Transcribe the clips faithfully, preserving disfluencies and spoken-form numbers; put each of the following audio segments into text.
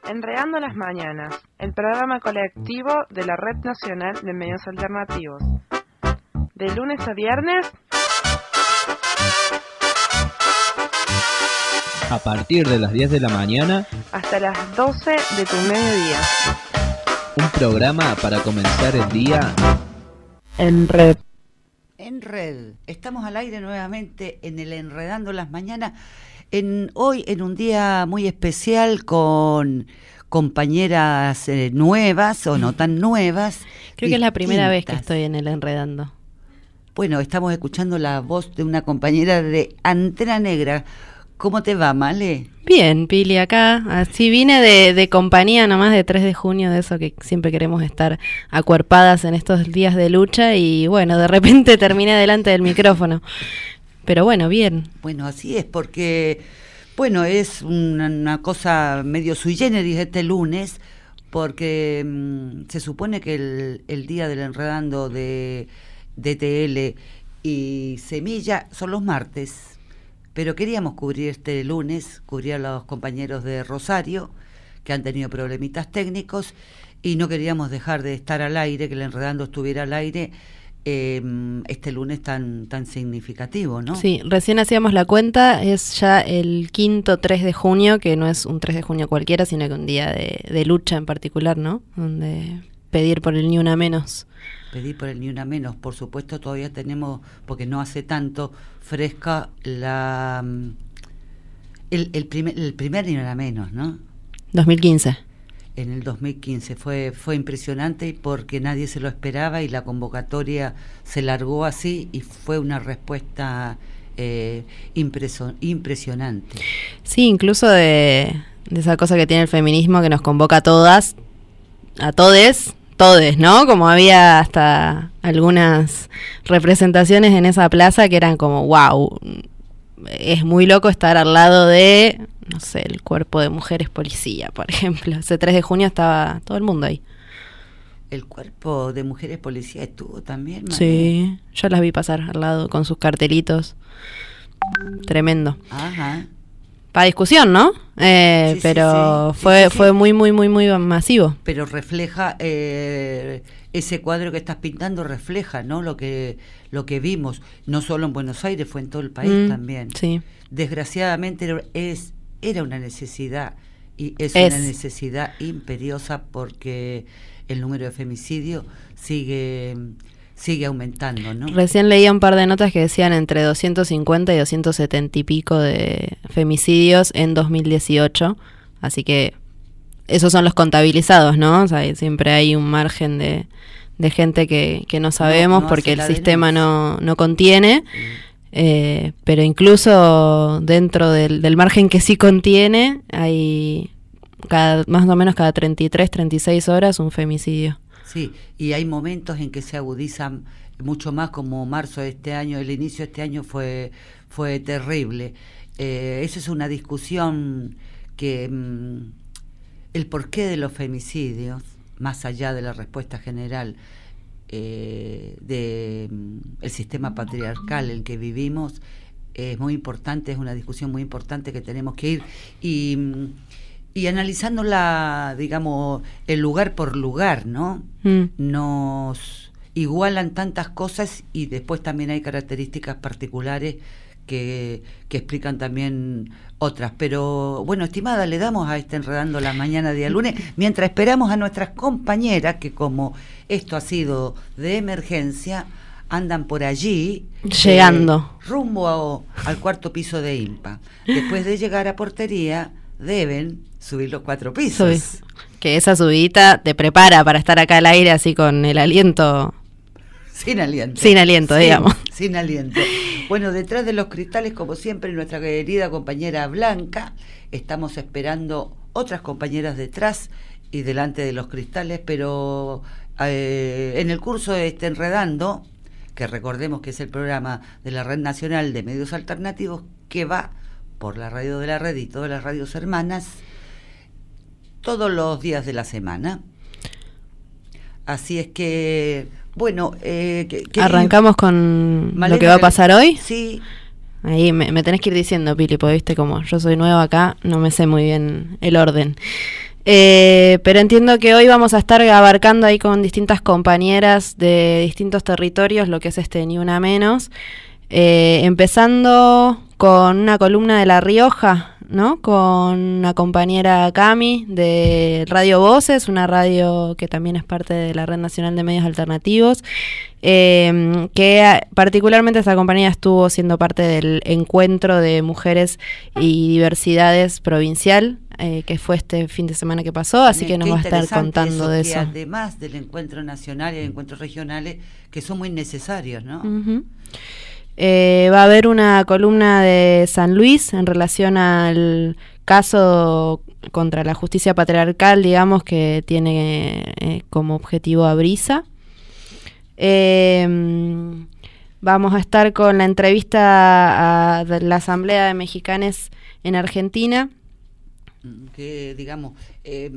Enredando las Mañanas, el programa colectivo de la Red Nacional de Medios Alternativos. De lunes a viernes, a partir de las diez de la mañana, hasta las doce de tu mediodía. Un programa para comenzar el día en red. En red. Estamos al aire nuevamente en el Enredando las Mañanas. En, hoy en un día muy especial con compañeras eh, nuevas o no tan nuevas. Creo que es la primera vez que estoy en el Enredando. Bueno, estamos escuchando la voz de una compañera de Antena Negra. ¿Cómo te va, Male? Bien, Pili, acá. Así vine de, de compañía nomás de tres de junio, de eso que siempre queremos estar acuerpadas en estos días de lucha y bueno, de repente terminé delante del micrófono. Pero bueno, bien. Bueno, así es, porque, bueno, es una, una cosa medio sui generis este lunes, porque mmm, se supone que el, el día del Enredando de D T L y Semilla son los martes, pero queríamos cubrir este lunes, cubrir a los compañeros de Rosario, que han tenido problemitas técnicos, y no queríamos dejar de estar al aire, que el Enredando estuviera al aire, Eh, este lunes tan tan significativo, ¿no? Sí, recién hacíamos la cuenta, es ya el quinto tres de junio, que no es un tres de junio cualquiera, sino que un día de, de lucha en particular, ¿no? Donde pedir por el ni una menos. Pedir por el ni una menos, por supuesto, todavía tenemos, porque no hace tanto, fresca la el, el, primer, el primer ni una menos, ¿no? dos mil quince. En el dos mil quince fue fue impresionante porque nadie se lo esperaba y la convocatoria se largó así y fue una respuesta eh, impreso, impresionante. Sí, incluso de, de esa cosa que tiene el feminismo que nos convoca a todas, a todes, todes, ¿no? Como había hasta algunas representaciones en esa plaza que eran como, wow, es muy loco estar al lado de, no sé, el cuerpo de mujeres policía, por ejemplo. Ese tres de junio estaba todo el mundo ahí. ¿El cuerpo de mujeres policía estuvo también, María? Sí, yo las vi pasar al lado con sus cartelitos. Tremendo. Ajá. Para discusión, ¿no? Eh, sí, pero sí, sí. fue Sí, sí, fue sí. muy, muy, muy, muy masivo. Pero refleja, eh, ese cuadro que estás pintando refleja, ¿no? Lo que lo que vimos, no solo en Buenos Aires, fue en todo el país mm, también. Sí. Desgraciadamente es era una necesidad y es, es una necesidad imperiosa porque el número de femicidios sigue sigue aumentando, ¿no? Recién leía un par de notas que decían entre doscientos cincuenta y doscientos setenta y pico de femicidios en dos mil dieciocho, así que esos son los contabilizados, ¿no? O sea, siempre hay un margen de, de gente que, que no sabemos no, no porque el sistema no, no contiene. Sí. Eh, pero incluso dentro del, del margen que sí contiene hay cada, más o menos cada treinta y tres, treinta y seis horas un femicidio. Sí, y hay momentos en que se agudizan mucho más, como marzo de este año, el inicio de este año fue fue terrible. Eh, esa es una discusión que mmm, el porqué de los femicidios, más allá de la respuesta general Eh, de mm, el sistema patriarcal en que vivimos, eh, es muy importante, es una discusión muy importante que tenemos que ir y, y analizándola, digamos, el lugar por lugar, ¿no? Mm. Nos igualan tantas cosas y después también hay características particulares que, que explican también otras. Pero bueno, estimada, le damos a este Enredando la Mañana día lunes, mientras esperamos a nuestras compañeras que, como esto ha sido de emergencia, andan por allí llegando eh, rumbo a, al cuarto piso de IMPA. Después de llegar a portería deben subir los cuatro pisos. Subí. Que esa subidita te prepara para estar acá al aire así con el aliento sin aliento sin aliento sin, digamos sin aliento. Bueno, detrás de los cristales, como siempre, nuestra querida compañera Blanca. Estamos esperando otras compañeras detrás y delante de los cristales, pero eh, en el curso de este Enredando, que recordemos que es el programa de la Red Nacional de Medios Alternativos, que va por la radio de la red y todas las radios hermanas, todos los días de la semana. Así es que, bueno... Eh, que, que ¿Arrancamos con Malena, lo que va a pasar hoy? Sí. Ahí me, me tenés que ir diciendo, Pili, porque viste como yo soy nueva acá, no me sé muy bien el orden. Eh, pero entiendo que hoy vamos a estar abarcando ahí con distintas compañeras de distintos territorios lo que es este Ni Una Menos, eh, empezando con una columna de La Rioja, ¿no? Con una compañera Cami de Radio Voces, una radio que también es parte de la Red Nacional de Medios Alternativos, eh, que particularmente esta compañía estuvo siendo parte del encuentro de mujeres y diversidades provincial, eh, que fue este fin de semana que pasó, así que nos va a estar contando eso, de que eso. Además del encuentro nacional y de encuentros regionales, que son muy necesarios, ¿no? Uh-huh. Eh, va a haber una columna de San Luis en relación al caso contra la justicia patriarcal, digamos, que tiene eh, como objetivo a Brisa. Eh, vamos a estar con la entrevista a, a la Asamblea de Mexicanes en Argentina. Que, digamos, eh,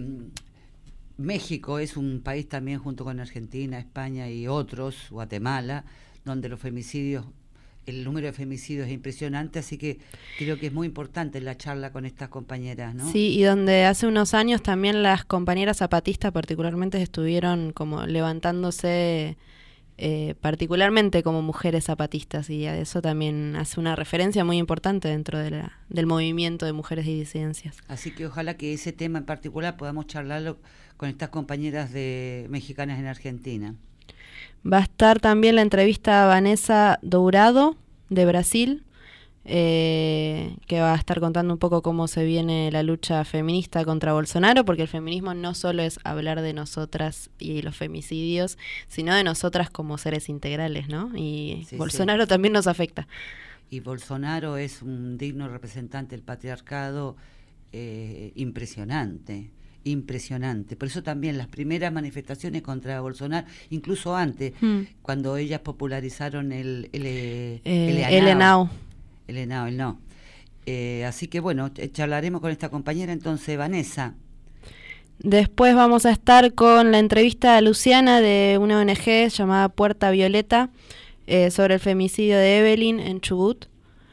México es un país también junto con Argentina, España y otros, Guatemala, donde los femicidios, el número de femicidios es impresionante, así que creo que es muy importante la charla con estas compañeras, ¿no? Sí, y donde hace unos años también las compañeras zapatistas particularmente estuvieron como levantándose, eh, particularmente como mujeres zapatistas, y a eso también hace una referencia muy importante dentro de la, del movimiento de mujeres y disidencias. Así que ojalá que ese tema en particular podamos charlarlo con estas compañeras de mexicanas en Argentina. Va a estar también la entrevista a Vanessa Dourado, de Brasil, eh, que va a estar contando un poco cómo se viene la lucha feminista contra Bolsonaro, porque el feminismo no solo es hablar de nosotras y los femicidios, sino de nosotras como seres integrales, ¿no? Y sí, Bolsonaro sí. también nos afecta. Y Bolsonaro es un digno representante del patriarcado, eh, impresionante. Impresionante, por eso también las primeras manifestaciones contra Bolsonaro, incluso antes, hmm. cuando ellas popularizaron el el, el, eh, el ENAO, el ENAO, el no. Eh, así que bueno, charlaremos con esta compañera entonces, Vanessa. Después vamos a estar con la entrevista a Luciana de una O N G llamada Puerta Violeta, eh, sobre el femicidio de Evelyn en Chubut,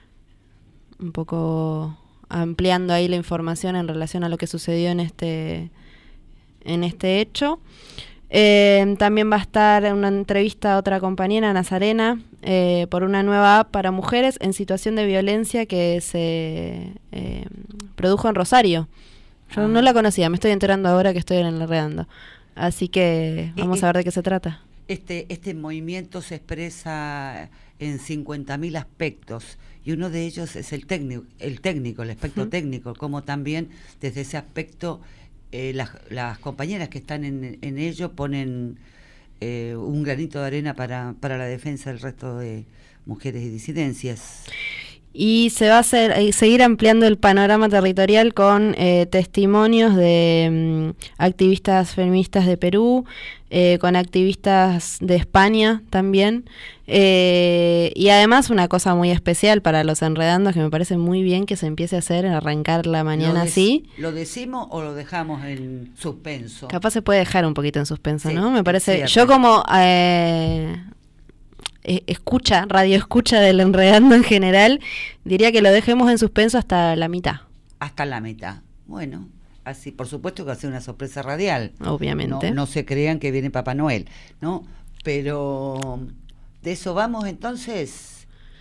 un poco ampliando ahí la información en relación a lo que sucedió en este en este hecho. Eh, también va a estar una entrevista a otra compañera, Nazarena, eh, por una nueva app para mujeres en situación de violencia que se eh, produjo en Rosario. Yo ah. no la conocía, me estoy enterando ahora que estoy enredando. Así que vamos eh, a ver de qué se trata. Este, este movimiento se expresa en cincuenta mil aspectos, y uno de ellos es el técnico, el técnico, el aspecto uh-huh. técnico, como también desde ese aspecto eh, las, las compañeras que están en, en ello ponen eh, un granito de arena para, para la defensa del resto de mujeres y disidencias. Y se va a hacer, eh, seguir ampliando el panorama territorial con eh, testimonios de um, activistas feministas de Perú, eh, con activistas de España también, eh, y además una cosa muy especial para los enredandos que me parece muy bien que se empiece a hacer, arrancar la mañana ¿Lo así. ¿Lo decimos o lo dejamos en suspenso? Capaz se puede dejar un poquito en suspenso, sí, ¿no? Me parece, cierto. Yo como... Eh, escucha, radio escucha del Enredando en general, diría que lo dejemos en suspenso hasta la mitad. Hasta la mitad. Bueno, así, por supuesto que va a ser una sorpresa radial. Obviamente. No, no se crean que viene Papá Noel, ¿no? Pero de eso vamos entonces.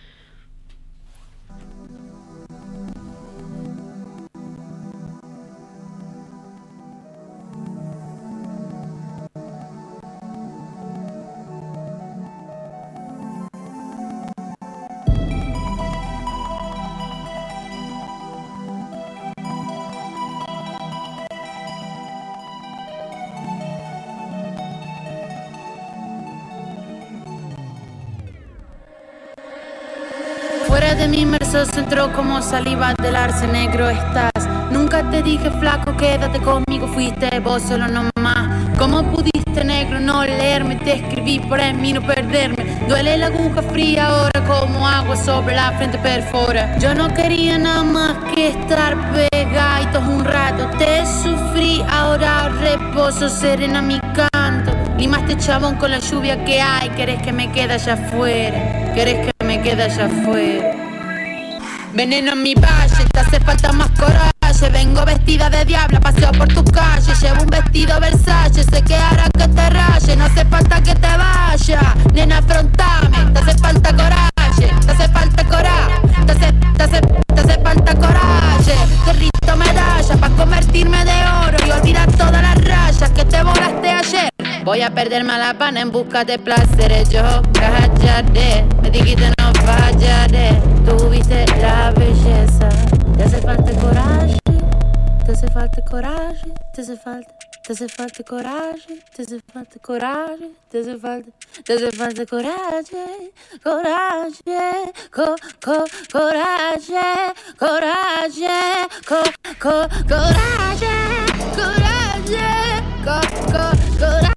Fuera de mi inmerso centro como saliva del arce negro estás. Nunca te dije flaco, quédate conmigo, fuiste vos solo nomás. ¿Cómo pudiste negro no leerme? Te escribí para en mí no perderme. Duele la aguja fría ahora como agua sobre la frente perfora. Yo no quería nada más que estar pegaditos un rato. Te sufrí, ahora reposo, serena mi canto. Limaste chabón con la lluvia que hay. Querés que me quede allá afuera. Querés que me quede allá afuera. Veneno en mi valle, te hace falta más coraje. calle. Vengo vestida de diabla, paseo por tu calle. Llevo un vestido Versace, sé que hará que te raye. No hace falta que te vaya, nena, afrontame. Te hace falta coraje, te hace falta coraje. Te hace, te hace, te hace falta coraje. Te rito medalla pa' convertirme de oro y olvidar todas las rayas que te volaste ayer. Voy a perderme a la pana en busca de placeres. Yo callaré, me dijiste no fallaré. Tuviste la belleza. Te hace falta coraje, te hace falta coraje, te hace falta, te hace falta coraje, te hace falta coraje, te hace falta, te hace falta coraje, coraje, co, co, coraje, coraje, co, co, coraje, coraje, co, co, coraje.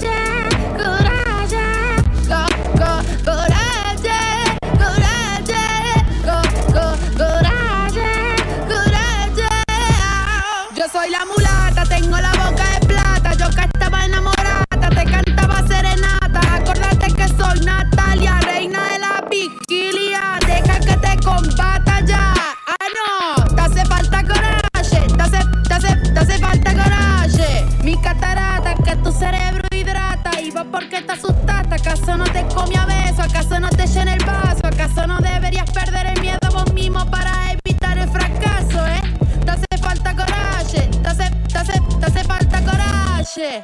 Soy la mulata, tengo la boca de plata. Yo que estaba enamorada, te cantaba serenata. Acordate que soy Natalia, reina de la vigilia. Deja que te combata ya. Ah, no, te hace falta coraje. Te hace, te hace, te hace falta coraje. Mi catarata, que tu cerebro hidrata. Y vos porque te asustaste. ¿Acaso no te comí a beso? ¿Acaso no te llena el vaso? ¿Acaso no deberías perder el miedo vos mismo para evitar el fracaso, eh? Te hace falta coraje, te hace, te hace, te hace falta coraje.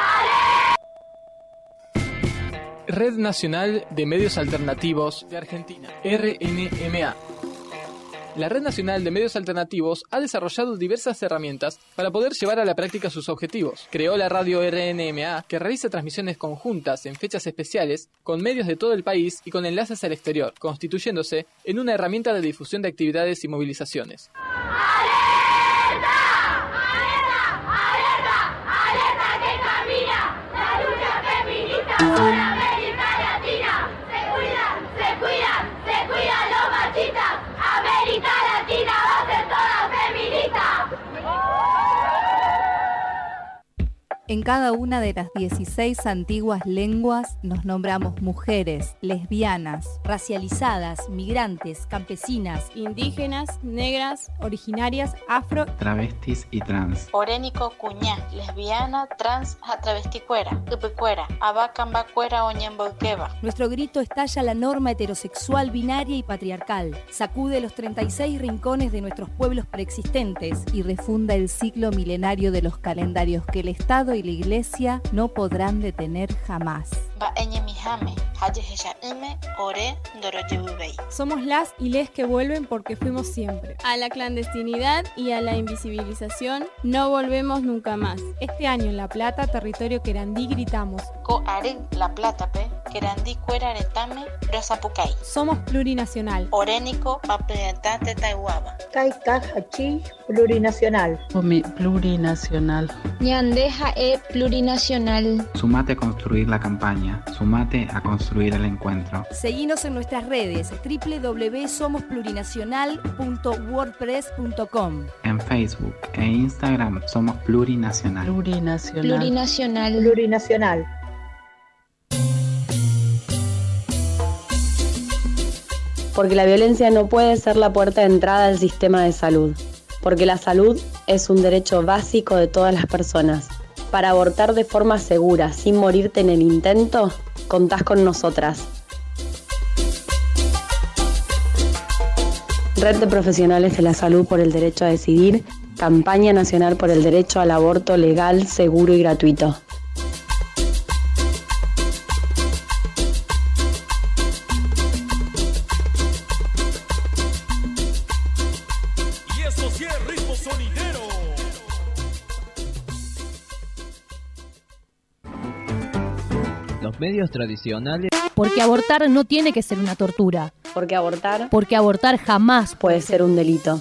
Red Nacional de Medios Alternativos de Argentina, R N M A. La Red Nacional de Medios Alternativos ha desarrollado diversas herramientas para poder llevar a la práctica sus objetivos. Creó la radio R N M A, que realiza transmisiones conjuntas en fechas especiales con medios de todo el país y con enlaces al exterior, constituyéndose en una herramienta de difusión de actividades y movilizaciones. Por América Latina, se cuidan, se cuidan, se cuidan los machistas. América Latina va a ser toda feminista. En cada una de las dieciséis antiguas lenguas nos nombramos mujeres, lesbianas, racializadas, migrantes, campesinas, indígenas, negras, originarias, afro, travestis y trans. Orénico, cuñá, lesbiana, trans, travesticuera, tupecuera, abacambacuera, oñemboqueba. Nuestro grito estalla la norma heterosexual, binaria y patriarcal. Sacude los treinta y seis rincones de nuestros pueblos preexistentes y refunda el ciclo milenario de los calendarios que el Estado y la Iglesia no podrán detener jamás. Somos las y les que vuelven porque fuimos siempre. A la clandestinidad y a la invisibilización no volvemos nunca más. Este año en La Plata, territorio querandí, gritamos: La Plata, pe, querandí, cuera, aretame, rosapucay. Somos plurinacional. Orénico, papetate, taihuaba. Caicajachi, plurinacional. Omi, plurinacional. Ñandeja e plurinacional. Sumate a construir la campaña. Sumate a construir el encuentro. Seguinos en nuestras redes w w w punto somos plurinacional punto wordpress punto com. En Facebook e Instagram somos plurinacional. Plurinacional. Plurinacional. Plurinacional. Porque la violencia no puede ser la puerta de entrada al sistema de salud. Porque la salud es un derecho básico de todas las personas. Para abortar de forma segura, sin morirte en el intento, contás con nosotras. Red de Profesionales de la Salud por el Derecho a Decidir, Campaña Nacional por el Derecho al Aborto Legal, Seguro y Gratuito. Los medios tradicionales. Porque abortar no tiene que ser una tortura. Porque abortar. Porque abortar jamás puede ser un delito.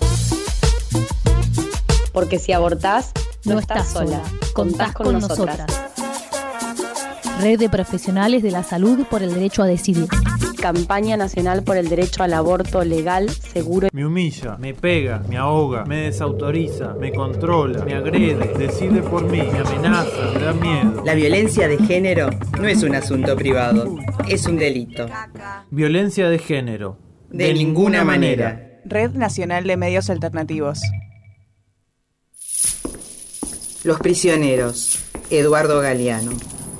Porque si abortás, no, no estás, estás sola. sola. Contás con, con nosotras. nosotras. Red de Profesionales de la Salud por el Derecho a Decidir. Campaña Nacional por el Derecho al Aborto Legal, Seguro. Me humilla, me pega, me ahoga, me desautoriza, me controla, me agrede, decide por mí, me amenaza, me da miedo. La violencia de género no es un asunto privado, es un delito. Violencia de género. De, de ninguna manera. Red Nacional de Medios Alternativos. Los prisioneros, Eduardo Galeano.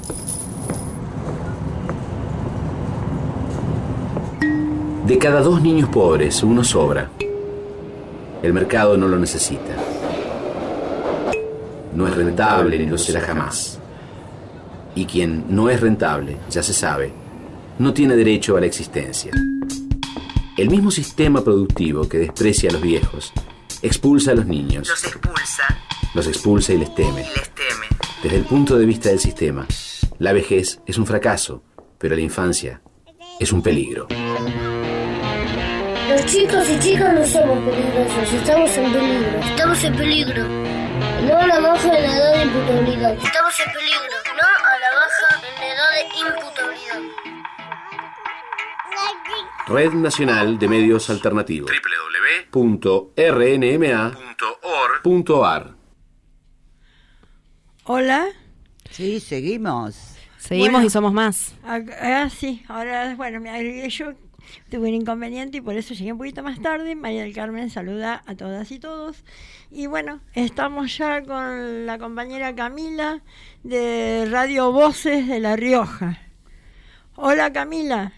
De cada dos niños pobres, uno sobra. El mercado no lo necesita. No es rentable ni lo será jamás. Y quien no es rentable, ya se sabe, no tiene derecho a la existencia. El mismo sistema productivo que desprecia a los viejos, expulsa a los niños. Los expulsa. Los expulsa y les teme. Y les teme. Desde el punto de vista del sistema, la vejez es un fracaso, pero la infancia es un peligro. Los chicos y chicas no somos peligrosos, estamos en peligro. Estamos en peligro. No a la baja en la edad de imputabilidad. Estamos en peligro. No a la baja en la edad de imputabilidad. Red Nacional de Medios Alternativos. doble u doble u doble u punto r n m a punto org punto a r. Hola. Sí, seguimos. Seguimos Bueno, y somos más. Ah, sí, ahora, bueno, me agregué yo, tuve un inconveniente y por eso llegué un poquito más tarde. María del Carmen saluda a todas y todos. Y bueno, estamos ya con la compañera Camila de Radio Voces de La Rioja. Hola, Camila.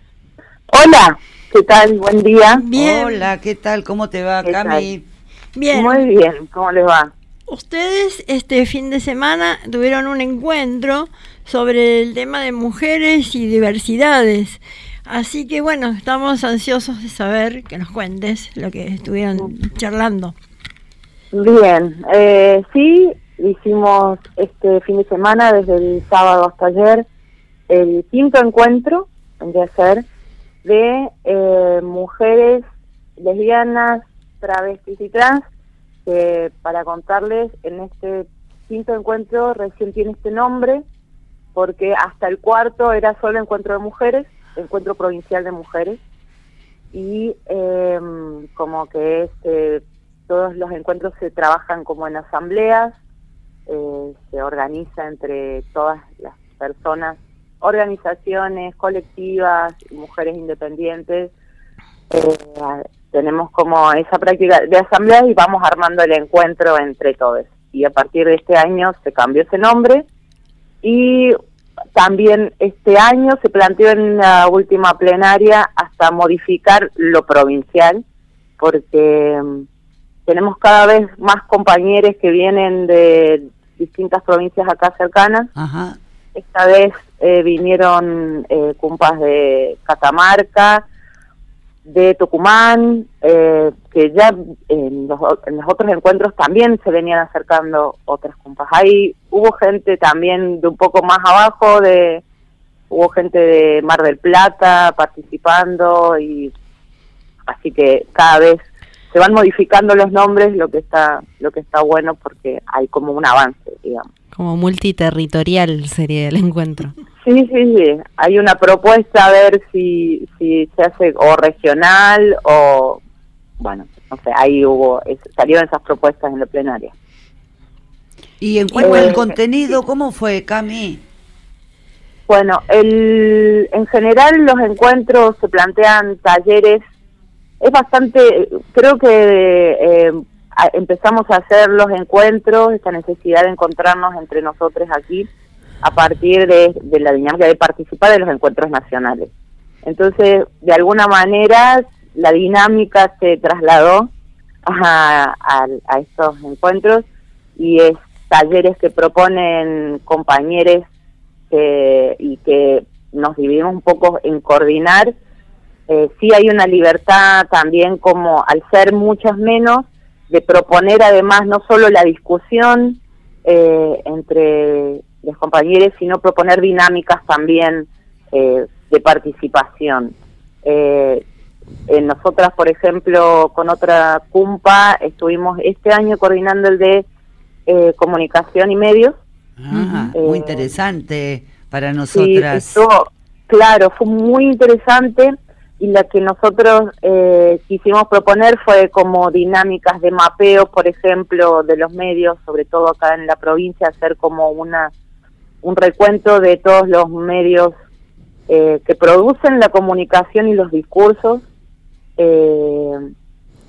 Hola, ¿qué tal? Buen día. Bien. Hola, ¿qué tal? ¿Cómo te va, ¿Qué Cami? Bien. Muy bien, ¿cómo les va? Ustedes este fin de semana tuvieron un encuentro sobre el tema de mujeres y diversidades. Así que bueno, estamos ansiosos de saber que nos cuentes lo que estuvieron charlando. Bien, eh, sí, hicimos este fin de semana, desde el sábado hasta ayer, el quinto encuentro, tendría que ser, de eh, mujeres lesbianas, travestis y trans, que para contarles, en este quinto encuentro recién tiene este nombre, porque hasta el cuarto era solo encuentro de mujeres, encuentro provincial de mujeres, y eh, como que es, eh, todos los encuentros se trabajan como en asambleas, eh, se organiza entre todas las personas, organizaciones, colectivas, mujeres independientes, eh, tenemos como esa práctica de asamblea y vamos armando el encuentro entre todos. Y a partir de este año se cambió ese nombre y también este año se planteó en la última plenaria hasta modificar lo provincial, porque um, tenemos cada vez más compañeros que vienen de distintas provincias acá cercanas. Ajá. Esta vez eh, vinieron eh, cumpas de Catamarca, de Tucumán, eh, que ya en los, en los otros encuentros también se venían acercando otras cumpas. Ahí hubo gente también de un poco más abajo, de hubo gente de Mar del Plata participando, y así que cada vez se van modificando los nombres, lo que está lo que está bueno, porque hay como un avance, digamos. Como multiterritorial sería el encuentro. Sí, sí, sí. Hay una propuesta a ver si si se hace o regional o, bueno, no sé, ahí hubo, es, salieron esas propuestas en la plenaria. Y en cuanto Eh, al contenido, ¿cómo fue, Cami? Bueno, el, en general los encuentros se plantean talleres, es bastante, creo que eh, a, empezamos a hacer los encuentros, esta necesidad de encontrarnos entre nosotros aquí, a partir de, de la dinámica de participar de los encuentros nacionales. Entonces, de alguna manera, la dinámica se trasladó a, a, a estos encuentros, y es talleres que proponen compañeros que, y que nos dividimos un poco en coordinar. Eh, sí hay una libertad también, como al ser muchas menos, de proponer además no solo la discusión eh, entre los compañeros, sino proponer dinámicas también eh, de participación. Eh, eh, nosotras, por ejemplo, con otra cumpa, estuvimos este año coordinando el de eh, comunicación y medios. Ah, eh, muy interesante para nosotras. Sí, estuvo, claro, fue muy interesante, y la que nosotros eh, quisimos proponer fue como dinámicas de mapeo, por ejemplo, de los medios, sobre todo acá en la provincia, hacer como una un recuento de todos los medios eh, que producen la comunicación y los discursos, eh,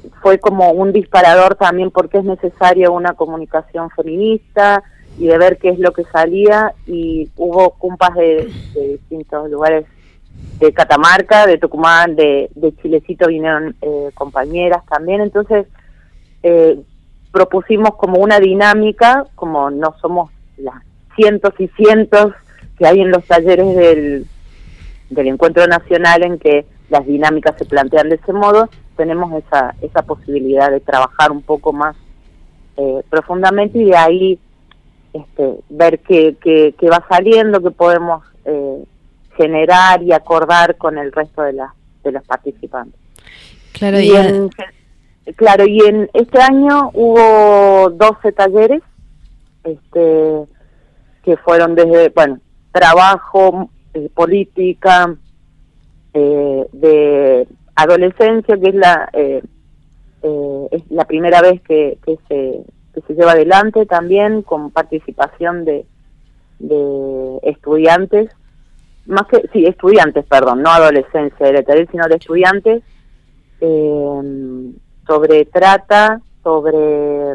fue como un disparador también porque es necesaria una comunicación feminista y de ver qué es lo que salía, y hubo cumpas de, de distintos lugares, de Catamarca, de Tucumán, de, de Chilecito vinieron eh, compañeras también, entonces eh, propusimos como una dinámica, como no somos las cientos y cientos que hay en los talleres del, del Encuentro Nacional en que las dinámicas se plantean de ese modo, tenemos esa, esa posibilidad de trabajar un poco más eh, profundamente y de ahí este, ver qué, qué, qué va saliendo, qué podemos eh, generar y acordar con el resto de, la, de los participantes. Claro, y en, claro, y en este año hubo doce talleres este, que fueron desde, bueno, trabajo, eh, política, eh, de adolescencia, que es la eh, eh, es la primera vez que, que se que se lleva adelante también con participación de, de estudiantes, más que sí estudiantes, perdón, no adolescencia de taller, sino de estudiantes, eh, sobre trata, sobre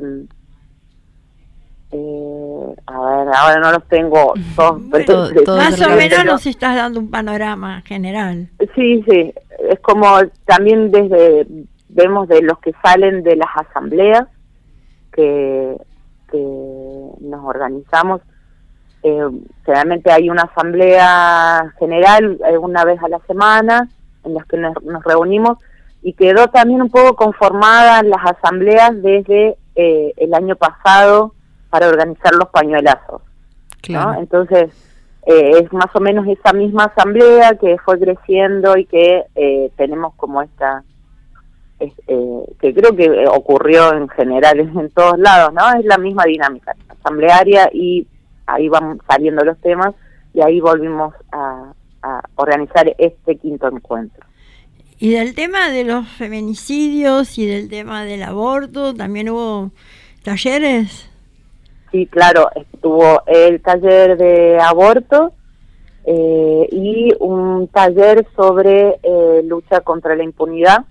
eh, a ver, ahora no los tengo todos presentes. Más o menos nos estás dando un panorama general. Sí, sí, es como también desde vemos de los que salen de las asambleas que, que nos organizamos. Eh, generalmente hay una asamblea general eh, una vez a la semana en las que nos, nos reunimos, y quedó también un poco conformada las asambleas desde eh, el año pasado para organizar los pañuelazos, claro. ¿no? Entonces eh, es más o menos esa misma asamblea que fue creciendo y que eh, tenemos como esta es, eh, que creo que ocurrió en general en todos lados, ¿no? Es la misma dinámica asamblearia, y ahí van saliendo los temas y ahí volvimos a, a organizar este quinto encuentro. Y del tema de los feminicidios y del tema del aborto, ¿también hubo talleres? Sí, claro, estuvo el taller de aborto eh, y un taller sobre eh, lucha contra la impunidad,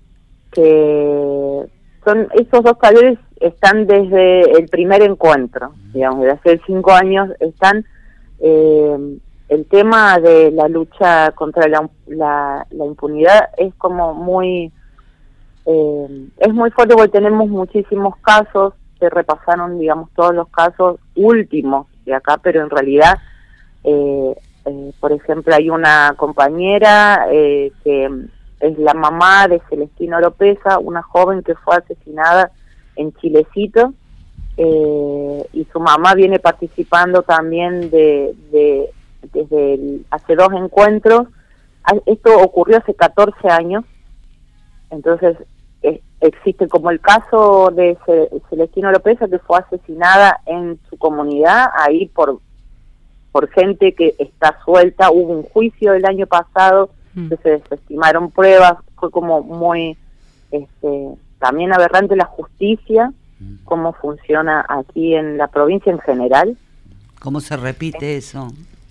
que son esos dos talleres están desde el primer encuentro, digamos, desde hace cinco años están. Eh, el tema de la lucha contra la, la, la impunidad es como muy eh, es muy fuerte porque tenemos muchísimos casos. Se repasaron, digamos, todos los casos últimos de acá, pero en realidad, eh, eh, por ejemplo, hay una compañera eh, que es la mamá de Celestina Oropesa, una joven que fue asesinada en Chilecito, eh, y su mamá viene participando también de, de desde el, hace dos encuentros. Esto ocurrió hace catorce años, entonces eh, existe como el caso de Celestina Oropesa, que fue asesinada en su comunidad, ahí por por gente que está suelta. Hubo un juicio el año pasado, mm. que se desestimaron pruebas, fue como muy este también aberrante la justicia, mm. cómo funciona aquí en la provincia en general. ¿Cómo se repite eso?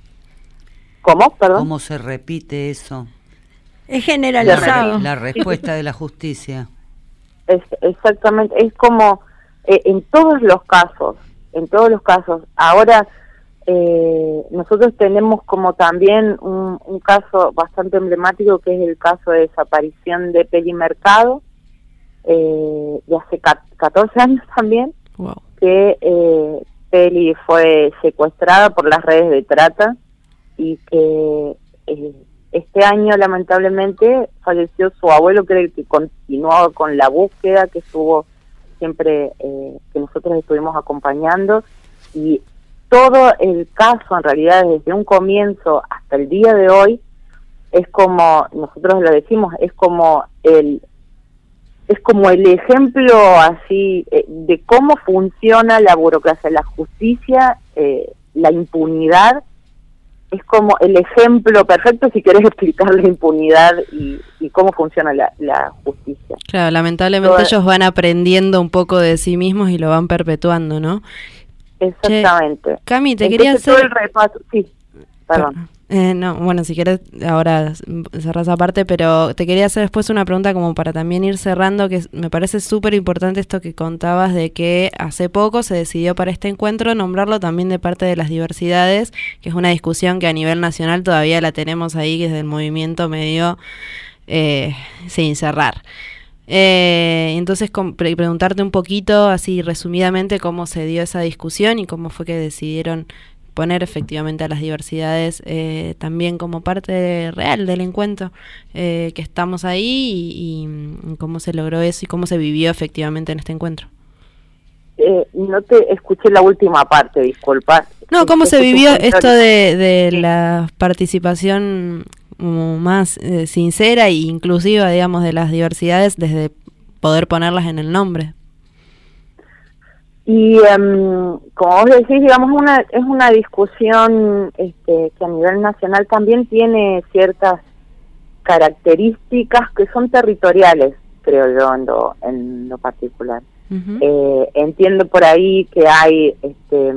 ¿Cómo? Perdón. ¿Cómo se repite eso? Es generalizado. La, la respuesta de la justicia. Es, exactamente, es como eh, en todos los casos, en todos los casos. Ahora eh, nosotros tenemos como también un, un caso bastante emblemático, que es el caso de desaparición de Peli Mercado, eh, de hace catorce años también, wow. que eh, Peli fue secuestrada por las redes de trata y que eh, este año lamentablemente falleció su abuelo, que era el que continuaba con la búsqueda, que estuvo siempre, eh, que nosotros estuvimos acompañando, y todo el caso en realidad desde un comienzo hasta el día de hoy es como, nosotros lo decimos, es como el es como el ejemplo así eh, de cómo funciona la burocracia, la justicia, eh, la impunidad. Es como el ejemplo perfecto si querés explicar la impunidad y, y cómo funciona la, la justicia. Claro, lamentablemente Toda... ellos van aprendiendo un poco de sí mismos y lo van perpetuando, ¿no? Exactamente. Che, Cami, te Entonces, quería hacer... todo el repaso, sí, perdón. Eh, no, bueno, si querés ahora cerrás aparte, pero te quería hacer después una pregunta como para también ir cerrando, que me parece súper importante esto que contabas de que hace poco se decidió para este encuentro nombrarlo también de parte de las diversidades, que es una discusión que a nivel nacional todavía la tenemos ahí, que es del movimiento medio eh, sin cerrar. Eh, entonces com- pre- preguntarte un poquito, así resumidamente, cómo se dio esa discusión y cómo fue que decidieron poner efectivamente a las diversidades eh, también como parte real del encuentro, eh, que estamos ahí y, y cómo se logró eso y cómo se vivió efectivamente en este encuentro. Eh, no te escuché la última parte, disculpa. No, ¿cómo se vivió esto de, de la participación más eh, sincera e inclusiva, digamos, de las diversidades desde poder ponerlas en el nombre? Y um, como vos decís, digamos, una, es una discusión este, que a nivel nacional también tiene ciertas características que son territoriales, creo yo, en lo, en lo particular. Uh-huh. Eh, entiendo por ahí que hay este,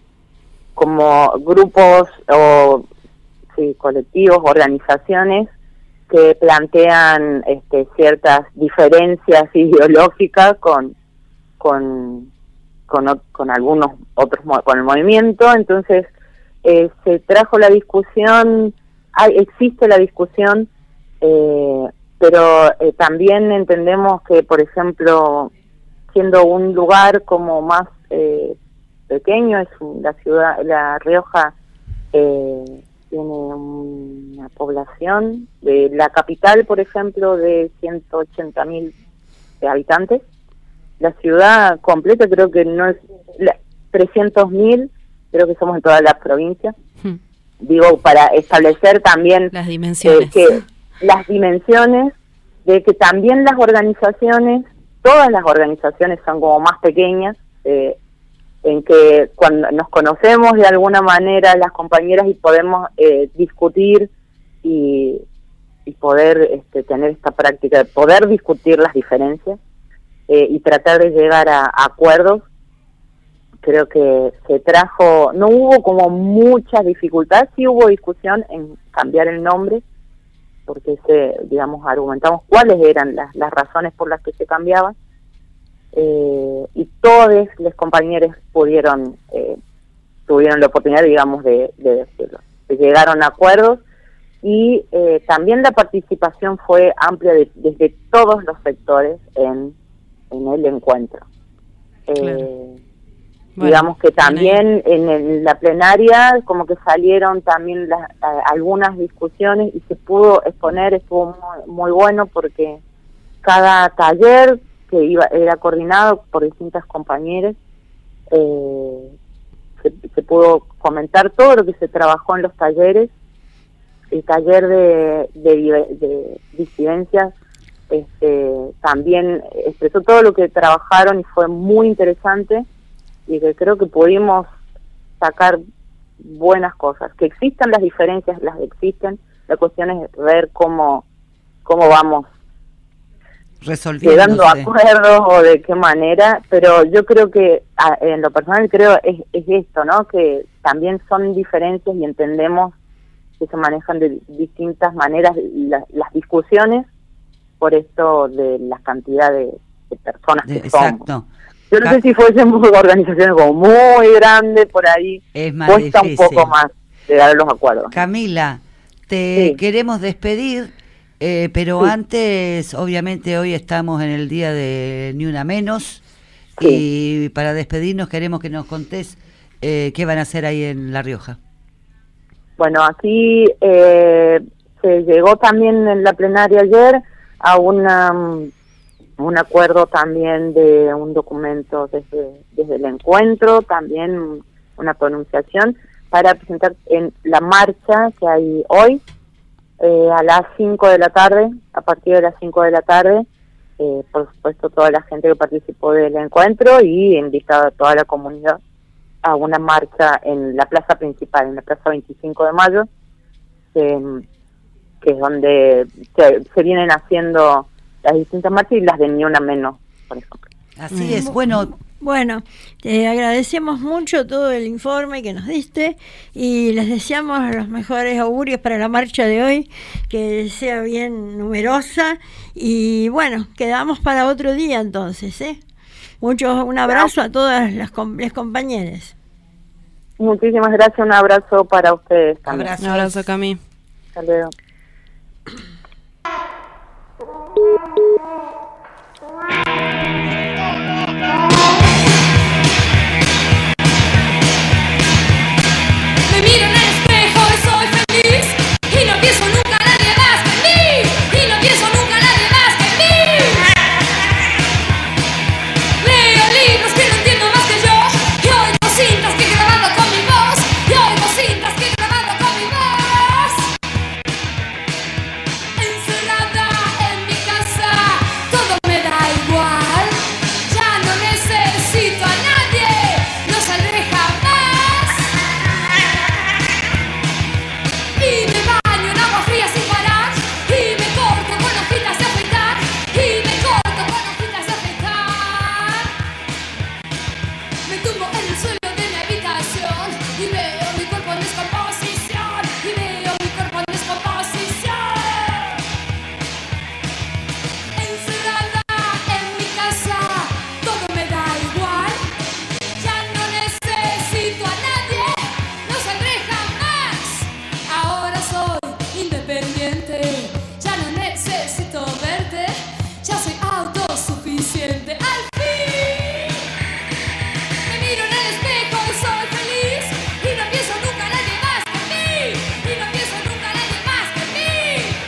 como grupos o sí, colectivos, organizaciones que plantean este, ciertas diferencias ideológicas con con Con, con algunos otros, con el movimiento. Entonces eh, se trajo la discusión, hay, existe la discusión, eh, pero eh, también entendemos que, por ejemplo, siendo un lugar como más eh, pequeño, es un, la ciudad, La Rioja eh, tiene una población, de la capital, por ejemplo, de ciento ochenta mil habitantes. La ciudad completa creo que no es trescientos mil, creo que somos en toda la provincia. Hmm. Digo, para establecer también las dimensiones. Eh, que las dimensiones de que también las organizaciones, todas las organizaciones son como más pequeñas, eh, en que cuando nos conocemos de alguna manera las compañeras y podemos eh, discutir y, y poder este, tener esta práctica de poder discutir las diferencias. Eh, y tratar de llegar a, a acuerdos. Creo que se trajo, no hubo como mucha dificultad, sí hubo discusión en cambiar el nombre, porque se, digamos, argumentamos cuáles eran las, las razones por las que se cambiaba, eh, y todos los compañeros pudieron, eh, tuvieron la oportunidad, digamos, de, de decirlo. Se llegaron a acuerdos y eh, también la participación fue amplia de, desde todos los sectores en en el encuentro. Claro. Eh, bueno, digamos que también en, en la plenaria como que salieron también las, a, algunas discusiones y se pudo exponer, estuvo muy, muy bueno porque cada taller que iba era coordinado por distintas compañeras, eh, se, se pudo comentar todo lo que se trabajó en los talleres. El taller de, de, de disidencias Este, también expresó todo lo que trabajaron y fue muy interesante y que creo que pudimos sacar buenas cosas, que existan las diferencias, las existen, la cuestión es ver cómo cómo vamos llegando a acuerdos o de qué manera, pero yo creo que a, en lo personal creo es, es esto, ¿no? Que también son diferencias y entendemos que se manejan de distintas maneras la, las discusiones por esto de la cantidad de, de personas que Exacto. somos. Yo no Ca- sé si fuésemos organizaciones como muy grandes, por ahí es más cuesta difícil. un poco más llegar a los acuerdos. Camila, te Sí. queremos despedir, eh, pero Sí. antes, obviamente hoy estamos en el día de Ni Una Menos, Sí. y para despedirnos queremos que nos contés eh, qué van a hacer ahí en La Rioja. Bueno, aquí eh, se llegó también en la plenaria ayer a una un acuerdo también de un documento desde desde el encuentro, también una pronunciación para presentar en la marcha que hay hoy eh, a las cinco de la tarde, a partir de las cinco de la tarde, eh, por supuesto toda la gente que participó del encuentro y invitado a toda la comunidad a una marcha en la plaza principal, en la plaza veinticinco de mayo, eh, que es donde se, se vienen haciendo las distintas marchas y las de Ni Una Menos, por ejemplo. Así es. Bueno, Bueno, te agradecemos mucho todo el informe que nos diste y les deseamos los mejores augurios para la marcha de hoy, que sea bien numerosa y bueno, quedamos para otro día entonces, ¿eh? Mucho, un abrazo a todas las, com- las compañeras. Muchísimas gracias, un abrazo para ustedes también. Un abrazo, Cami. Hasta luego. Me miro en el espejo y soy feliz y no pienso nunca a nadie más que en mí y no pienso nunca a nadie más que en mí. Leo libros que no entiendo más que yo y oigo cintas que he grabado con mi voz y oigo cintas que he grabado con mi voz. Encerrada en mi casa, todo me da igual. Ya no necesito a nadie, no saldré jamás. Y me baño en agua fría sin parar y me corto con hojitas de afeitar y me corto con hojitas de afeitar. Me tumbo en el suelo de mi habitación y veo mi cuerpo en descomposición y veo mi cuerpo en descomposición. Encerrada en mi casa, todo me da igual. Ya no necesito a nadie, no saldré jamás. Ahora soy independiente, ya no necesito verte, ya soy autosuficiente. Al fin me miro en el espejo y soy feliz y no pienso nunca a nadie más que en mí y no pienso nunca a nadie más que en mí.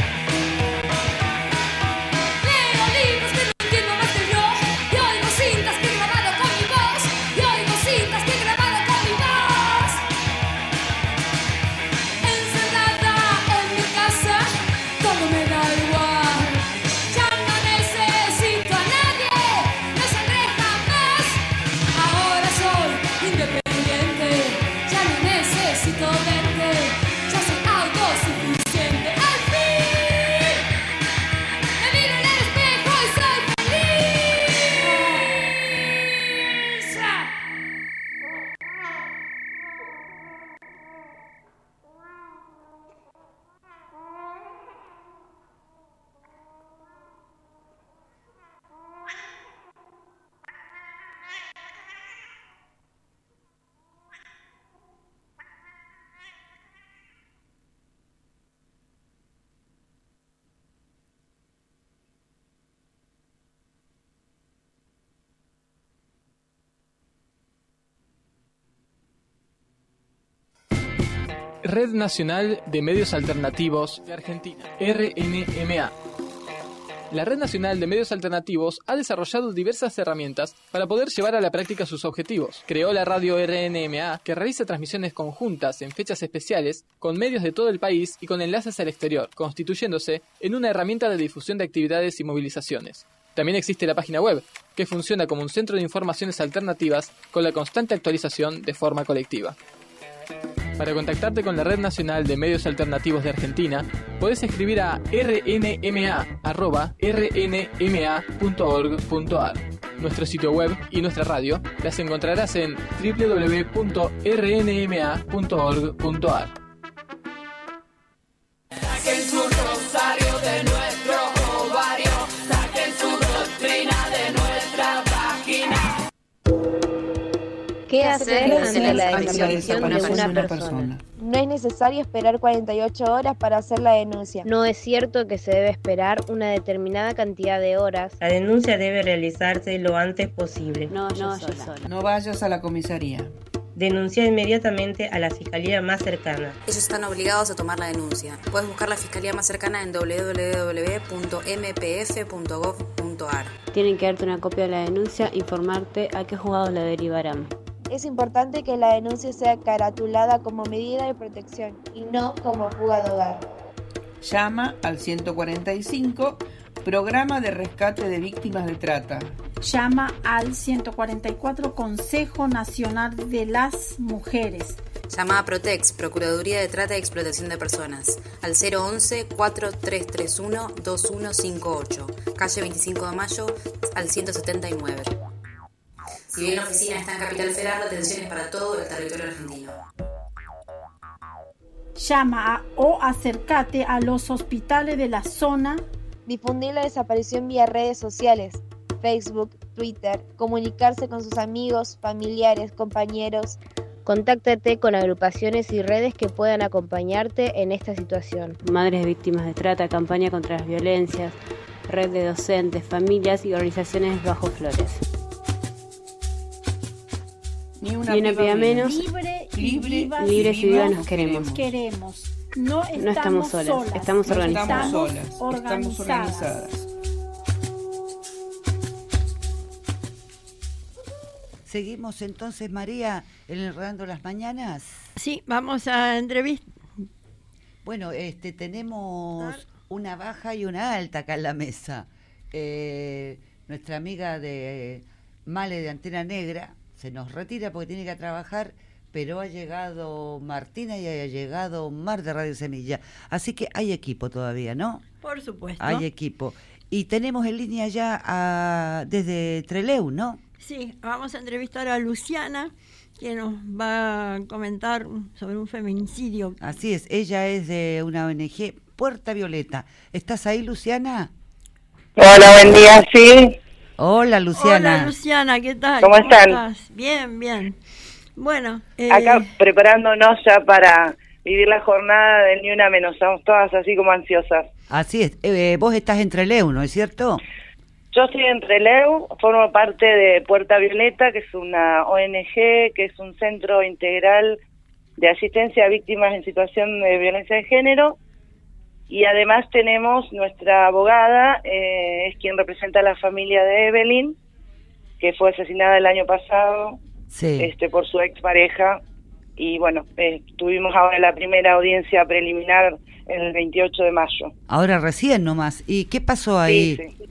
Leo libros que no entiendo más que yo y oigo cintas que he grabado con mi voz y oigo cintas que he grabado con mi voz. Encerrada en mi casa, todo me da igual. Ya no necesito a nadie, no saldré jamás. Ahora soy independiente, ya no necesito verte, ya soy autosuficiente. Al fin me miro en el espejo y soy feliz. Red Nacional de Medios Alternativos de Argentina, R N M A. La Red Nacional de Medios Alternativos ha desarrollado diversas herramientas para poder llevar a la práctica sus objetivos. Creó la radio R N M A, que realiza transmisiones conjuntas en fechas especiales con medios de todo el país y con enlaces al exterior, constituyéndose en una herramienta de difusión de actividades y movilizaciones. También existe la página web, que funciona como un centro de informaciones alternativas con la constante actualización de forma colectiva. Para contactarte con la Red Nacional de Medios Alternativos de Argentina, podés escribir a r n m a arroba r n m a punto org punto a r. Nuestro sitio web y nuestra radio las encontrarás en w w w punto r n m a punto org punto a r. Saquen su rosario de nuestro ovario, saquen su doctrina de nuestra página. ¿Qué hacer ante la desaparición desaparición de una persona? No es necesario esperar cuarenta y ocho horas para hacer la denuncia. No es cierto que se debe esperar una determinada cantidad de horas. La denuncia debe realizarse lo antes posible. No, no, yo sola. No vayas a la comisaría. Denuncia inmediatamente a la fiscalía más cercana. Ellos están obligados a tomar la denuncia. Puedes buscar la fiscalía más cercana en w w w punto m p f punto gov punto a r. Tienen que darte una copia de la denuncia, informarte a qué juzgados la derivarán. Es importante que la denuncia sea caratulada como medida de protección y no como fuga de hogar. Llama al ciento cuarenta y cinco, Programa de Rescate de Víctimas de Trata. Llama al ciento cuarenta y cuatro, Consejo Nacional de las Mujeres. Llama a Protex, Procuraduría de Trata y Explotación de Personas, al cero once, cuatro tres tres uno, dos uno cinco ocho, calle veinticinco de mayo, al ciento setenta y nueve. Si bien la oficina está en Capital Federal, la atención es para todo el territorio argentino. Llama a, o acércate a los hospitales de la zona. Difundir la desaparición vía redes sociales, Facebook, Twitter, comunicarse con sus amigos, familiares, compañeros. Contáctate con agrupaciones y redes que puedan acompañarte en esta situación. Madres de víctimas de trata, campaña contra las violencias, red de docentes, familias y organizaciones bajo flores. Ni una, Ni una piba menos, libre, libre, vivas, libres y vivas nos queremos. queremos. No estamos, no estamos solas, solas, estamos no organizadas. Estamos solas, organizadas. estamos organizadas. Seguimos entonces, María, en Enredando las Mañanas. Sí, vamos a entrevistar. Bueno, este, tenemos una baja y una alta acá en la mesa. Eh, nuestra amiga de Male de Antena Negra se nos retira porque tiene que trabajar, pero ha llegado Martina y ha llegado Mar de Radio Semilla. Así que hay equipo todavía, ¿no? Por supuesto. Hay equipo. Y tenemos en línea ya a, desde Trelew, ¿no? Sí, vamos a entrevistar a Luciana, que nos va a comentar sobre un feminicidio. Así es, ella es de una O N G, Puerta Violeta. ¿Estás ahí, Luciana? Hola, buen día, sí. Hola, Luciana. Hola, Luciana, ¿qué tal? ¿Cómo, ¿Cómo están? Estás? Bien, bien. Bueno, eh... acá preparándonos ya para vivir la jornada del Ni Una Menos. Estamos todas así como ansiosas. Así es. Eh, vos estás en Trelew, ¿no es cierto? Yo estoy en Trelew, formo parte de Puerta Violeta, que es una O N G, que es un centro integral de asistencia a víctimas en situación de violencia de género. Y además tenemos nuestra abogada, eh, es quien representa a la familia de Evelyn, que fue asesinada el año pasado, sí. este, por su expareja. Y bueno, eh, tuvimos ahora la primera audiencia preliminar el veintiocho de mayo. Ahora recién nomás. ¿Y qué pasó ahí? Sí, sí.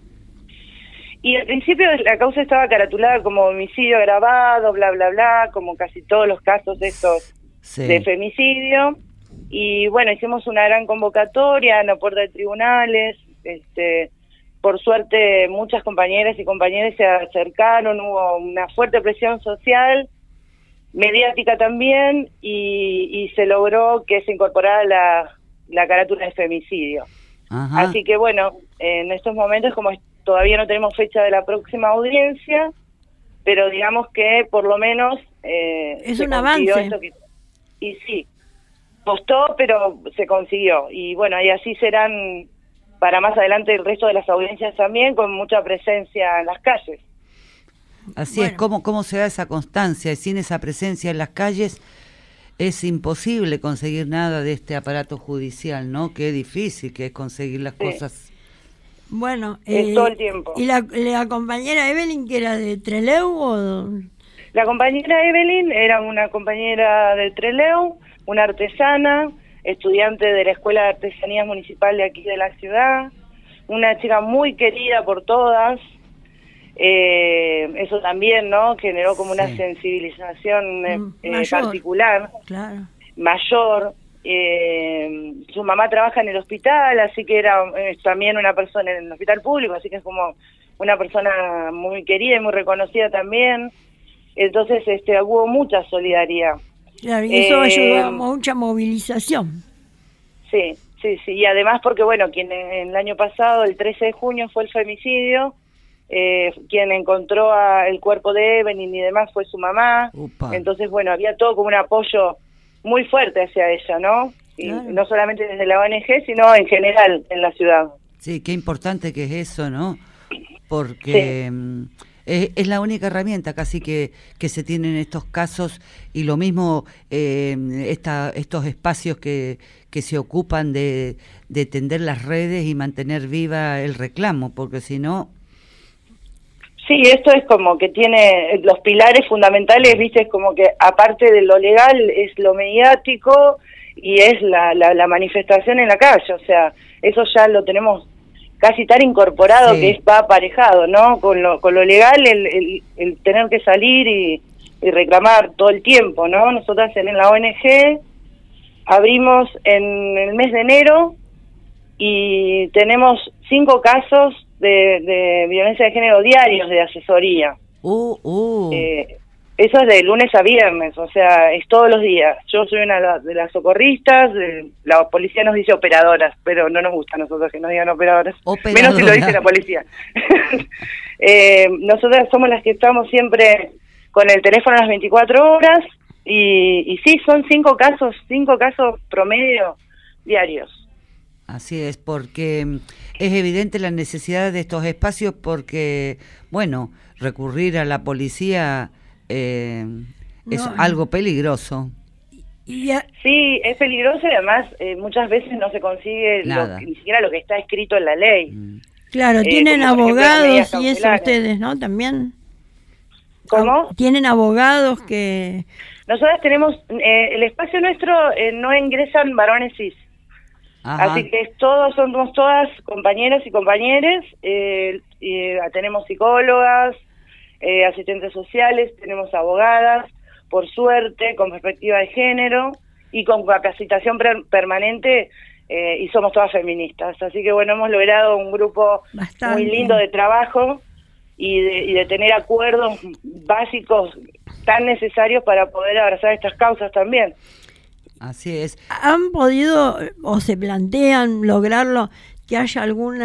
Y al principio la causa estaba caratulada como homicidio agravado, bla, bla, bla, como casi todos los casos de estos sí. de femicidio. Y bueno, hicimos una gran convocatoria en la puerta de tribunales. Este, por suerte muchas compañeras y compañeros se acercaron, hubo una fuerte presión social, mediática también, y, y se logró que se incorporara la, la carátula de femicidio. Ajá. Así que bueno, en estos momentos, como todavía no tenemos fecha de la próxima audiencia, pero digamos que por lo menos eh, es un avance. Esto que, y sí, costó, pero se consiguió. Y bueno, y así serán para más adelante el resto de las audiencias también, con mucha presencia en las calles. Así bueno. es, ¿cómo, cómo se da esa constancia? Y sin esa presencia en las calles es imposible conseguir nada de este aparato judicial, ¿no? Qué difícil que es conseguir las sí. cosas. Bueno, eh, todo el tiempo. ¿Y la, la compañera Evelyn, que era de Trelew o...? La compañera Evelyn era una compañera de Trelew, una artesana, estudiante de la Escuela de Artesanías Municipal de aquí de la ciudad, una chica muy querida por todas. Eh, eso también, ¿no? Generó como sí. una sensibilización eh, mm, eh, particular, claro. mayor. Eh, su mamá trabaja en el hospital, así que era eh, también una persona en el hospital público, así que es como una persona muy querida y muy reconocida también. Entonces este, hubo mucha solidaridad. Claro, y eso eh, ayudó a mucha movilización. Sí, sí, sí. Y además porque, bueno, quien en el año pasado, el trece de junio, fue el femicidio, eh, quien encontró a el cuerpo de Evelyn y demás fue su mamá. Upa. Entonces, bueno, había todo como un apoyo muy fuerte hacia ella, ¿no? Y claro. no solamente desde la O N G, sino en general en la ciudad. Sí, qué importante que es eso, ¿no? Porque... Sí. Es, es la única herramienta casi que, que se tiene en estos casos, y lo mismo eh, esta, estos espacios que, que se ocupan de, de tender las redes y mantener viva el reclamo, porque si no... Sí, esto es como que tiene los pilares fundamentales, viste, es como que aparte de lo legal es lo mediático y es la, la, la manifestación en la calle, o sea, eso ya lo tenemos casi tan incorporado sí. que es, va aparejado, ¿no? Con lo, con lo legal, el, el, el tener que salir y, y reclamar todo el tiempo, ¿no? Nosotras en la O N G abrimos en el mes de enero y tenemos cinco casos de, de violencia de género diarios de asesoría. Uh, uh. Eh, eso es de lunes a viernes, o sea, es todos los días. Yo soy una de las socorristas, de, la policía nos dice operadoras, pero no nos gusta a nosotros que nos digan operadoras, Operadora. Menos si lo dice la policía. eh, nosotras somos las que estamos siempre con el teléfono a las veinticuatro horas, y, y sí, son cinco casos, cinco casos promedio diarios. Así es, porque es evidente la necesidad de estos espacios porque, bueno, recurrir a la policía eh, es No. algo peligroso. Y a- Sí, es peligroso y además eh, muchas veces no se consigue lo Nada. que- ni siquiera lo que está escrito en la ley. claro, Eh, tienen como por ejemplo las medidas abogados y eso cautelares. ustedes, ¿no? También. ¿Cómo? Tienen abogados que... Nosotras tenemos, eh, el espacio nuestro eh, no ingresan varones cis. Ajá. Así que todos somos todas compañeras y compañeros, eh, y, eh, tenemos psicólogas, eh, asistentes sociales, tenemos abogadas, por suerte, con perspectiva de género y con capacitación per- permanente, eh, y somos todas feministas. Así que bueno, hemos logrado un grupo Bastante. muy lindo de trabajo y de, y de tener acuerdos básicos tan necesarios para poder abrazar estas causas también. Así es. ¿Han podido o se plantean lograrlo que haya algún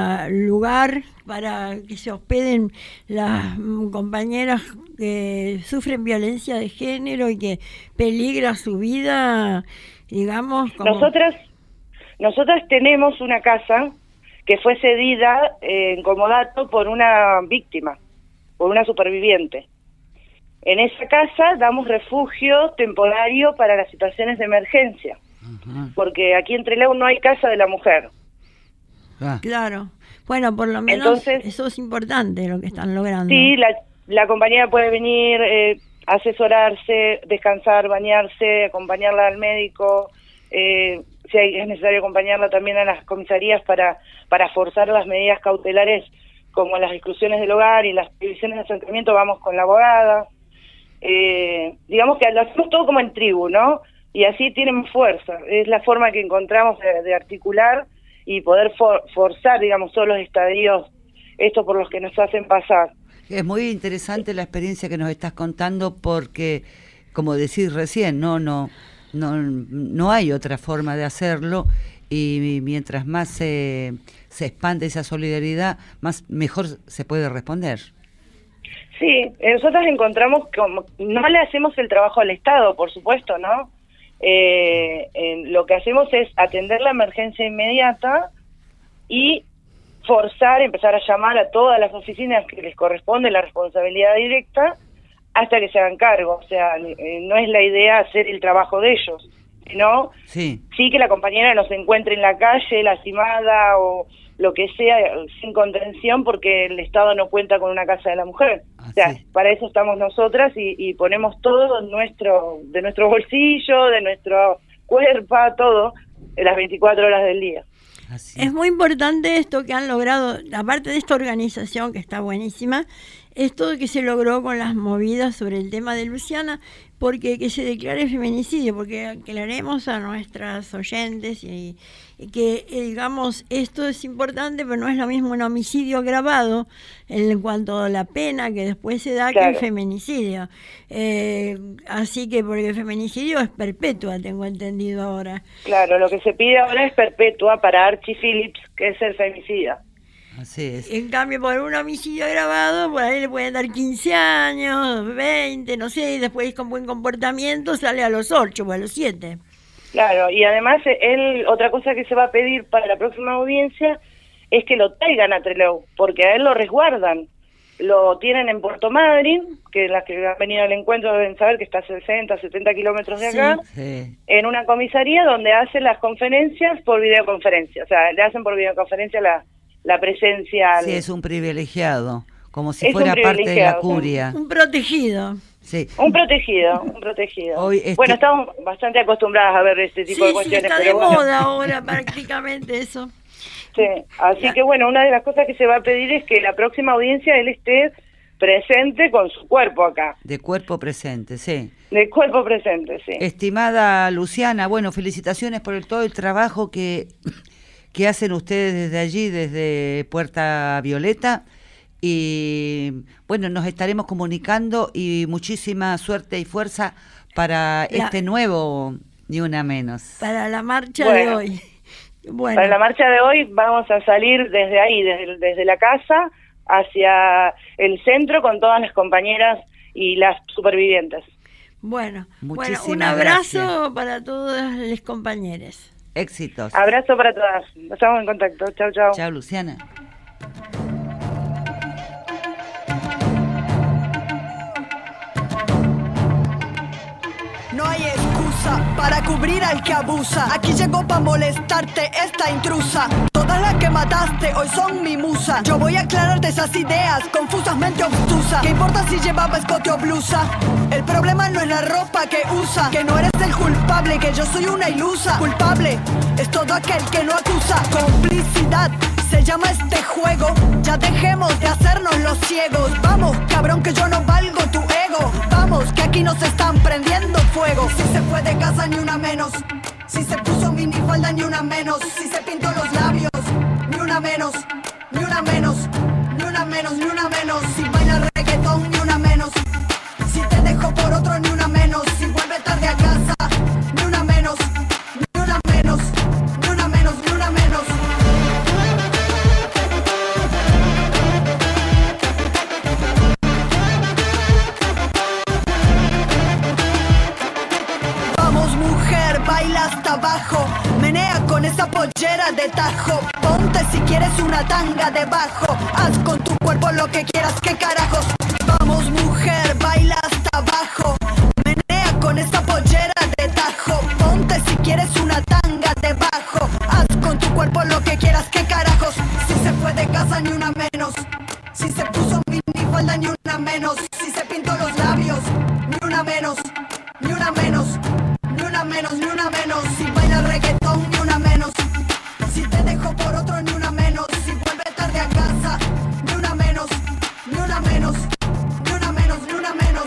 lugar para que se hospeden las mm, compañeras que sufren violencia de género y que peligra su vida, digamos? Como... Nosotras, nosotras tenemos una casa que fue cedida eh, en comodato por una víctima, por una superviviente. En esa casa damos refugio temporario para las situaciones de emergencia, porque aquí en Trelew no hay casa de la mujer. Ah. Claro. Bueno, por lo menos Entonces- eso es importante lo que están logrando. Sí, la, la compañera puede venir, eh, asesorarse, descansar, bañarse, acompañarla al médico, eh, si hay- es necesario acompañarla también a las comisarías para, para forzar las medidas cautelares como las exclusiones del hogar y las prohibiciones de acercamiento, vamos con la abogada. Eh, digamos que lo hacemos todo como en tribu, ¿no? Y así tienen fuerza. Es la forma que encontramos de, de articular y poder for- forzar, digamos, todos los estadios, estos por los que nos hacen pasar. Es muy interesante la experiencia que nos estás contando porque, como decís recién, no, no, no, no hay otra forma de hacerlo y mientras más se, se expande esa solidaridad, más mejor se puede responder. Sí, eh, nosotros encontramos como no le hacemos el trabajo al Estado, por supuesto, ¿no? Eh, eh, lo que hacemos es atender la emergencia inmediata y forzar, empezar a llamar a todas las oficinas que les corresponde la responsabilidad directa hasta que se hagan cargo. O sea, eh, no es la idea hacer el trabajo de ellos, sino Sí. sí que la compañera no se encuentre en la calle lastimada o lo que sea, sin contención, porque el Estado no cuenta con una casa de la mujer. O sea, para eso estamos nosotras y, y ponemos todo nuestro, de nuestro bolsillo, de nuestro cuerpo, todo, en las veinticuatro horas del día. Es muy importante esto que han logrado, aparte de esta organización que está buenísima, esto que se logró con las movidas sobre el tema de Luciana, porque que se declare feminicidio, porque aclaremos a nuestras oyentes y, y que, eh, digamos, esto es importante, pero no es lo mismo un homicidio agravado en cuanto a la pena que después se da que Claro. el feminicidio. Eh, así que, porque el feminicidio es perpetua, tengo entendido ahora. Claro, lo que se pide ahora es perpetua para Archie Phillips, que es el femicida. Así es. En cambio, por un homicidio agravado, por ahí le pueden dar quince años, veinte, no sé, y después con buen comportamiento sale a los ocho o a los siete. Claro, y además eh, él, otra cosa que se va a pedir para la próxima audiencia es que lo traigan a Trelew, porque a él lo resguardan. Lo tienen en Puerto Madryn, que las que han venido al encuentro deben saber que está a sesenta, setenta kilómetros de acá, Sí. en una comisaría donde hacen las conferencias por videoconferencia. O sea, le hacen por videoconferencia la, la presencia. al- Sí, es un privilegiado, como si Es un fuera parte de la privilegiado, curia. Un protegido. Sí. Un protegido, un protegido. Hoy este- Bueno, estamos bastante acostumbradas a ver este tipo Sí, de sí, cuestiones. está de pero bueno. moda ahora prácticamente eso. Sí, así que bueno, una de las cosas que se va a pedir es que la próxima audiencia él esté presente con su cuerpo acá, De cuerpo presente, sí. de cuerpo presente, sí. Estimada Luciana, bueno, felicitaciones por el, todo el trabajo que, que hacen ustedes desde allí, desde Puerta Violeta, Y bueno, nos estaremos comunicando y muchísima suerte y fuerza para La- este nuevo Ni Una Menos. Para la marcha Bueno. de hoy. Bueno. Para la marcha de hoy vamos a salir desde ahí, desde, desde la casa, hacia el centro con todas las compañeras y las supervivientes. Bueno, bueno, Muchísimas un abrazo gracias. para todas las compañeras. Éxitos. Abrazo para todas. Estamos en contacto. Chau, chau. Chao, Luciana. No hay excusa para cubrir al que abusa. Aquí llegó pa' molestarte esta intrusa. Todas las que mataste hoy son mi musa. Yo voy a aclararte esas ideas confusas, mente obtusa. ¿Qué importa si llevaba escote o blusa? El problema no es la ropa que usa. Que no eres el culpable, que yo soy una ilusa. Culpable es todo aquel que no acusa. Complicidad se llama este juego. Ya dejemos de hacernos los ciegos. Vamos, cabrón, que yo no valgo tu ego. Vamos, que aquí nos están prendiendo fuego. Si se fue de casa ni una menos. Si se puso minifalda ni una menos. Si se pintó los labios ni una menos. Ni una menos. Ni una menos, ni una menos. Si baila reggaetón ni una menos. Si te dejo por otro ni una menos. Si vuelve tarde a casa ni una menos. Ni una menos. Ni una menos, ni una menos. Vamos mujer, baila hasta abajo. Menea con esa pollera de tajo. Ponte si quieres una tanga debajo. Haz con tu cuerpo lo que quieras, qué carajos. Vamos mujer, baila hasta abajo. Menea con esa pollera de tajo. Ponte si quieres una tanga debajo. Haz con tu cuerpo lo que quieras, qué carajos. Si se fue de casa ni una menos. Si se puso minifalda ni una menos. Si se pintó los labios ni una menos. Ni una menos. Ni una menos, ni una menos. Si baila reggaetón ni una menos. Si te dejo por otro ni una menos. Si vuelve tarde a casa ni una menos. Ni una menos. Ni una menos, ni una menos.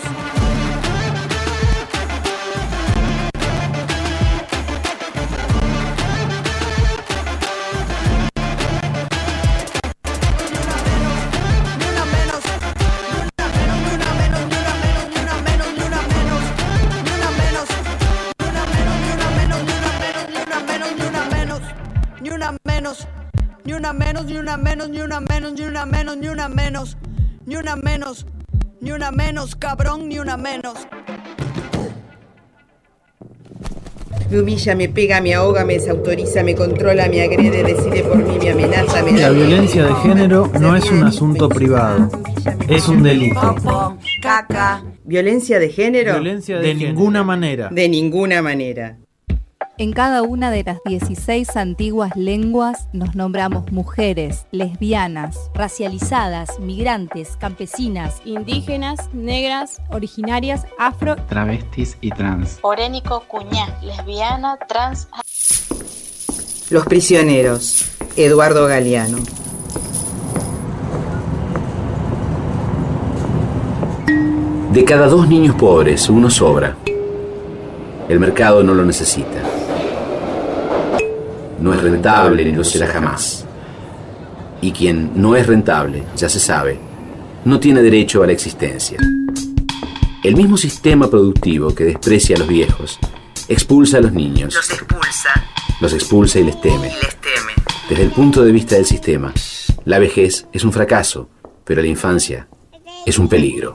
Ni una menos, ni una menos, ni una menos, ni una menos, ni una menos, ni una menos, ni una menos, ni una menos, cabrón, ni una menos. Me humilla, me pega, me ahoga, me desautoriza, me controla, me agrede, decide por mí, me amenaza, me da La miedo. violencia de género no es un asunto privado, es un delito. Caca. ¿Violencia de género? Violencia de, de ninguna manera. De ninguna manera. En cada una de las dieciséis antiguas lenguas nos nombramos mujeres, lesbianas, racializadas, migrantes, campesinas, indígenas, negras, originarias, afro, travestis y trans. Orénico, cuñá, lesbiana, trans. Los prisioneros. Eduardo Galeano. De cada dos niños pobres, uno sobra. El mercado no lo necesita. No es rentable ni lo será jamás. Y quien no es rentable, ya se sabe, no tiene derecho a la existencia. El mismo sistema productivo que desprecia a los viejos, expulsa a los niños. Los expulsa. Los expulsa y les teme. Y les teme. Desde el punto de vista del sistema, la vejez es un fracaso, pero la infancia es un peligro.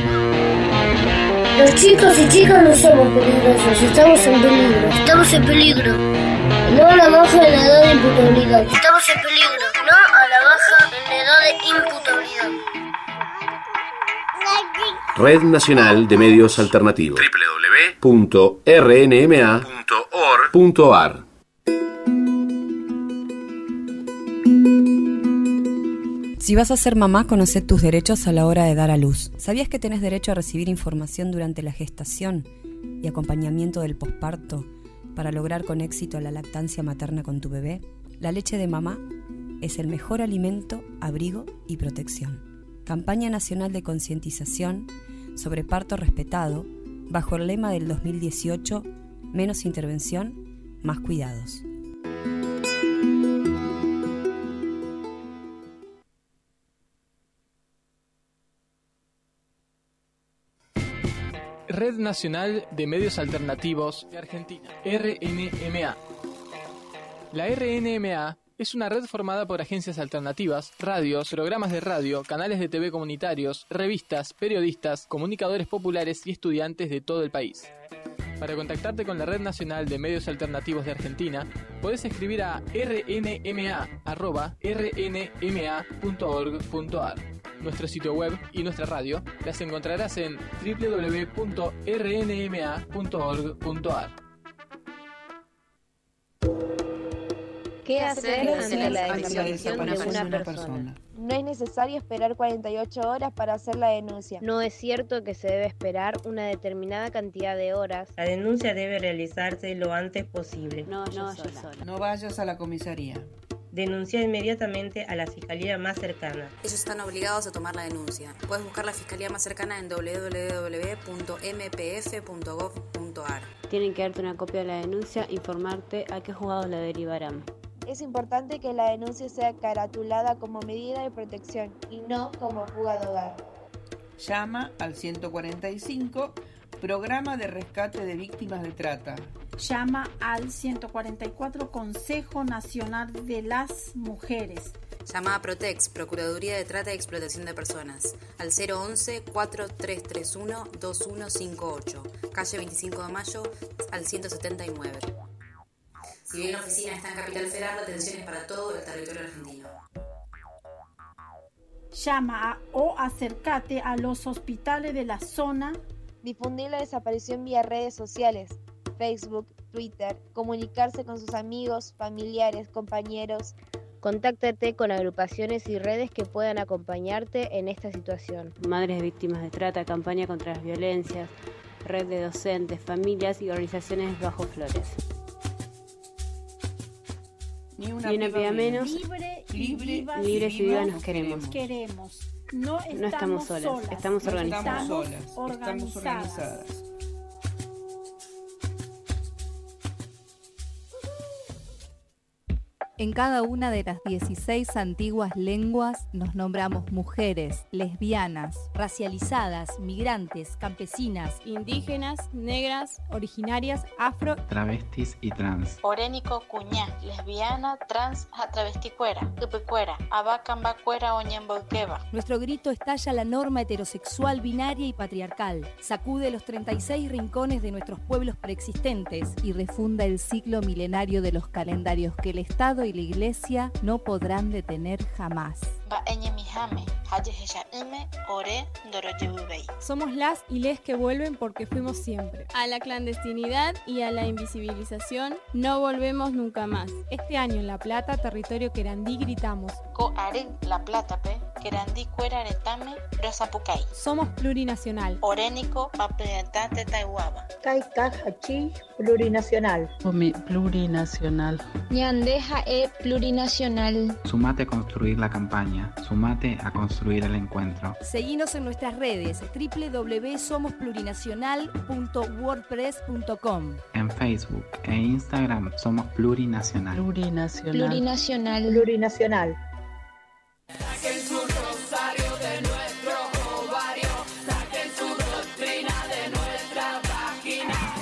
Los chicos y chicas no somos peligrosos, estamos en peligro. Estamos en peligro. No a la baja en la edad de imputabilidad. Estamos en peligro. No a la baja en la edad de imputabilidad. Red Nacional de Medios Alternativos. doble u doble u doble u punto r n m a punto org punto a r. Si vas a ser mamá, conoce tus derechos a la hora de dar a luz. ¿Sabías que tenés derecho a recibir información durante la gestación y acompañamiento del posparto para lograr con éxito la lactancia materna con tu bebé? La leche de mamá es el mejor alimento, abrigo y protección. Campaña Nacional de Concientización sobre Parto Respetado, bajo el lema del dos mil dieciocho, menos intervención, más cuidados. Red Nacional de Medios Alternativos de Argentina, R N M A. La R N M A es una red formada por agencias alternativas, radios, programas de radio, canales de T V comunitarios, revistas, periodistas, comunicadores populares y estudiantes de todo el país. Para contactarte con la Red Nacional de Medios Alternativos de Argentina, podés escribir a r n m a arroba r n m a punto org punto a r. Nuestro sitio web y nuestra radio las encontrarás en w w w punto r n m a punto org punto a r. ¿Qué hacer ante la ante la desaparición de desaparición una de una persona? persona? No es necesario esperar cuarenta y ocho horas para hacer la denuncia. No es cierto que se debe esperar una determinada cantidad de horas. La denuncia debe realizarse lo antes posible. No, no, yo sola. No vayas a la comisaría. Denuncia inmediatamente a la fiscalía más cercana. Ellos están obligados a tomar la denuncia. Puedes buscar la fiscalía más cercana en w w w punto m p f punto gov punto a r. Tienen que darte una copia de la denuncia, informarte a qué juzgados la derivarán. Es importante que la denuncia sea caratulada como medida de protección y no como fuga de hogar. Llama al ciento cuarenta y cinco, Programa de Rescate de Víctimas de Trata. Llama al ciento cuarenta y cuatro, Consejo Nacional de las Mujeres. Llama a Protex, Procuraduría de Trata y Explotación de Personas, al cero once, cuatro tres tres uno, dos uno cinco ocho, calle veinticinco de mayo, al ciento setenta y nueve. Si bien la oficina está en Capital Federal, la atención es para todo el territorio argentino. Llama a, o acércate a los hospitales de la zona. Difundir la desaparición vía redes sociales, Facebook, Twitter, comunicarse con sus amigos, familiares, compañeros. Contáctate con agrupaciones y redes que puedan acompañarte en esta situación. Madres de víctimas de trata, campaña contra las violencias, red de docentes, familias y organizaciones bajo flores. Ni una, Ni una piba menos, Libre y libre, vivas, libres y vivas nos queremos. queremos. No estamos, No estamos solas, estamos No organizadas. estamos solas, estamos organizadas. organizadas. En cada una de las dieciséis antiguas lenguas nos nombramos mujeres, lesbianas, Racializadas, migrantes, campesinas, indígenas, negras, originarias, afro, travestis y trans. Orénico, cuñá, lesbiana, trans, travesticuera, tupecuera, abacambacuera, oñemboqueba. Nuestro grito estalla la norma heterosexual, binaria y patriarcal. Sacude los treinta y seis rincones de nuestros pueblos preexistentes y refunda el ciclo milenario de los calendarios que el Estado y la Iglesia no podrán detener jamás. Somos las y les que vuelven porque fuimos siempre. A la clandestinidad y a la invisibilización no volvemos nunca más. Este año en La Plata, territorio querandí, gritamos: Coarín, La Plata, pe, querandí, cuera, aretame, rosapucay. Somos plurinacional. Orénico, papiatate, taihuaba. Caicajachi, plurinacional. Omi, plurinacional. Ñandeja e plurinacional. Sumate a construir la campaña. Sumate a construir el encuentro. Seguinos en nuestras redes w w w punto somos plurinacional punto wordpress punto com. En Facebook e Instagram somos plurinacional. Plurinacional. Plurinacional. Plurinacional. Saquen su rosario de nuestro ovario, saquen su doctrina de nuestra vagina.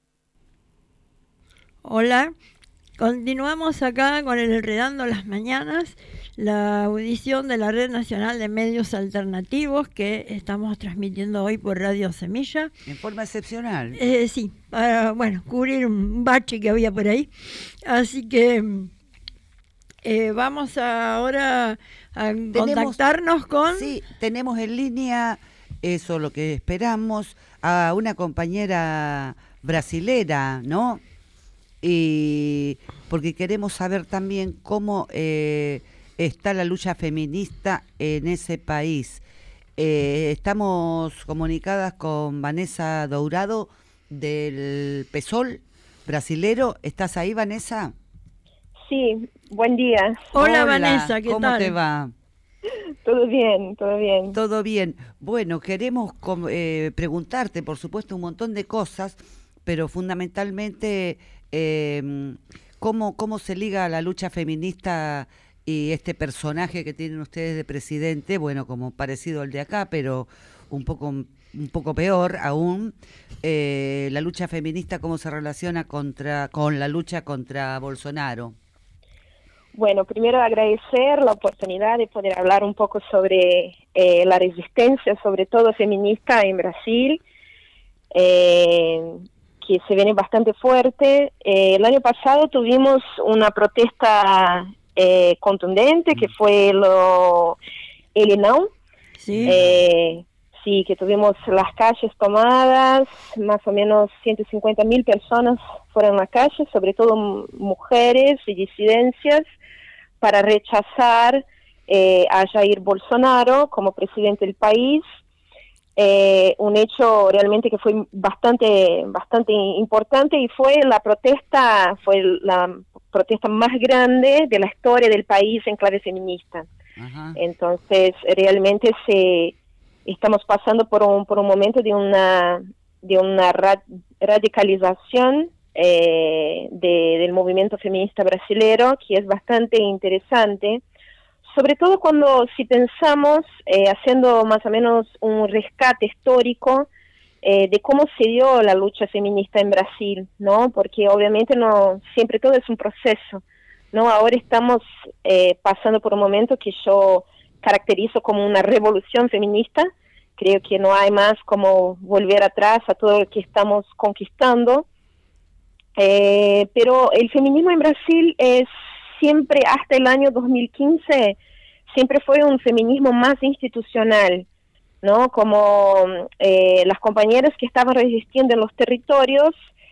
Hola, continuamos acá con el Enredando las Mañanas, la audición de la Red Nacional de Medios Alternativos que estamos transmitiendo hoy por Radio Semilla. En forma excepcional. Eh, sí, para, bueno, cubrir un bache que había por ahí. Así que eh, vamos a ahora a Tenemos- contactarnos con... Sí, tenemos en línea, eso lo que esperamos, a una compañera brasilera, ¿no? Y porque queremos saber también cómo eh, está la lucha feminista en ese país. Eh, estamos comunicadas con Vanessa Dourado del PSOL brasilero. ¿Estás ahí, Vanessa? Sí, buen día. Hola, Vanessa, ¿qué ¿cómo tal? te va? Todo bien, todo bien. Todo bien. Bueno, queremos com- eh, preguntarte, por supuesto, un montón de cosas, pero fundamentalmente, eh, ¿cómo, ¿cómo se liga la lucha feminista y este personaje que tienen ustedes de presidente? Bueno, como parecido al de acá, pero un poco un poco peor aún, eh, la lucha feminista, cómo se relaciona contra con la lucha contra Bolsonaro. Bueno, primero agradecer la oportunidad de poder hablar un poco sobre eh, la resistencia, sobre todo feminista en Brasil, eh, que se viene bastante fuerte. Eh, el año pasado tuvimos una protesta eh, contundente, que fue lo, el ENAU. Sí. Eh, sí, que tuvimos las calles tomadas, más o menos ciento cincuenta mil personas fueron a la calle, sobre todo mujeres y disidencias, para rechazar eh, a Jair Bolsonaro como presidente del país. Eh, un hecho realmente que fue bastante bastante importante, y fue la protesta fue la protesta más grande de la historia del país en clave feminista. Ajá. Entonces realmente se estamos pasando por un por un momento de una de una ra radicalización eh, de, del movimiento feminista brasilero, que es bastante interesante, sobre todo cuando si pensamos, eh, haciendo más o menos un rescate histórico eh, de cómo se dio la lucha feminista en Brasil, ¿no? Porque obviamente no siempre todo es un proceso, ¿no? Ahora estamos eh, pasando por un momento que yo caracterizo como una revolución feminista. Creo que no hay más como volver atrás a todo lo que estamos conquistando. Eh, pero el feminismo en Brasil es siempre, hasta el año dos mil quince, siempre fue un feminismo más institucional, ¿no? Como eh, las compañeras que estaban resistiendo en los territorios,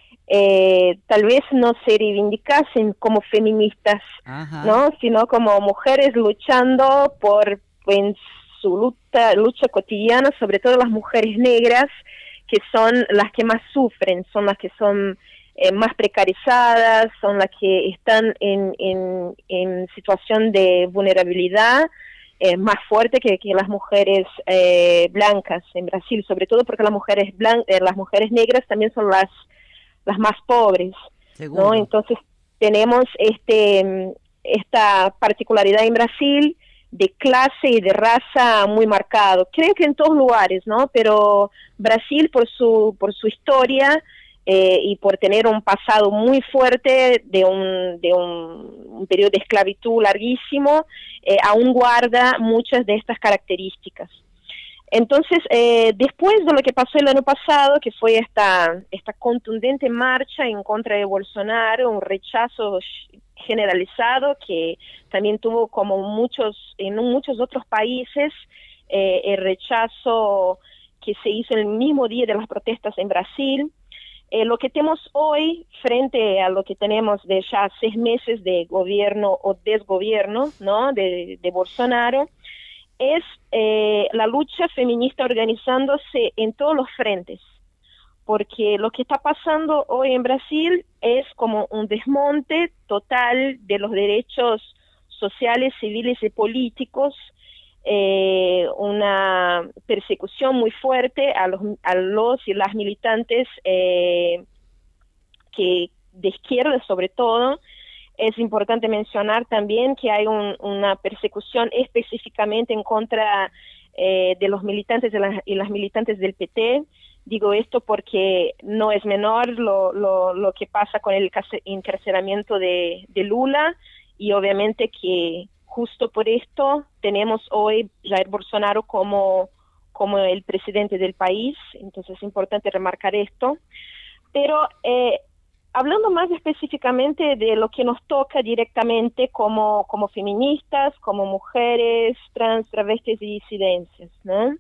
eh, tal vez no se reivindicasen como feministas, Ajá. ¿no? Sino como mujeres luchando por, en su lucha, lucha cotidiana, sobre todo las mujeres negras, que son las que más sufren, son las que son Eh, más precarizadas, son las que están en, en, en situación de vulnerabilidad eh, más fuerte que, que las mujeres eh, blancas en Brasil, sobre todo porque las mujeres blan eh, las mujeres negras también son las las más pobres, ¿no? Entonces tenemos este esta particularidad en Brasil de clase y de raza muy marcado. Creo que en todos lugares, ¿no? Pero Brasil, por su por su historia Eh, y por tener un pasado muy fuerte de un, de un, un periodo de esclavitud larguísimo, eh, aún guarda muchas de estas características. Entonces, eh, después de lo que pasó el año pasado, que fue esta, esta contundente marcha en contra de Bolsonaro, un rechazo generalizado que también tuvo, como muchos en muchos otros países, eh, el rechazo que se hizo el mismo día de las protestas en Brasil. Eh, lo que tenemos hoy, frente a lo que tenemos de ya seis meses de gobierno o desgobierno, ¿no? de, de Bolsonaro, es eh, la lucha feminista organizándose en todos los frentes. Porque lo que está pasando hoy en Brasil es como un desmonte total de los derechos sociales, civiles y políticos, Eh, una persecución muy fuerte a los, a los y las militantes eh, que de izquierda sobre todo. Es importante mencionar también que hay un, una persecución específicamente en contra eh, de los militantes de la, y las militantes del P T. Digo esto porque no es menor lo, lo, lo que pasa con el encarcelamiento de, de Lula, y obviamente que justo por esto tenemos hoy Jair Bolsonaro como, como el presidente del país. Entonces es importante remarcar esto. Pero eh, hablando más específicamente de lo que nos toca directamente como, como feministas, como mujeres, trans, travestis y disidencias, ¿no?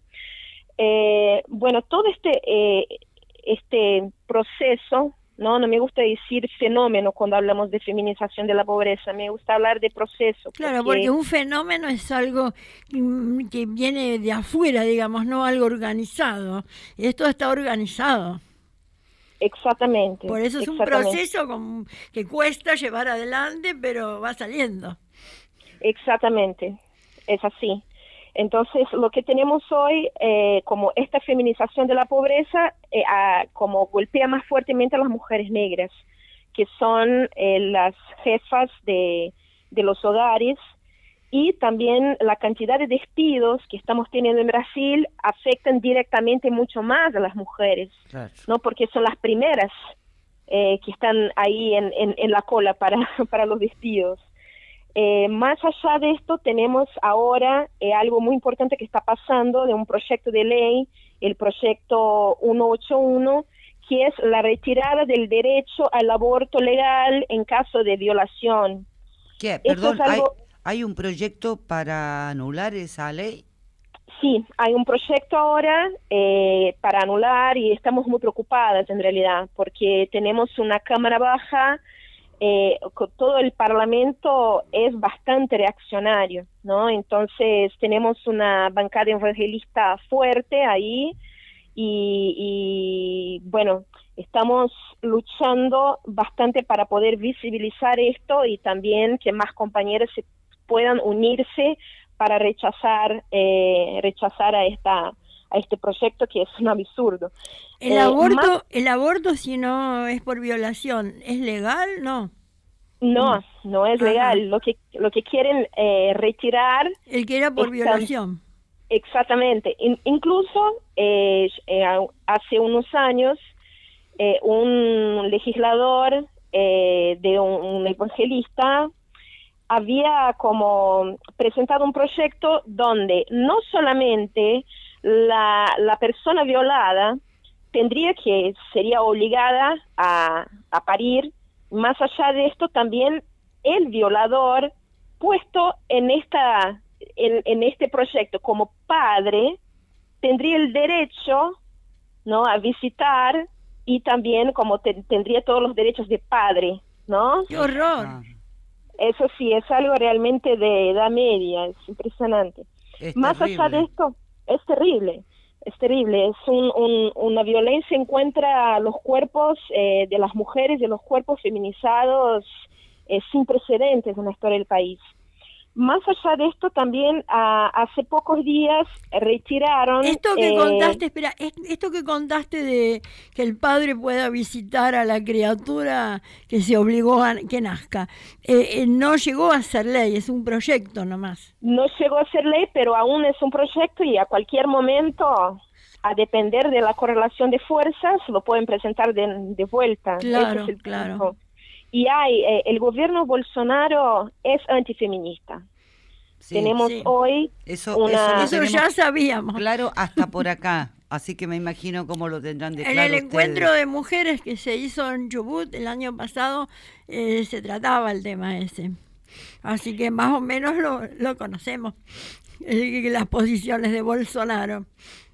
Eh, bueno, todo este, eh, este proceso, No, no me gusta decir fenómeno cuando hablamos de feminización de la pobreza, me gusta hablar de proceso. Claro, porque, porque un fenómeno es algo que viene de afuera, digamos, no algo organizado. Esto está organizado. Exactamente. Por eso es un proceso con, que cuesta llevar adelante, pero va saliendo. Exactamente, es así. Entonces, lo que tenemos hoy, eh, como esta feminización de la pobreza, eh, a, como golpea más fuertemente a las mujeres negras, que son eh, las jefas de, de los hogares, y también la cantidad de despidos que estamos teniendo en Brasil afectan directamente mucho más a las mujeres, claro. ¿no? Porque son las primeras eh, que están ahí en, en, en la cola para, para los despidos. Eh, más allá de esto, tenemos ahora eh, algo muy importante que está pasando de un proyecto de ley, el proyecto ciento ochenta y uno, que es la retirada del derecho al aborto legal en caso de violación. ¿Qué? Perdón, es algo... ¿hay, ¿hay un proyecto para anular esa ley? Sí, hay un proyecto ahora eh, para anular y estamos muy preocupadas en realidad, porque tenemos una Cámara Baja, eh, todo el Parlamento es bastante reaccionario, ¿no? Entonces tenemos una bancada evangelista fuerte ahí y, y bueno, estamos luchando bastante para poder visibilizar esto y también que más compañeros se puedan unirse para rechazar eh, rechazar a esta a este proyecto que es un absurdo. El eh, aborto, más, el aborto si no es por violación, ¿es legal? No. No, no es legal. Ajá. Lo que lo que quieren eh, retirar el que era por esta, violación. Exactamente. In, incluso eh, eh, hace unos años eh, un legislador eh, de un, un evangelista había como presentado un proyecto donde no solamente la, la persona violada tendría que, sería obligada a, a parir, más allá de esto también el violador puesto en esta en, en este proyecto como padre tendría el derecho, ¿no?, a visitar y también como te, tendría todos los derechos de padre, ¿no? ¡Qué horror! Ah. Eso sí, es algo realmente de edad media, es impresionante. Es Más terrible. allá de esto, es terrible, es terrible, es un, un, una violencia en contra los cuerpos eh, de las mujeres, de los cuerpos feminizados, eh, sin precedentes en la historia del país. Más allá de esto, también a, hace pocos días retiraron... Esto que eh, contaste, espera, esto que contaste de que el padre pueda visitar a la criatura que se obligó a que nazca, eh, eh, no llegó a ser ley, es un proyecto nomás. No llegó a ser ley, pero aún es un proyecto y a cualquier momento, a depender de la correlación de fuerzas, lo pueden presentar de, de vuelta. Claro, Ese es el claro. punto. Y hay, eh, el gobierno Bolsonaro es antifeminista. Sí, tenemos sí. hoy eso, una... Eso, eso ya sabíamos. Claro, hasta por acá. Así que me imagino cómo lo tendrán de claro En el ustedes. encuentro de mujeres que se hizo en Chubut el año pasado, eh, se trataba el tema ese. Así que más o menos lo, lo conocemos, eh, las posiciones de Bolsonaro.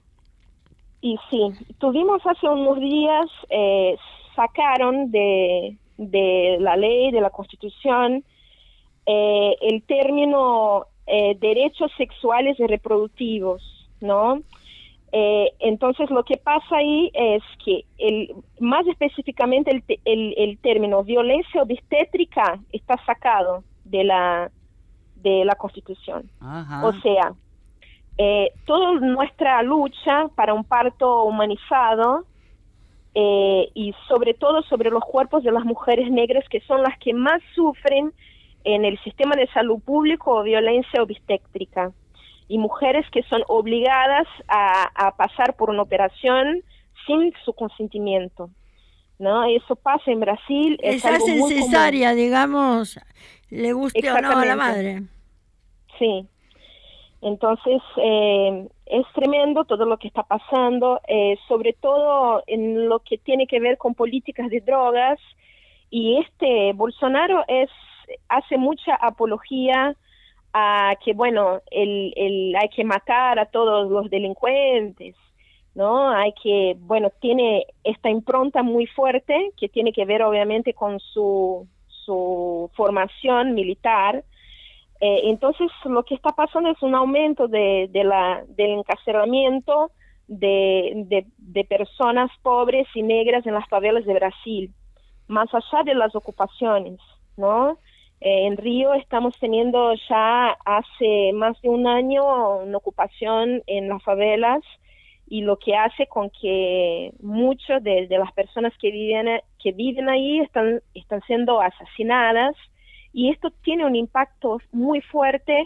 Y sí, tuvimos hace unos días, eh, sacaron de... de la ley, de la Constitución, eh, el término eh, derechos sexuales y reproductivos, ¿no? Eh, entonces lo que pasa ahí es que el, más específicamente el, el, el término violencia obstétrica está sacado de la de la Constitución. Ajá. O sea, eh, toda nuestra lucha para un parto humanizado Eh, y sobre todo sobre los cuerpos de las mujeres negras, que son las que más sufren en el sistema de salud público violencia obstétrica, y mujeres que son obligadas a, a pasar por una operación sin su consentimiento, ¿no? Eso pasa en Brasil. Es algo hacen muy cesárea, común. Digamos, le guste o no a la madre. Sí. Entonces, eh, es tremendo todo lo que está pasando, eh, sobre todo en lo que tiene que ver con políticas de drogas, y este Bolsonaro es hace mucha apología a que, bueno, el, el, hay que matar a todos los delincuentes, ¿no? Hay que, bueno, tiene esta impronta muy fuerte que tiene que ver obviamente con su, su formación militar. Eh, entonces lo que está pasando es un aumento de, de la, del encarcelamiento de, de, de personas pobres y negras en las favelas de Brasil, más allá de las ocupaciones, ¿no? Eh, en Río estamos teniendo ya hace más de un año una ocupación en las favelas, y lo que hace con que muchas de, de las personas que viven, que viven ahí están, están siendo asesinadas. Y esto tiene un impacto muy fuerte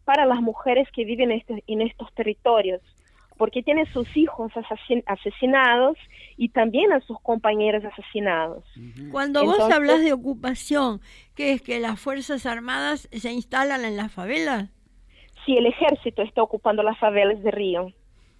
para las mujeres que viven este, en estos territorios, porque tienen sus hijos asesin- asesinados y también a sus compañeros asesinados. Cuando Entonces, vos hablas de ocupación, ¿qué es que las Fuerzas Armadas se instalan en las favelas? Sí, el ejército está ocupando las favelas de Río.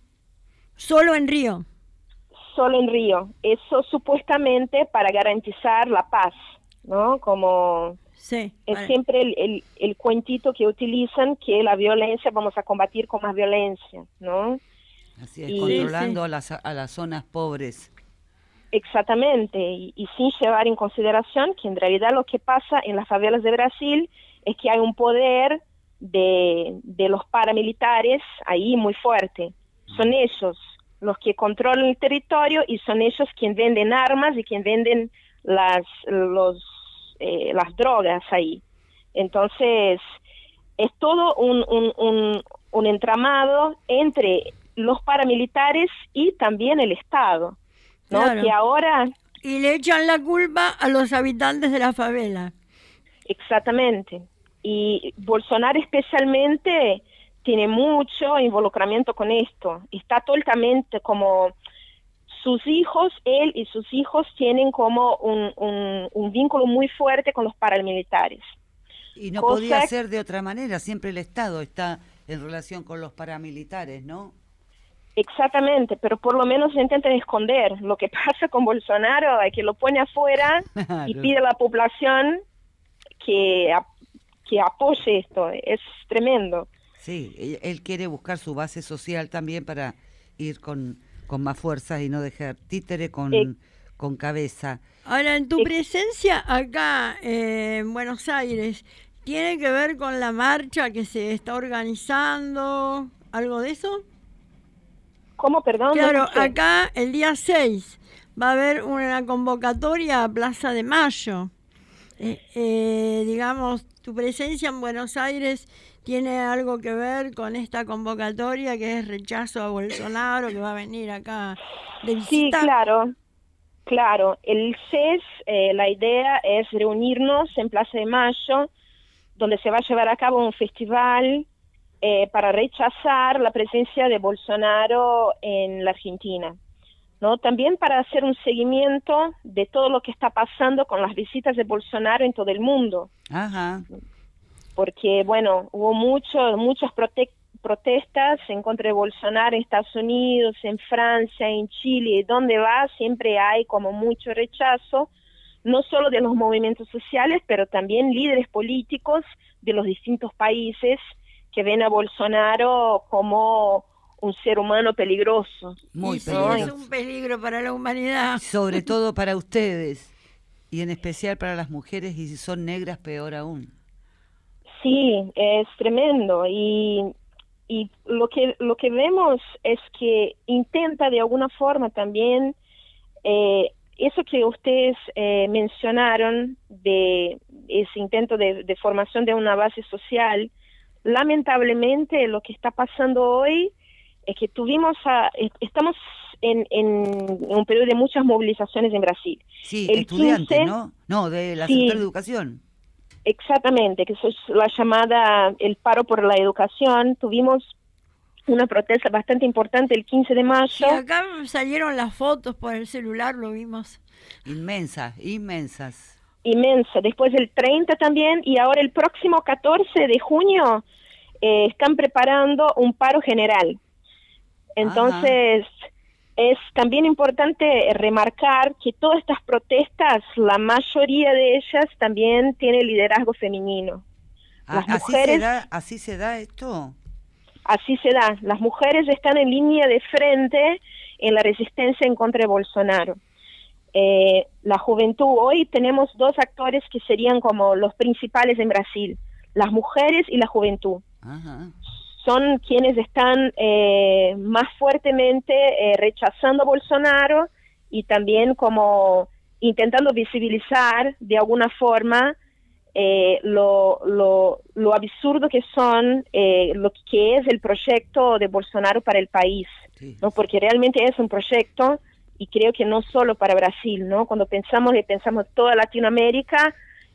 ¿Solo en Río? Solo en Río. Eso supuestamente para garantizar la paz, ¿no? Como sí, es vale. siempre el, el, el cuentito que utilizan, que la violencia vamos a combatir con más violencia, ¿no? Así es, Y- controlando sí. A, las, a las zonas pobres. Exactamente, y, y sin llevar en consideración que en realidad lo que pasa en las favelas de Brasil es que hay un poder de, de los paramilitares ahí muy fuerte. Son ellos los que controlan el territorio y son ellos quienes venden armas y quienes venden las, los, eh, las drogas ahí. Entonces, es todo un, un, un, un entramado entre los paramilitares y también el Estado, ¿no? Claro. Que ahora... Y le echan la culpa a los habitantes de la favela. Exactamente. Y Bolsonaro especialmente tiene mucho involucramiento con esto. Está totalmente como sus hijos, él y sus hijos tienen como un, un, un vínculo muy fuerte con los paramilitares. Y no Cosa- podía ser de otra manera, siempre el Estado está en relación con los paramilitares, ¿no? Exactamente, pero por lo menos intentan esconder. Lo que pasa con Bolsonaro es que lo pone afuera y Claro. pide a la población que, ap- que apoye esto. Es tremendo. Sí, él, él quiere buscar su base social también para ir con, con más fuerzas y no dejar títere con, Eh. con cabeza. Ahora, en tu presencia acá eh, en Buenos Aires, ¿tiene que ver con la marcha que se está organizando? ¿Algo de eso? ¿Cómo, perdón? Claro, No escuché. acá el día seis va a haber una convocatoria a Plaza de Mayo. Eh, eh, digamos, tu presencia en Buenos Aires tiene algo que ver con esta convocatoria que es rechazo a Bolsonaro, que va a venir acá de Sí, visita. claro, claro. El C E S, eh, la idea es reunirnos en Plaza de Mayo, donde se va a llevar a cabo un festival eh, para rechazar la presencia de Bolsonaro en la Argentina, ¿no? También para hacer un seguimiento de todo lo que está pasando con las visitas de Bolsonaro en todo el mundo. Ajá. Porque, bueno, hubo mucho, muchas prote- protestas en contra de Bolsonaro en Estados Unidos, en Francia, en Chile, donde va siempre hay como mucho rechazo, no solo de los movimientos sociales, pero también líderes políticos de los distintos países que ven a Bolsonaro como un ser humano peligroso. Muy Y sí, peligroso. es un peligro para la humanidad. Sobre todo para ustedes y en especial para las mujeres, y si son negras peor aún. Sí, es tremendo y, y lo que lo que vemos es que intenta de alguna forma también eh, eso que ustedes eh, mencionaron de ese intento de, de formación de una base social. Lamentablemente lo que está pasando hoy es que tuvimos a, estamos en, en un periodo de muchas movilizaciones en Brasil. Sí, El estudiantes, quince ¿no? No, de la Sí. sector de educación. Exactamente, que eso es la llamada el paro por la educación. Tuvimos una protesta bastante importante el quince de mayo. Sí, acá salieron las fotos por el celular, lo vimos. Inmensas, inmensas. Inmensa. Después el treinta también, y ahora el próximo catorce de junio eh, están preparando un paro general. Entonces, es también importante remarcar que todas estas protestas, la mayoría de ellas también tiene liderazgo femenino. Las Ah, ¿así, mujeres, se da, ¿Así se da esto? así se da. Las mujeres están en línea de frente en la resistencia en contra de Bolsonaro. Eh, la juventud, hoy tenemos dos actores que serían como los principales en Brasil, las mujeres y la juventud. Ajá. Son quienes están eh, más fuertemente eh, rechazando a Bolsonaro y también como intentando visibilizar de alguna forma eh, lo, lo, lo absurdo que son, eh, lo que es el proyecto de Bolsonaro para el país, Sí. ¿no? Porque realmente es un proyecto, y creo que no solo para Brasil, ¿no? Cuando pensamos y pensamos toda Latinoamérica,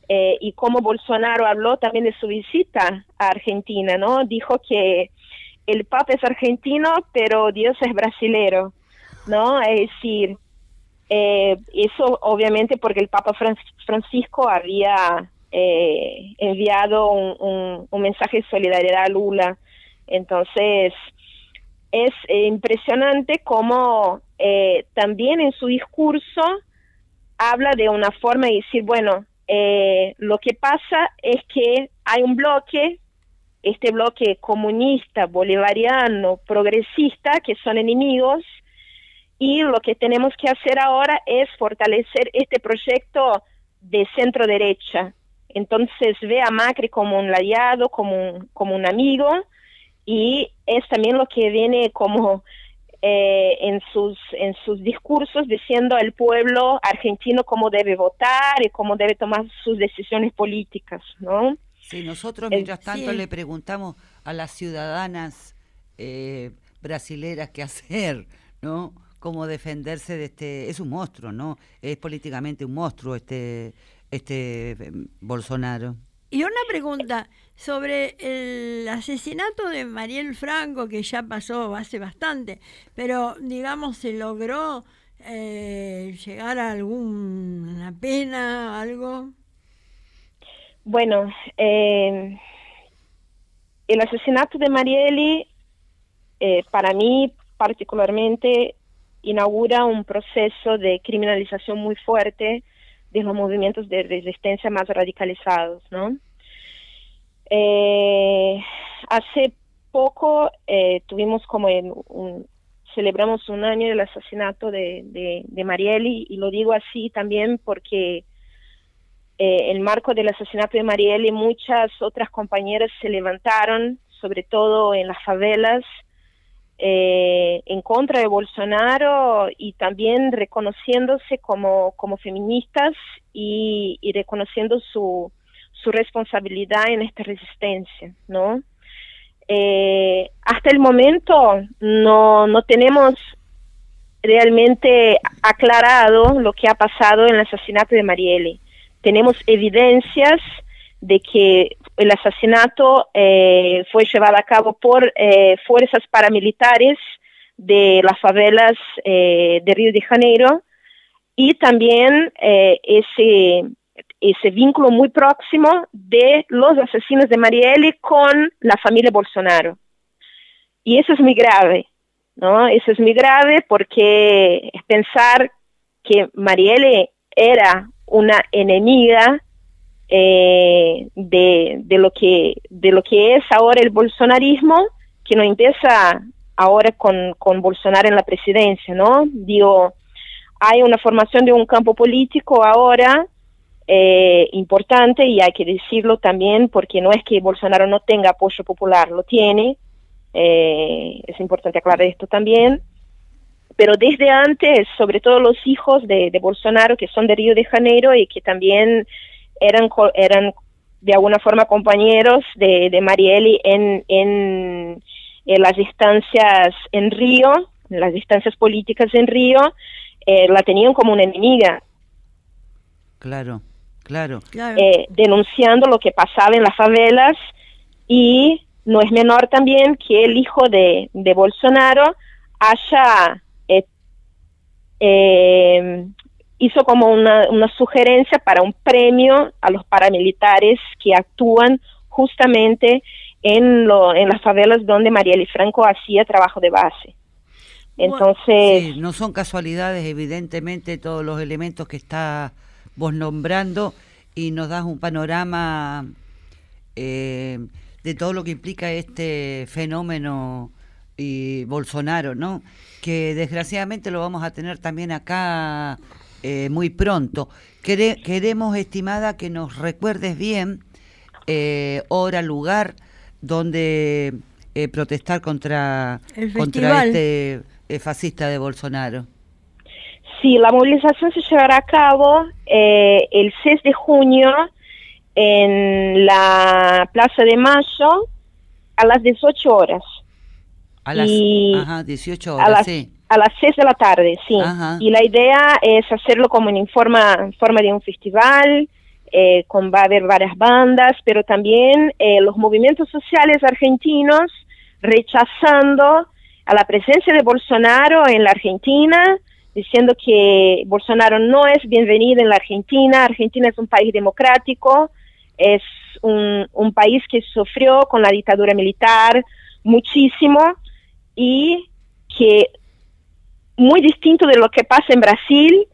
eh, y cómo Bolsonaro habló también de su visita a Argentina, ¿no? Dijo que el Papa es argentino, pero Dios es brasilero, ¿no? Es decir, eh, eso obviamente porque el Papa Fran- Francisco había eh, enviado un, un, un mensaje de solidaridad a Lula. Entonces, es eh, impresionante cómo eh, también en su discurso habla de una forma de decir, bueno, eh, lo que pasa es que hay un bloque, este bloque comunista, bolivariano, progresista, que son enemigos, y lo que tenemos que hacer ahora es fortalecer este proyecto de centro-derecha. Entonces ve a Macri como un aliado, como un, como un amigo, y es también lo que viene como eh, en sus en sus discursos diciendo al pueblo argentino cómo debe votar y cómo debe tomar sus decisiones políticas, ¿no? Sí, nosotros mientras Eh, tanto sí. le preguntamos a las ciudadanas eh, brasileras qué hacer, ¿no? Cómo defenderse de este, es un monstruo, ¿no? Es políticamente un monstruo este este eh, Bolsonaro. Y una pregunta sobre el asesinato de Mariel Franco, que ya pasó hace bastante, pero digamos se logró eh, llegar a alguna pena, algo. Bueno, eh, el asesinato de Marieli, eh, para mí particularmente, inaugura un proceso de criminalización muy fuerte de los movimientos de resistencia más radicalizados, ¿no? Eh, hace poco eh, tuvimos como en un, celebramos un año del asesinato de, de, de Marieli, y lo digo así también porque eh, en el marco del asesinato de Marieli muchas otras compañeras se levantaron, sobre todo en las favelas, eh, en contra de Bolsonaro y también reconociéndose como, como feministas y, y reconociendo su, su responsabilidad en esta resistencia, ¿no? Eh, hasta el momento no, no tenemos realmente aclarado lo que ha pasado en el asesinato de Marieli. Tenemos evidencias de que el asesinato eh, fue llevado a cabo por eh, fuerzas paramilitares de las favelas eh, de Río de Janeiro, y también eh, ese, ese vínculo muy próximo de los asesinos de Marieli con la familia Bolsonaro. Y eso es muy grave, ¿no? Eso es muy grave porque es pensar que Marieli era una enemiga Eh, de, de lo que de lo que es ahora el bolsonarismo, que no empieza ahora con, con Bolsonaro en la presidencia, ¿no? Digo, hay una formación de un campo político ahora eh, importante, y hay que decirlo también porque no es que Bolsonaro no tenga apoyo popular, lo tiene, eh, es importante aclarar esto también, pero desde antes, sobre todo los hijos de, de Bolsonaro, que son de Río de Janeiro y que también eran eran de alguna forma compañeros de, de Marieli en, en, en las instancias en Río, en las instancias políticas en Río, eh, la tenían como una enemiga. Claro, claro. Eh, denunciando lo que pasaba en las favelas, y no es menor también que el hijo de, de Bolsonaro haya eh, eh, hizo como una, una sugerencia para un premio a los paramilitares que actúan justamente en, lo, en las favelas donde Marieli Franco hacía trabajo de base. Entonces... Sí, no son casualidades, evidentemente, todos los elementos que está vos nombrando, y nos das un panorama eh, de todo lo que implica este fenómeno y Bolsonaro, ¿no? Que desgraciadamente lo vamos a tener también acá Eh, muy pronto. Quere, queremos, estimada, que nos recuerdes bien eh, hora, lugar donde eh, protestar contra, contra este eh, fascista de Bolsonaro. Sí, la movilización se llevará a cabo eh, el seis de junio en la Plaza de Mayo a las dieciocho horas. A las y ajá, dieciocho horas, a las, sí. A las seis de la tarde, sí. Ajá. Y la idea es hacerlo como en forma, en forma de un festival, eh, con, va a haber varias bandas, pero también eh, los movimientos sociales argentinos rechazando a la presencia de Bolsonaro en la Argentina, diciendo que Bolsonaro no es bienvenido en la Argentina. Argentina es un país democrático, es un, un país que sufrió con la dictadura militar muchísimo y que muy distinto de lo que pasa en Brasil,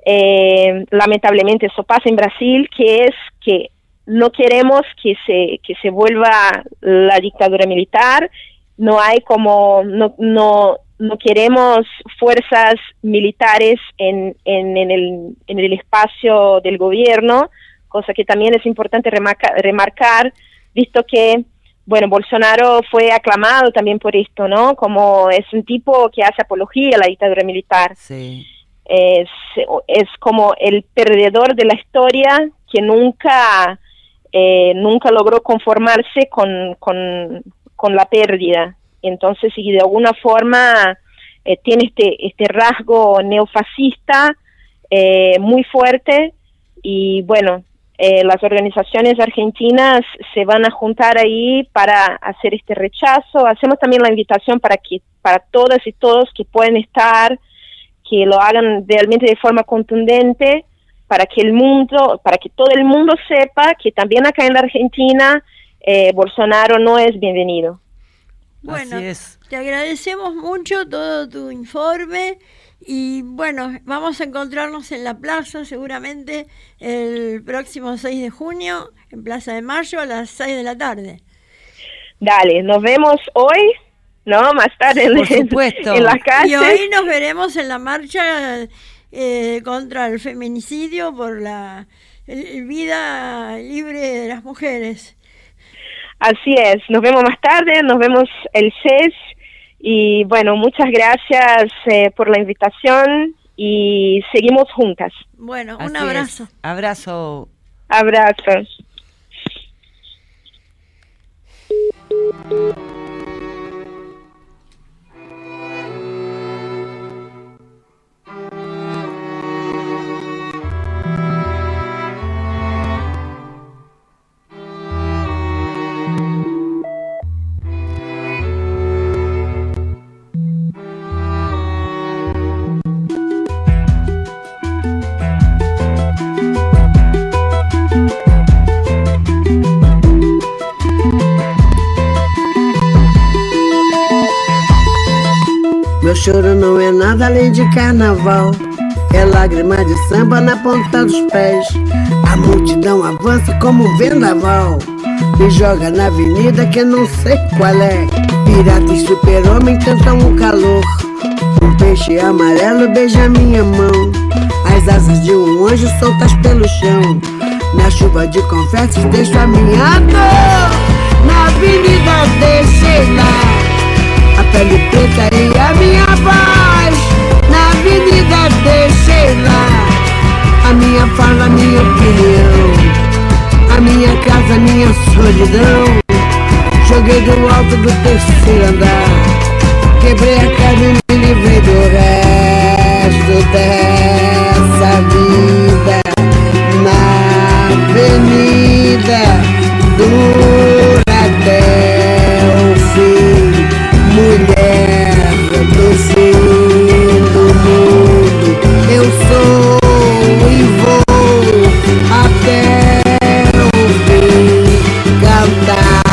eh, lamentablemente eso pasa en Brasil, que es que no queremos que se, que se vuelva la dictadura militar. No hay como, no, no, no queremos fuerzas militares en, en, en, el, en el espacio del gobierno, cosa que también es importante remarca, remarcar, visto que, bueno, Bolsonaro fue aclamado también por esto, ¿no? Como es un tipo que hace apología a la dictadura militar. Sí. Es, es como el perdedor de la historia que nunca, eh, nunca logró conformarse con... con con la pérdida. Entonces, y de alguna forma eh, tiene este este rasgo neofascista eh, muy fuerte, y bueno, eh, las organizaciones argentinas se van a juntar ahí para hacer este rechazo. Hacemos también la invitación para que para todas y todos que pueden estar, que lo hagan realmente de forma contundente, para que el mundo, para que todo el mundo sepa que también acá en la Argentina Eh, Bolsonaro no es bienvenido. Bueno, te agradecemos mucho todo tu informe y bueno, vamos a encontrarnos en la plaza seguramente el próximo seis de junio, en Plaza de Mayo a las seis de la tarde. Dale, nos vemos hoy, ¿no? Más tarde en, en, en la calle. Y hoy nos veremos en la marcha eh, contra el feminicidio por la el, vida libre de las mujeres. Así es, nos vemos más tarde, nos vemos el seis y bueno, muchas gracias eh, por la invitación y seguimos juntas. Bueno, un Así abrazo. Es. Abrazo. Abrazos. Meu choro não é nada além de carnaval, é lágrima de samba na ponta dos pés. A multidão avança como um vendaval, me joga na avenida que não sei qual é. Pirata e super-homem tentam um calor, um peixe amarelo beija minha mão. As asas de um anjo soltas pelo chão, na chuva de confetes deixo a minha dor. Na avenida deixei lá a pele preta e a minha voz. Na avenida deixei lá a minha fala, a minha opinião, a minha casa, a minha solidão. Joguei do alto do terceiro andar, quebrei a cara e me livrei do resto dessa vida. Na avenida dura até o fim, mulher do fim do mundo. Eu sou e vou até o fim cantar.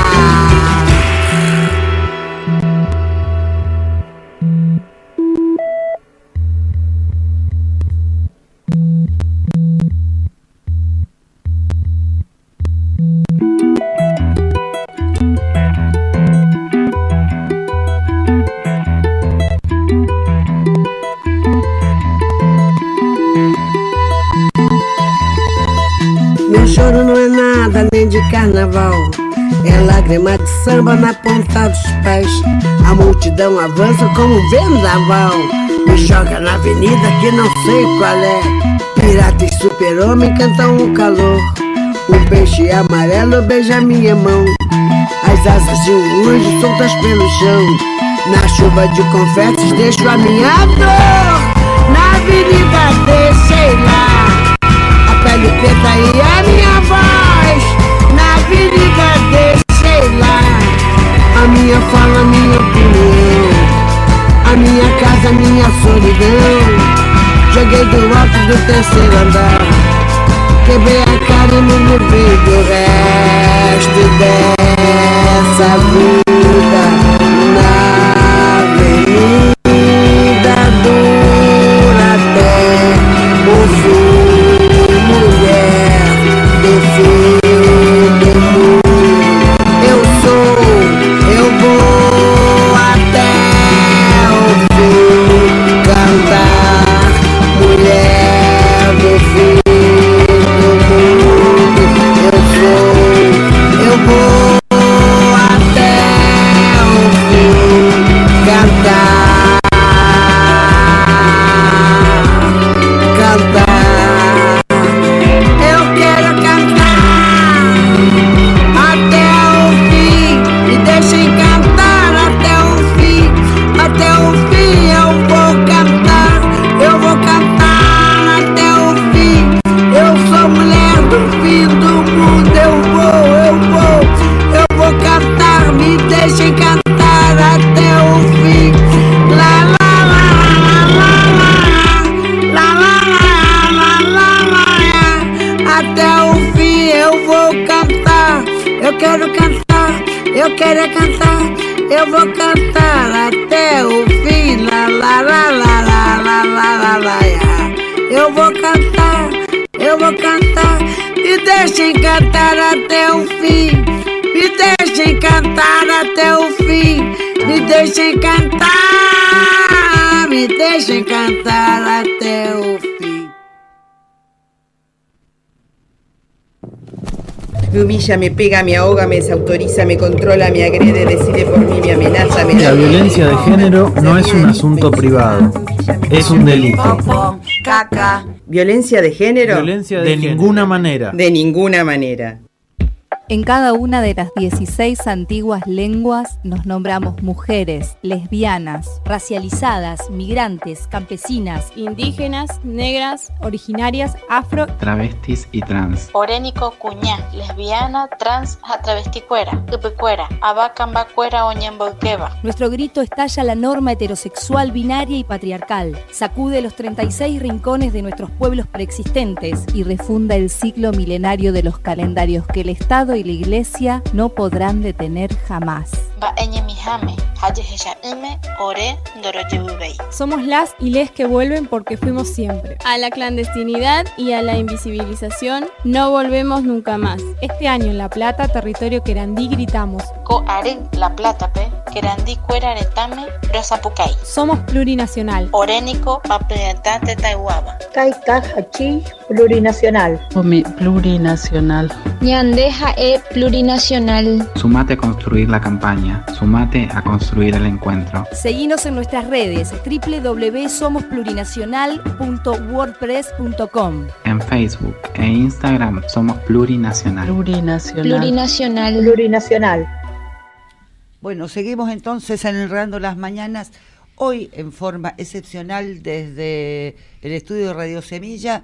Meu choro não é nada nem de carnaval, é lágrima de samba na ponta dos pés. A multidão avança como um vendaval, me joga na avenida que não sei qual é. Pirata e super-homem cantam um calor, um peixe amarelo beija minha mão. As asas de um anjo soltas pelo chão, na chuva de confetes deixo a minha dor. Na avenida deixei lá a pele preta e a vive o resto dessa vida na avenida dura até o fim, mulher do fim do mundo. Eu sou, eu vou até o fim cantar, mulher do fim do mundo. Eu sou, eu vou até o fim cantar, cantar. Eu quero cantar até o fim, me deixem cantar até o fim, até o fim eu vou cantar, eu vou cantar até o fim. Eu sou mulher do fim do mundo, eu vou, eu vou, eu vou cantar, me deixem cantar até o fim. Lá, lá, lá, lá, lá, lá, lá, lá, lá, lá, até o fim eu vou cantar, eu quero cantar, eu quero é cantar, eu vou cantar até o fim. Lá, lá, lá, lá, lá, lá, lá, lá, lá, eu vou cantar, eu vou cantar, me deixem cantar até o fim, me deixem cantar até o fim, me deixem cantar, me deixem cantar até o fim. Me humilla, me pega, me ahoga, me desautoriza, me controla, me agrede, decide por mí, me amenaza, me... La violencia de género no es un asunto privado, es un delito. Caca. ¿Violencia de género? Violencia de, de ninguna manera. De ninguna manera. En cada una de las dieciséis antiguas lenguas nos nombramos mujeres, lesbianas, racializadas, migrantes, campesinas, indígenas, negras, originarias, afro, travestis y trans. Orénico, cuñá, lesbiana, trans, travesticuera, upecuera, abacambacuera, oñemboqueba. Nuestro grito estalla la norma heterosexual, binaria y patriarcal. Sacude los treinta y seis rincones de nuestros pueblos preexistentes y refunda el ciclo milenario de los calendarios que el Estado y la Iglesia no podrán detener jamás. Somos las y les que vuelven porque fuimos siempre. A la clandestinidad y a la invisibilización no volvemos nunca más. Este año en La Plata, territorio querandí, gritamos: Coare, La Plata, pe, querandí, cuera, aretame, Rosapucay. Somos plurinacional. Orénico, papeatate, taihuaba. Caica, Hachi, plurinacional. Omi, plurinacional. Ñandeja e plurinacional. Sumate a construir la campaña, sumate a construir el encuentro. Seguinos en nuestras redes w w w punto somos plurinacional punto wordpress punto com. En Facebook e Instagram somos plurinacional. Plurinacional. Plurinacional. Plurinacional. Bueno, seguimos entonces en Enredando las Mañanas, hoy en forma excepcional desde el estudio de Radio Semilla,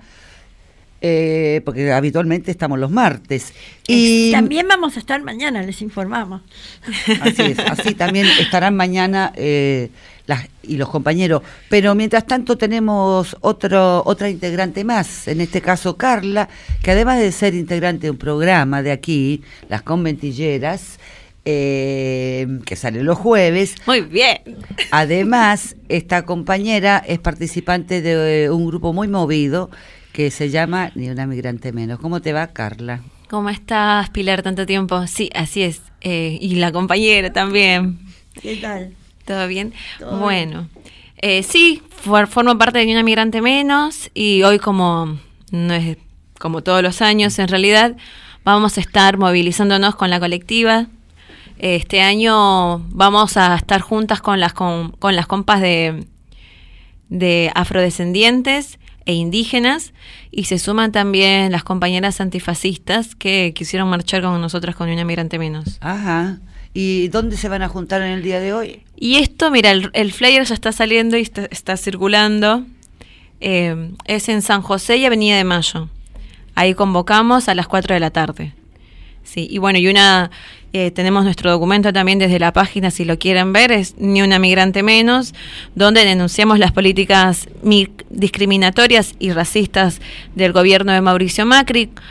eh, porque habitualmente estamos los martes. Y también vamos a estar mañana, les informamos. Así es, así también estarán mañana eh, las, y los compañeros. Pero mientras tanto tenemos otro otra integrante más, en este caso Carla, que además de ser integrante de un programa de aquí, Las Conventilleras, Eh, que sale los jueves. Muy bien. Además, esta compañera es participante de un grupo muy movido que se llama Ni una migrante menos. ¿Cómo te va, Carla? ¿Cómo estás, Pilar, tanto tiempo? Sí, así es. Eh, y la compañera también. ¿Qué tal? ¿Todo bien? ¿Todo bueno, eh, sí, for, formo parte de Ni una migrante menos y hoy, como no es como todos los años en realidad, vamos a estar movilizándonos con la colectiva. Este año vamos a estar juntas con las con, con las compas de, de afrodescendientes e indígenas, y se suman también las compañeras antifascistas que quisieron marchar con nosotras con Una Migrante Menos. Ajá. ¿Y dónde se van a juntar en el día de hoy? Y esto, mira, el, el flyer ya está saliendo y está, está circulando. Eh, es en San José y Avenida de Mayo. Ahí convocamos a las cuatro de la tarde. Sí, y bueno, y una eh, tenemos nuestro documento también desde la página, si lo quieren ver, es Ni una migrante menos, donde denunciamos las políticas mi- discriminatorias y racistas del gobierno de Mauricio Macri,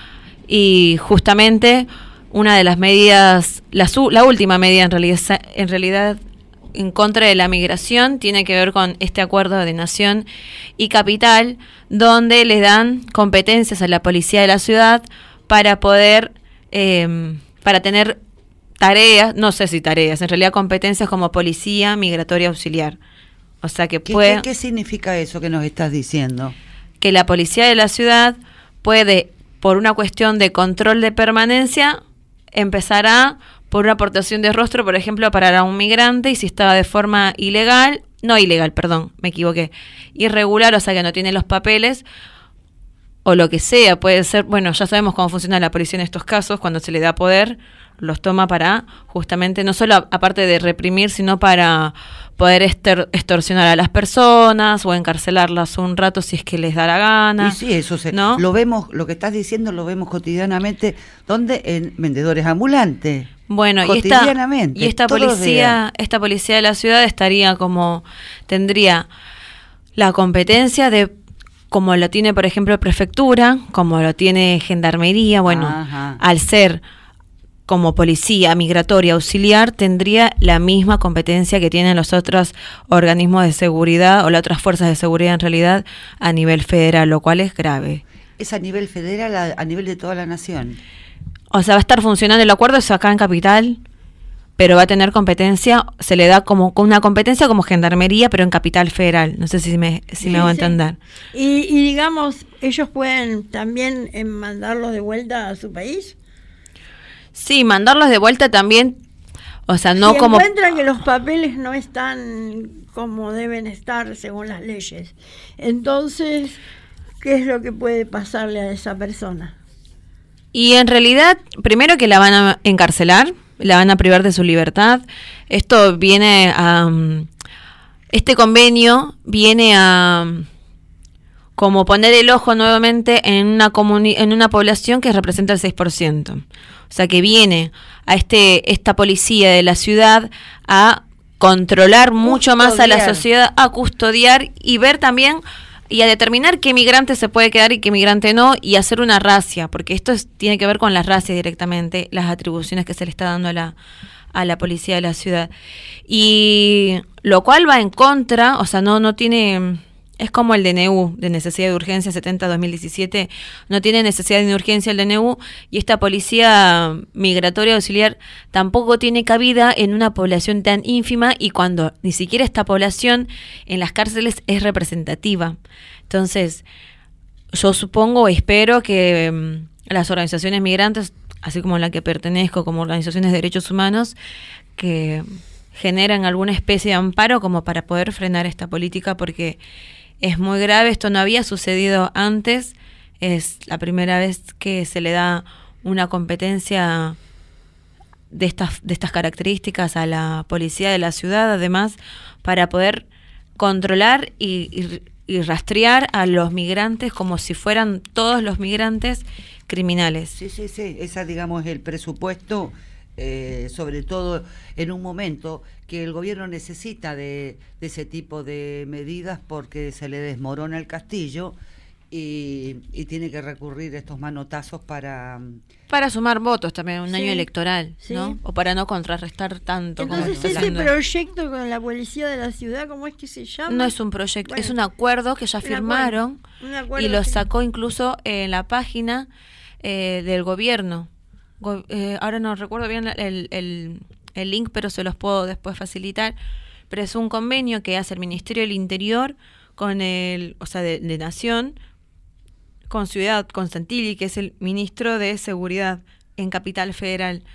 y justamente una de las medidas, la, su, la última medida en realidad, en realidad en contra de la migración tiene que ver con este acuerdo de Nación y Capital, donde le dan competencias a la policía de la ciudad para poder, eh, para tener tareas, no sé si tareas, en realidad competencias como policía migratoria auxiliar. O sea que ¿Qué, puede... ¿qué, ¿Qué significa eso que nos estás diciendo? Que la policía de la ciudad puede, por una cuestión de control de permanencia, empezar a, por una aportación de rostro, por ejemplo, parar a un migrante, y si estaba de forma ilegal, no ilegal, perdón, me equivoqué, irregular, o sea que no tiene los papeles, o lo que sea, puede ser, bueno, ya sabemos cómo funciona la policía en estos casos, cuando se le da poder, los toma para, justamente, no solo aparte de reprimir, sino para poder extor- extorsionar a las personas o encarcelarlas un rato si es que les da la gana. Y sí, eso se, ¿no? Lo vemos, lo que estás diciendo lo vemos cotidianamente, donde en vendedores ambulantes. Bueno, y esta, y esta policía, esta policía de la ciudad estaría como, tendría la competencia de, como lo tiene, por ejemplo, prefectura, como lo tiene gendarmería, bueno, Ajá. al ser como policía migratoria auxiliar, tendría la misma competencia que tienen los otros organismos de seguridad o las otras fuerzas de seguridad en realidad a nivel federal, lo cual es grave. Es a nivel federal, a, a nivel de toda la nación. O sea, va a estar funcionando el acuerdo, es acá en Capital, pero va a tener competencia, se le da como una competencia como gendarmería, pero en Capital Federal. No sé si me, si Sí, me hago sí. entender. Y, y digamos, ellos pueden también eh, mandarlos de vuelta a su país. Sí, mandarlos de vuelta también, o sea, no si como... encuentran que los papeles no están como deben estar según las leyes, entonces, ¿qué es lo que puede pasarle a esa persona? Y en realidad, primero que la van a encarcelar, la van a privar de su libertad. Esto viene a... Um, este convenio viene a... Um, como poner el ojo nuevamente en una comuni- en una población que representa el seis por ciento. O sea, que viene a este esta policía de la ciudad a controlar mucho más a la Custodiar. sociedad, a custodiar y ver también y a determinar qué migrante se puede quedar y qué migrante no, y hacer una racia, porque esto es, tiene que ver con las racias directamente, las atribuciones que se le está dando a la a la policía de la ciudad. Y lo cual va en contra, o sea, no no tiene... Es como el D N U, de necesidad de urgencia setenta dos mil diecisiete, no tiene necesidad de urgencia el D N U, y esta policía migratoria auxiliar tampoco tiene cabida en una población tan ínfima, y cuando ni siquiera esta población en las cárceles es representativa. Entonces, yo supongo, espero que um, las organizaciones migrantes, así como la que pertenezco, como organizaciones de derechos humanos, que generan alguna especie de amparo como para poder frenar esta política, porque es muy grave, esto no había sucedido antes, es la primera vez que se le da una competencia de estas, de estas características a la policía de la ciudad, además, para poder controlar y, y, y rastrear a los migrantes como si fueran todos los migrantes criminales. Sí, sí, sí, esa digamos es el presupuesto, eh, sobre todo en un momento que el gobierno necesita de, de ese tipo de medidas porque se le desmorona el castillo y, y tiene que recurrir a estos manotazos para... Para sumar votos también, un Sí, año electoral, sí. ¿no? O para no contrarrestar tanto. como Entonces, está ese haciendo. proyecto con la policía de la ciudad, ¿cómo es que se llama? No es un proyecto, Bueno, es un acuerdo que ya un firmaron acuerdo, un acuerdo, y lo sí. sacó incluso en la página eh, del gobierno. Go- eh, ahora no recuerdo bien el, el, el link, pero se los puedo después facilitar. Pero es un convenio que hace el Ministerio del Interior con el, o sea, de, de Nación, con Ciudad Constantini, que es el ministro de Seguridad en Capital Federal,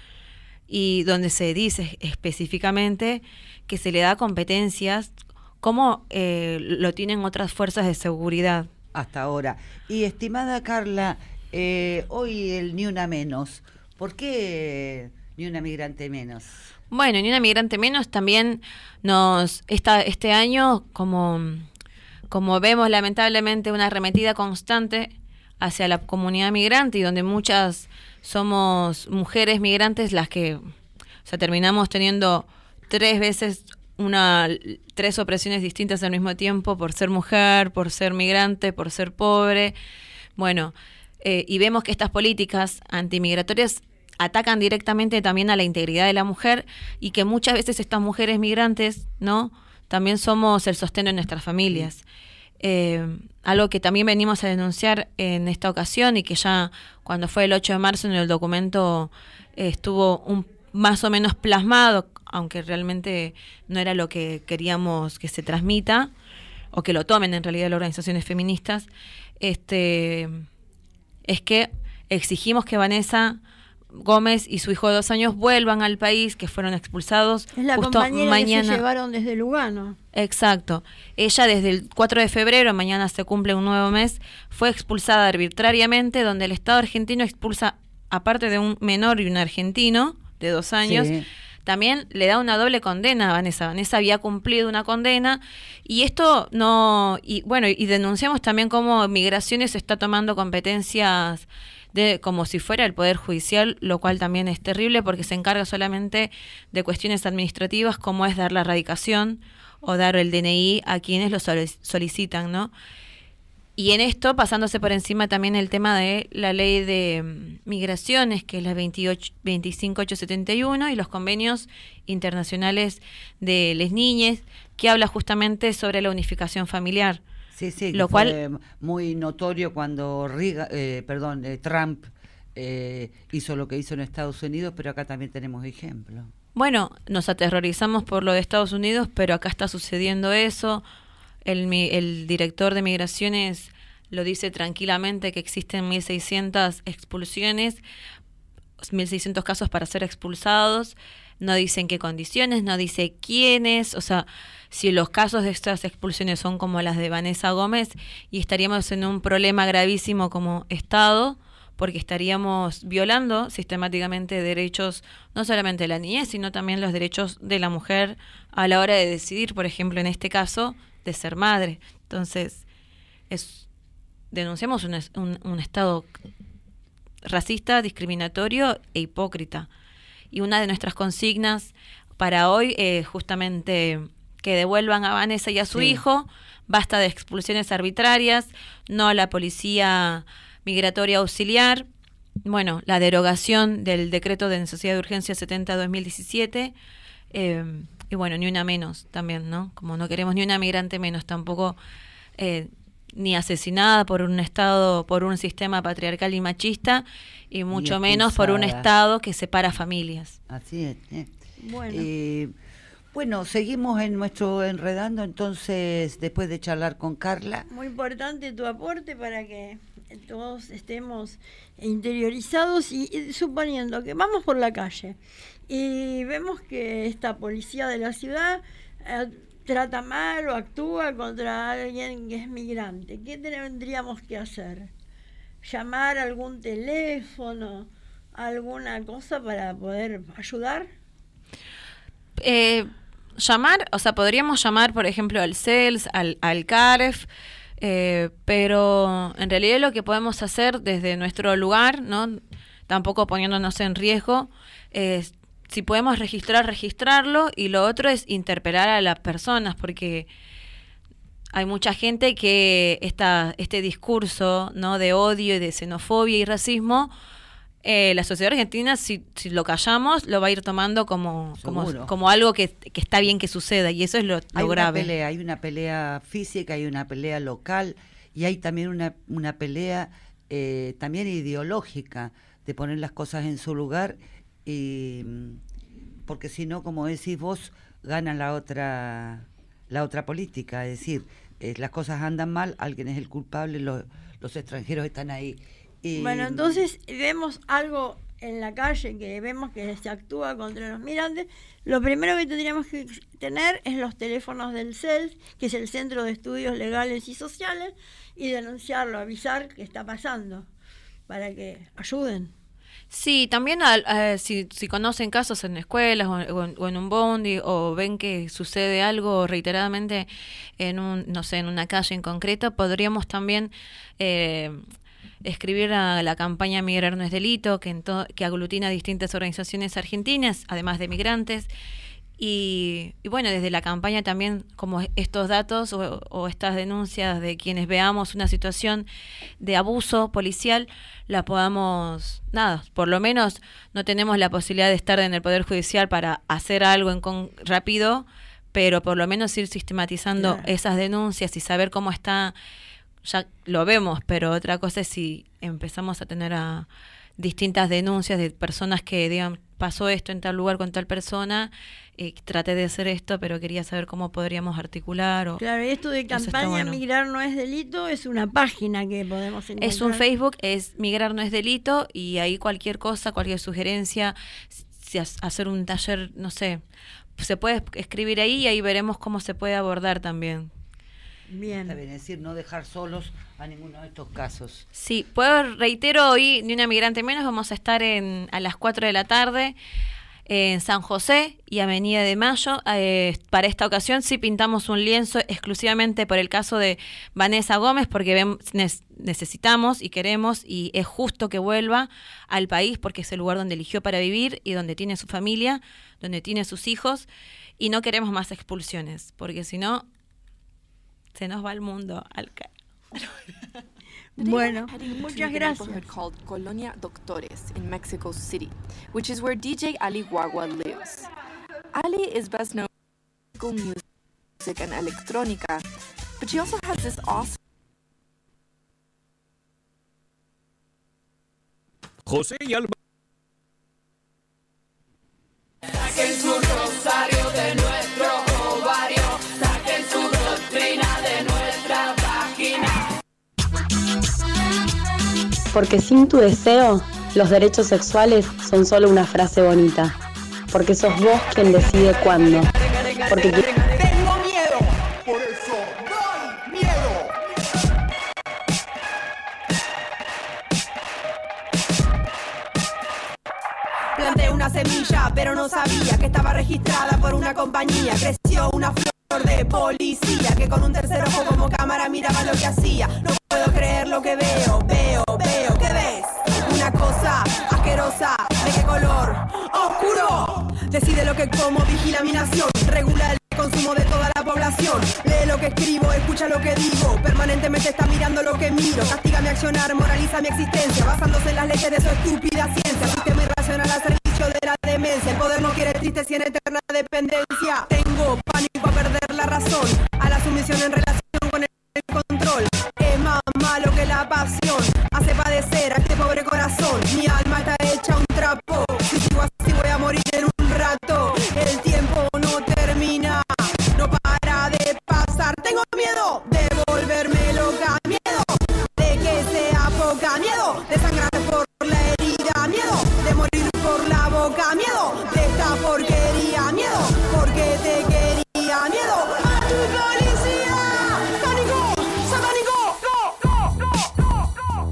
y donde se dice específicamente que se le da competencias como eh, lo tienen otras fuerzas de seguridad. Hasta ahora. Y estimada Carla, eh, hoy el Ni Una Menos, ¿por qué Ni Una Migrante Menos? Bueno, Ni Una Migrante Menos también nos, esta, este año, como, como vemos lamentablemente una arremetida constante hacia la comunidad migrante, y donde muchas somos mujeres migrantes las que, o sea, terminamos teniendo tres veces una tres opresiones distintas al mismo tiempo por ser mujer, por ser migrante, por ser pobre. Bueno, eh, y vemos que estas políticas antimigratorias atacan directamente también a la integridad de la mujer y que muchas veces estas mujeres migrantes, ¿no?, también somos el sostén de nuestras familias. Eh, algo que también venimos a denunciar en esta ocasión y que ya cuando fue el ocho de marzo en el documento eh, estuvo un, más o menos plasmado, aunque realmente no era lo que queríamos que se transmita o que lo tomen en realidad las organizaciones feministas, este, es que exigimos que Vanessa Gómez y su hijo de dos años vuelvan al país, que fueron expulsados es la justo compañera mañana. Que se llevaron desde Lugano. Exacto. Ella desde el cuatro de febrero, mañana se cumple un nuevo mes, fue expulsada arbitrariamente, donde el Estado argentino expulsa, aparte de un menor y un argentino de dos años, sí. También le da una doble condena a Vanessa. Vanessa había cumplido una condena y esto no... Y bueno, y denunciamos también cómo Migraciones está tomando competencias de como si fuera el Poder Judicial, lo cual también es terrible porque se encarga solamente de cuestiones administrativas como es dar la radicación o dar el D N I a quienes lo solicitan, ¿no? Y en esto, pasándose por encima también el tema de la ley de um, migraciones, que es la veintiocho, veinticinco mil ochocientos setenta y uno, y los convenios internacionales de les niñes, que habla justamente sobre la unificación familiar. Sí, sí, lo que cual fue muy notorio cuando Riga, eh, perdón, eh, Trump eh, hizo lo que hizo en Estados Unidos, pero acá también tenemos ejemplos. Bueno, nos aterrorizamos por lo de Estados Unidos, pero acá está sucediendo eso. El, el director de Migraciones lo dice tranquilamente que existen mil seiscientas expulsiones, mil seiscientos casos para ser expulsados. No dice en qué condiciones, no dice quiénes, o sea, si los casos de estas expulsiones son como las de Vanessa Gómez, y estaríamos en un problema gravísimo como Estado, porque estaríamos violando sistemáticamente derechos, no solamente de la niñez, sino también los derechos de la mujer a la hora de decidir, por ejemplo, en este caso, de ser madre. Entonces, es denunciamos un, un, un Estado racista, discriminatorio e hipócrita. Y una de nuestras consignas para hoy es justamente que devuelvan a Vanessa y a su sí. hijo, basta de expulsiones arbitrarias, no a la policía migratoria auxiliar, bueno, la derogación del decreto de necesidad de urgencia setenta barra dos mil diecisiete, eh, y bueno, ni una menos también, ¿no? Como no queremos ni una migrante menos, tampoco eh, ni asesinada por un Estado, por un sistema patriarcal y machista, y mucho y menos por un Estado que separa familias. Así es. ¿eh? Bueno. Eh, bueno, seguimos en nuestro enredando, entonces, después de charlar con Carla. Muy importante tu aporte para que todos estemos interiorizados y, y suponiendo que vamos por la calle y vemos que esta policía de la ciudad eh, trata mal o actúa contra alguien que es migrante. ¿Qué tendríamos que hacer? ¿Llamar a algún teléfono, alguna cosa para poder ayudar? Eh, llamar, o sea, podríamos llamar, por ejemplo, al C E L S, al, al C A R E F, eh, pero en realidad lo que podemos hacer desde nuestro lugar, ¿no? Tampoco poniéndonos en riesgo, es si podemos registrar, registrarlo, y lo otro es interpelar a las personas, porque hay mucha gente que esta, este discurso, ¿no?, de odio y de xenofobia y racismo, eh, la sociedad argentina, si, si lo callamos, lo va a ir tomando como, como, como algo que, que está bien que suceda, y eso es lo, lo hay grave. Una pelea, hay una pelea física, hay una pelea local, y hay también una, una pelea eh, también ideológica, de poner las cosas en su lugar, y porque si no, como decís vos, gana la otra la otra política, es decir, eh, las cosas andan mal, alguien es el culpable, los, los extranjeros están ahí. Y, bueno, entonces vemos algo en la calle, que vemos que se actúa contra los migrantes, lo primero que tendríamos que tener es los teléfonos del C E L S, que es el Centro de Estudios Legales y Sociales, y denunciarlo, avisar qué está pasando, para que ayuden. Sí, también uh, si, si conocen casos en escuelas o, o, en, o en un bondi, o ven que sucede algo reiteradamente en un, no sé, en una calle en concreto, podríamos también eh, escribir a la campaña Migrar no es delito, que, en to, que aglutina distintas organizaciones argentinas, además de migrantes, Y, y bueno, desde la campaña también, como estos datos o, o estas denuncias de quienes veamos una situación de abuso policial, la podamos, nada, por lo menos no tenemos la posibilidad de estar en el Poder Judicial para hacer algo en con, rápido, pero por lo menos ir sistematizando claro. esas denuncias y saber cómo está, ya lo vemos, pero otra cosa es si empezamos a tener a distintas denuncias de personas que digan, pasó esto en tal lugar con tal persona, eh, traté de hacer esto, pero quería saber cómo podríamos articular. O, claro, y esto de campaña bueno. Migrar no es delito, es una página que podemos encontrar. Es un Facebook, es Migrar no es delito, y ahí cualquier cosa, cualquier sugerencia, si hacer un taller, no sé, se puede escribir ahí y ahí veremos cómo se puede abordar también. Bien. Está bien, es decir, no dejar solos a ninguno de estos casos. Sí, puedo, reitero, hoy Ni Una Migrante Menos vamos a estar en a las cuatro de la tarde en San José y Avenida de Mayo. Eh, para esta ocasión sí pintamos un lienzo exclusivamente por el caso de Vanessa Gómez, porque ven, necesitamos y queremos y es justo que vuelva al país porque es el lugar donde eligió para vivir y donde tiene su familia, donde tiene sus hijos, y no queremos más expulsiones, porque si no se nos va el mundo al ca- Bueno, muchas gracias. Called Colonia Doctores in Mexico City, which is where D J Ali Guagua lives. Ali is best known for music and electronica, but she also has this awesome José y Alba. Saquen su rosario de nuestro ovario, saquen su doctrina de nuestra vagina. Porque sin tu deseo, los derechos sexuales son solo una frase bonita. Porque sos vos quien decide cuándo. Porque tengo miedo, por eso doy miedo. Planté una semilla, pero no sabía que estaba registrada por una compañía. Creció una flor de policía que con un tercer ojo como cámara miraba lo que hacía. No puedo creer lo que veo, veo, veo. ¿Qué ves? Una cosa asquerosa. ¿De qué color? ¡Oscuro! Decide lo que como, vigila mi nación. Regula el consumo de toda la población. Lee lo que escribo, escucha lo que digo. Permanentemente está mirando lo que miro. Castiga mi accionar, moraliza mi existencia, basándose en las leyes de su estúpida ciencia. Sistema irracional al servicio de la demencia. El poder no quiere tristeza y en eterna dependencia. Tengo pánico a perder la razón, a la sumisión en relación con el control. Es más malo que la pasión, hace padecer a este pobre corazón. Mi alma está hecha un trapo. Si sigo así voy a morir en un rato. El tiempo no termina, no para de pasar. Tengo miedo de volverme loca, miedo de que sea poca, miedo de sangrar por la herida, miedo de morir por la boca, miedo de esta porquería, miedo porque te quería, miedo a tu policía. Satánico, satánico, go, go, go, go, go.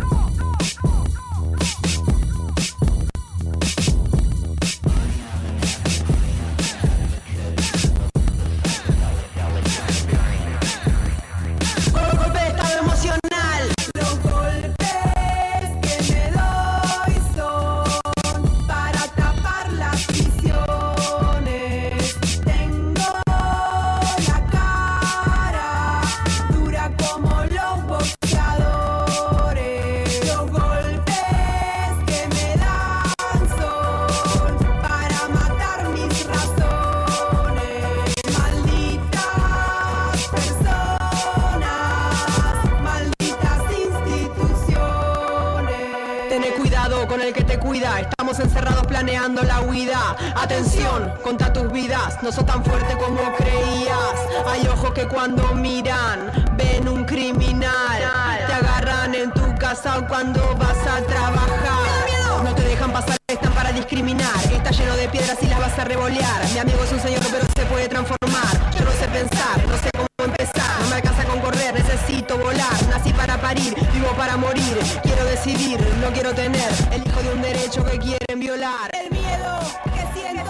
Golpe de estado emocional. Los golpes que me doy son para tapar las visiones. Tengo la cara dura como los boxeadores. Los golpes que me dan son para matar mis razones. Malditas personas, malditas instituciones. Tené cuidado con el que te cuida. Estamos encerrados planeando la huida. Atención, conta tus vidas. No sos tan fuerte como creías. Hay ojos que cuando miran ven un criminal. Te agarran en tu casa cuando vas a trabajar. No te dejan pasar, están para discriminar. Está lleno de piedras y las vas a revolear. Mi amigo es un señor pero se puede transformar. Yo no sé pensar, no sé cómo empezar. No me alcanza con correr, necesito volar. Nací para parir, vivo para morir. Quiero decidir, no quiero tener el hijo de un derecho que quieren violar. El miedo que siento,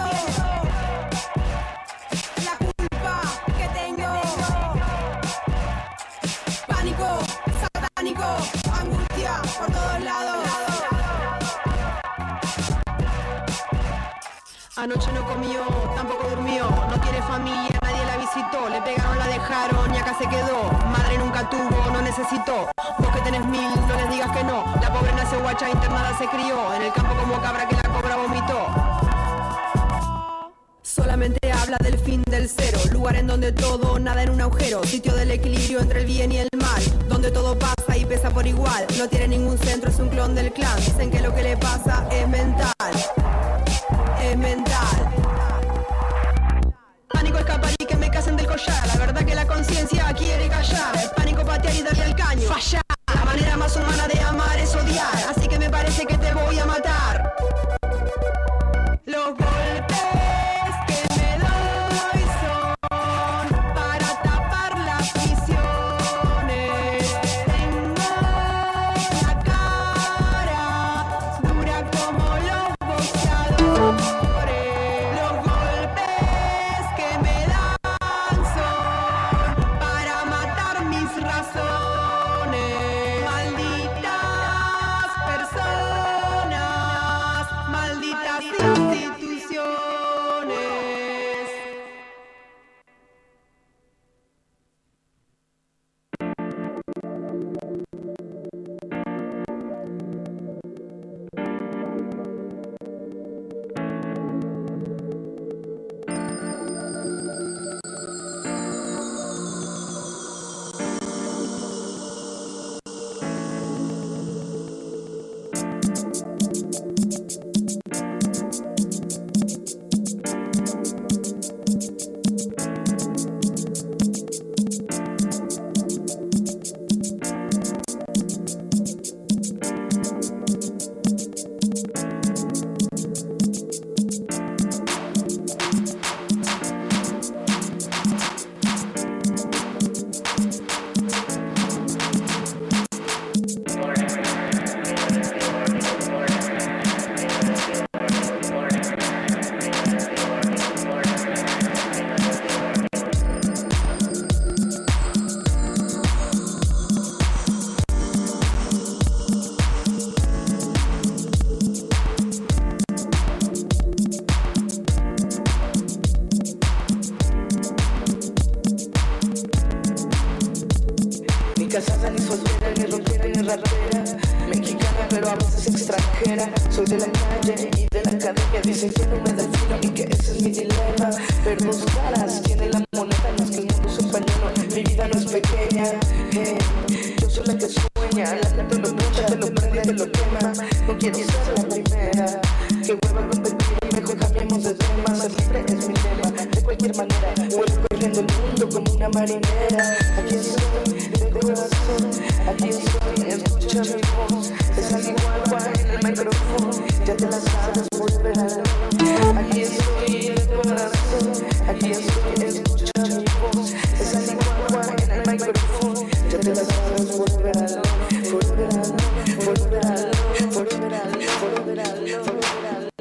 la culpa que tengo, pánico, satánico, angustia por todos lados. Anoche no comió, tampoco durmió, no tiene familia, nadie la visitó, le pegaron, la dejaron y acá se quedó. Madre nunca tuvo, no necesitó, vos que tenés mil, no les digas que no. La pobre nació guacha, internada se crió, en el campo como cabra que la cobra vomitó. Solamente habla del fin del cero, lugar en donde todo nada en un agujero, sitio del equilibrio entre el bien y el mal, donde todo pasa y pesa por igual, no tiene ningún centro, es un clon del clan, dicen que lo que le pasa es mental, es mental. Pánico escapar y que me casen del collar, la verdad que la conciencia quiere callar, pánico patear y darle al caño, fallar, la manera más humana de amar es odiar, así que me parece que te voy a matar. Los golpes casada, ni soltera, ni rockera, ni rapera, mexicana pero a veces extranjera. Soy de la calle y de la academia, dicen que no me defino y que ese es mi dilema. Pero dos caras tiene la moneda, no es que el mundo es un pañuelo, mi vida no es pequeña. Hey, yo soy la que sueña, la que te lo lucha, te lo prende, te lo quema. No quiero ser la primera que vuelva a competir, mejor cambiemos de tema. Ser libre es mi lema, de cualquier manera voy recorriendo el mundo como una marinera. Aquí estoy de corazón, aquí estoy, escucha mi voz. Es alguien guagua en el micrófono, ya te la sabes, volver a lo. Aquí estoy de corazón, aquí estoy, escucha mi voz. Es alguien guagua en el micrófono, ya te la sabes, volver a lo. Volver a lo, volver a lo, volver a lo, volver a lo, volver a lo.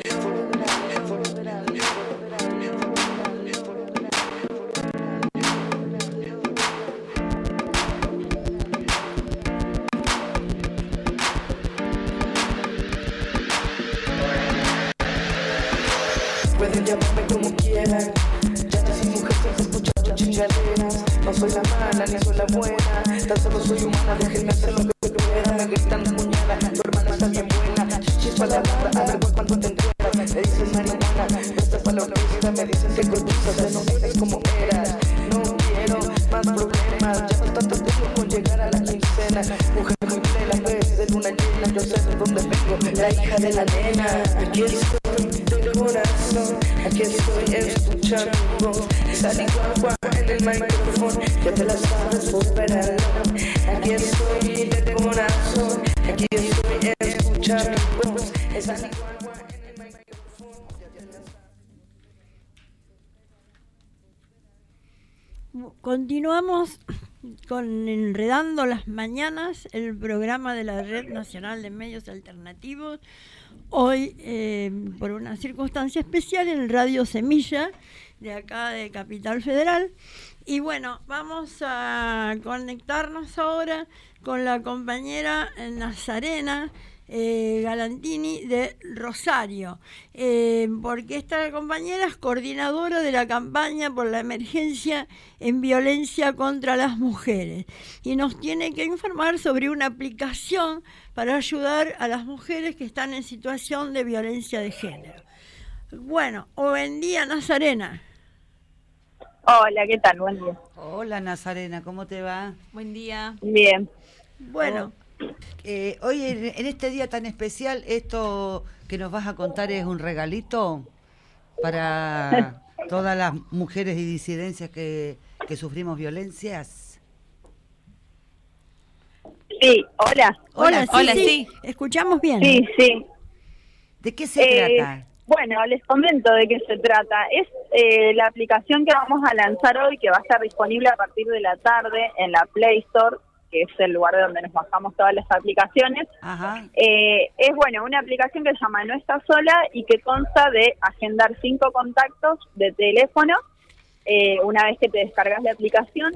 Pueden llamarme como quieran, ya no soy mujer, siempre escuchando chingaderas. No soy la mala ni soy la buena, tan solo soy humana, déjenme hacer lo que pueda. Me gritan puñala, tu hermana está bien buena. Chichis para la barra, a ver cuánto te encuentras. Me dicen marihuana, estás para la universidad. Me dicen que cortizas, no eres como eras. No quiero más problemas, ya no tanto tiempo con llegar a la quincena. Mujer muy plena, ves de luna llena, yo sé de dónde vengo, la hija de la nena. Aquí estoy de corazón, aquí estoy, escucha mi voz. Salí guagua en el micrófono, ya te la sabes, volver a lo. Aquí estoy de corazón, aquí estoy, escucha mi voz. Salí guagua en el micrófono, ya te la sabes. Continuamos con Enredando las Mañanas, el programa de la Red Nacional de Medios Alternativos. Hoy, eh, por una circunstancia especial, en Radio Semilla, de acá de Capital Federal. Y bueno, vamos a conectarnos ahora con la compañera Nazarena, eh, Galantini de Rosario, eh, porque esta compañera es coordinadora de la campaña por la emergencia en violencia contra las mujeres y nos tiene que informar sobre una aplicación para ayudar a las mujeres que están en situación de violencia de género. Bueno, buen día, Nazarena. Hola, ¿qué tal? Buen día. Hola, Nazarena, ¿cómo te va? Buen día. Bien. Bueno. Eh, hoy en, en este día tan especial, esto que nos vas a contar es un regalito para todas las mujeres y disidencias que, que sufrimos violencias. Sí, hola. Hola, sí, hola, sí. sí. Escuchamos bien. Sí, sí. ¿De qué se Eh, trata? Bueno, les comento de qué se trata. Es eh, la aplicación que vamos a lanzar hoy, que va a estar disponible a partir de la tarde en la Play Store, que es el lugar de donde nos bajamos todas las aplicaciones. Ajá. Eh, es, bueno, una aplicación que se llama No Estás Sola y que consta de agendar cinco contactos de teléfono eh, una vez que te descargas la aplicación.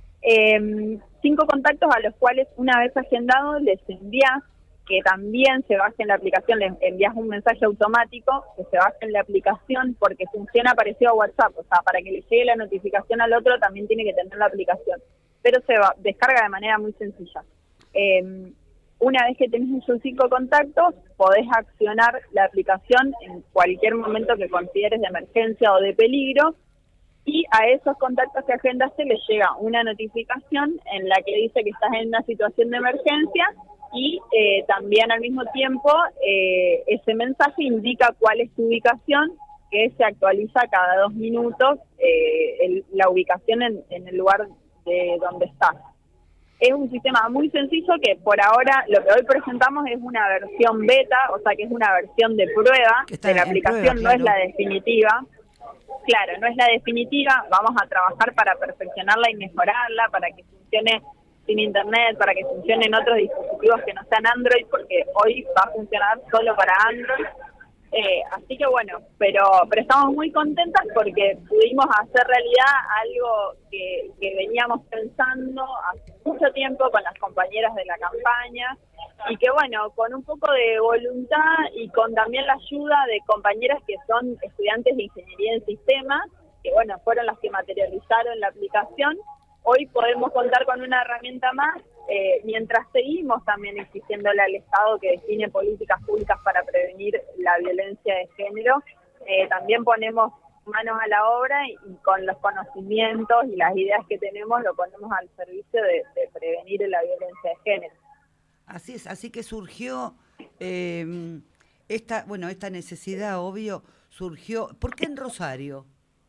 Eh, cinco contactos a los cuales, una vez agendado, les envías que también se baje en la aplicación, les envías un mensaje automático que se baje en la aplicación porque funciona parecido a WhatsApp, o sea, para que le llegue la notificación al otro también tiene que tener la aplicación, pero se va, descarga de manera muy sencilla. Eh, una vez que tenés esos cinco contactos, podés accionar la aplicación en cualquier momento que consideres de emergencia o de peligro, y a esos contactos que agendaste les llega una notificación en la que dice que estás en una situación de emergencia. Y eh, también al mismo tiempo eh, ese mensaje indica cuál es tu ubicación, que se actualiza cada dos minutos eh, el, la ubicación en, en el lugar de donde estás. Es un sistema muy sencillo que por ahora lo que hoy presentamos es una versión beta, o sea que es una versión de prueba de la aplicación, prueba, claro. No es la definitiva. Claro, no es la definitiva, vamos a trabajar para perfeccionarla y mejorarla, para que funcione sin internet, para que funcionen otros dispositivos que no sean Android, porque hoy va a funcionar solo para Android. Eh, así que bueno, pero pero estamos muy contentas porque pudimos hacer realidad algo que, que veníamos pensando hace mucho tiempo con las compañeras de la campaña, y que bueno, con un poco de voluntad y con también la ayuda de compañeras que son estudiantes de Ingeniería en Sistemas, que bueno, fueron las que materializaron la aplicación. Hoy podemos contar con una herramienta más, eh, mientras seguimos también exigiéndole al Estado que define políticas públicas para prevenir la violencia de género. Eh, también ponemos manos a la obra y, y con los conocimientos y las ideas que tenemos lo ponemos al servicio de, de prevenir la violencia de género. Así es, así que surgió eh, esta, bueno, esta necesidad, obvio, surgió. ¿Por qué en Rosario?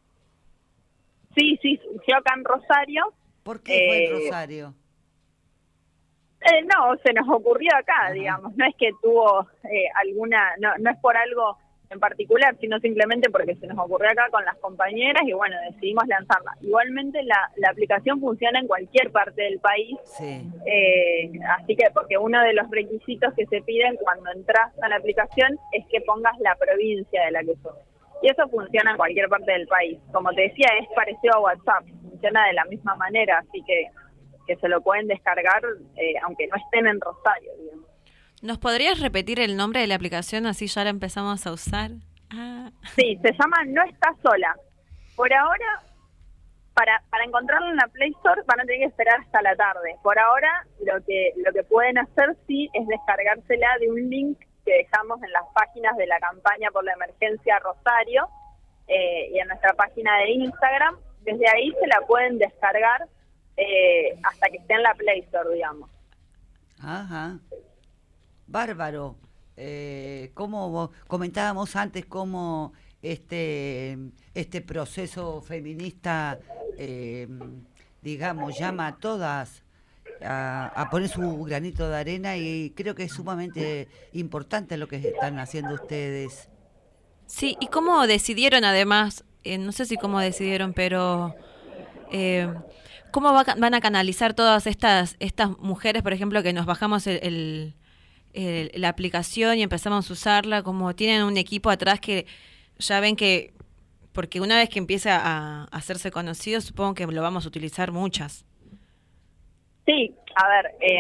Sí, sí, surgió acá en Rosario. ¿Por qué fue eh, en Rosario? Eh, no, se nos ocurrió acá, Ajá. digamos. No es que tuvo eh, alguna, no, no es por algo en particular, sino simplemente porque se nos ocurrió acá con las compañeras y bueno, decidimos lanzarla. Igualmente la, la aplicación funciona en cualquier parte del país, sí. eh, así que porque uno de los requisitos que se piden cuando entras a la aplicación es que pongas la provincia de la que sos. Y eso funciona en cualquier parte del país. Como te decía, es parecido a WhatsApp, funciona de la misma manera, así que, que se lo pueden descargar eh, aunque no estén en Rosario, digamos. ¿Nos podrías repetir el nombre de la aplicación así ya la empezamos a usar? Ah. Sí, se llama No Estás Sola. Por ahora, para para encontrarlo en la Play Store van a tener que esperar hasta la tarde. Por ahora, lo que lo que pueden hacer sí es descargársela de un link que dejamos en las páginas de la campaña por la emergencia Rosario eh, y en nuestra página de Instagram. Desde ahí se la pueden descargar eh, hasta que esté en la Play Store, digamos. Ajá. Bárbaro. Eh, como comentábamos antes, cómo este este proceso feminista, eh, digamos, llama a todas a, a poner su granito de arena, y creo que es sumamente importante lo que están haciendo ustedes. Sí, y cómo decidieron además, eh, no sé si cómo decidieron, pero eh, cómo va, van a canalizar todas estas estas mujeres, por ejemplo, que nos bajamos el, el, el, la aplicación y empezamos a usarla, como tienen un equipo atrás que ya ven que, porque una vez que empieza a, a hacerse conocido, supongo que lo vamos a utilizar muchas. Sí, a ver, eh,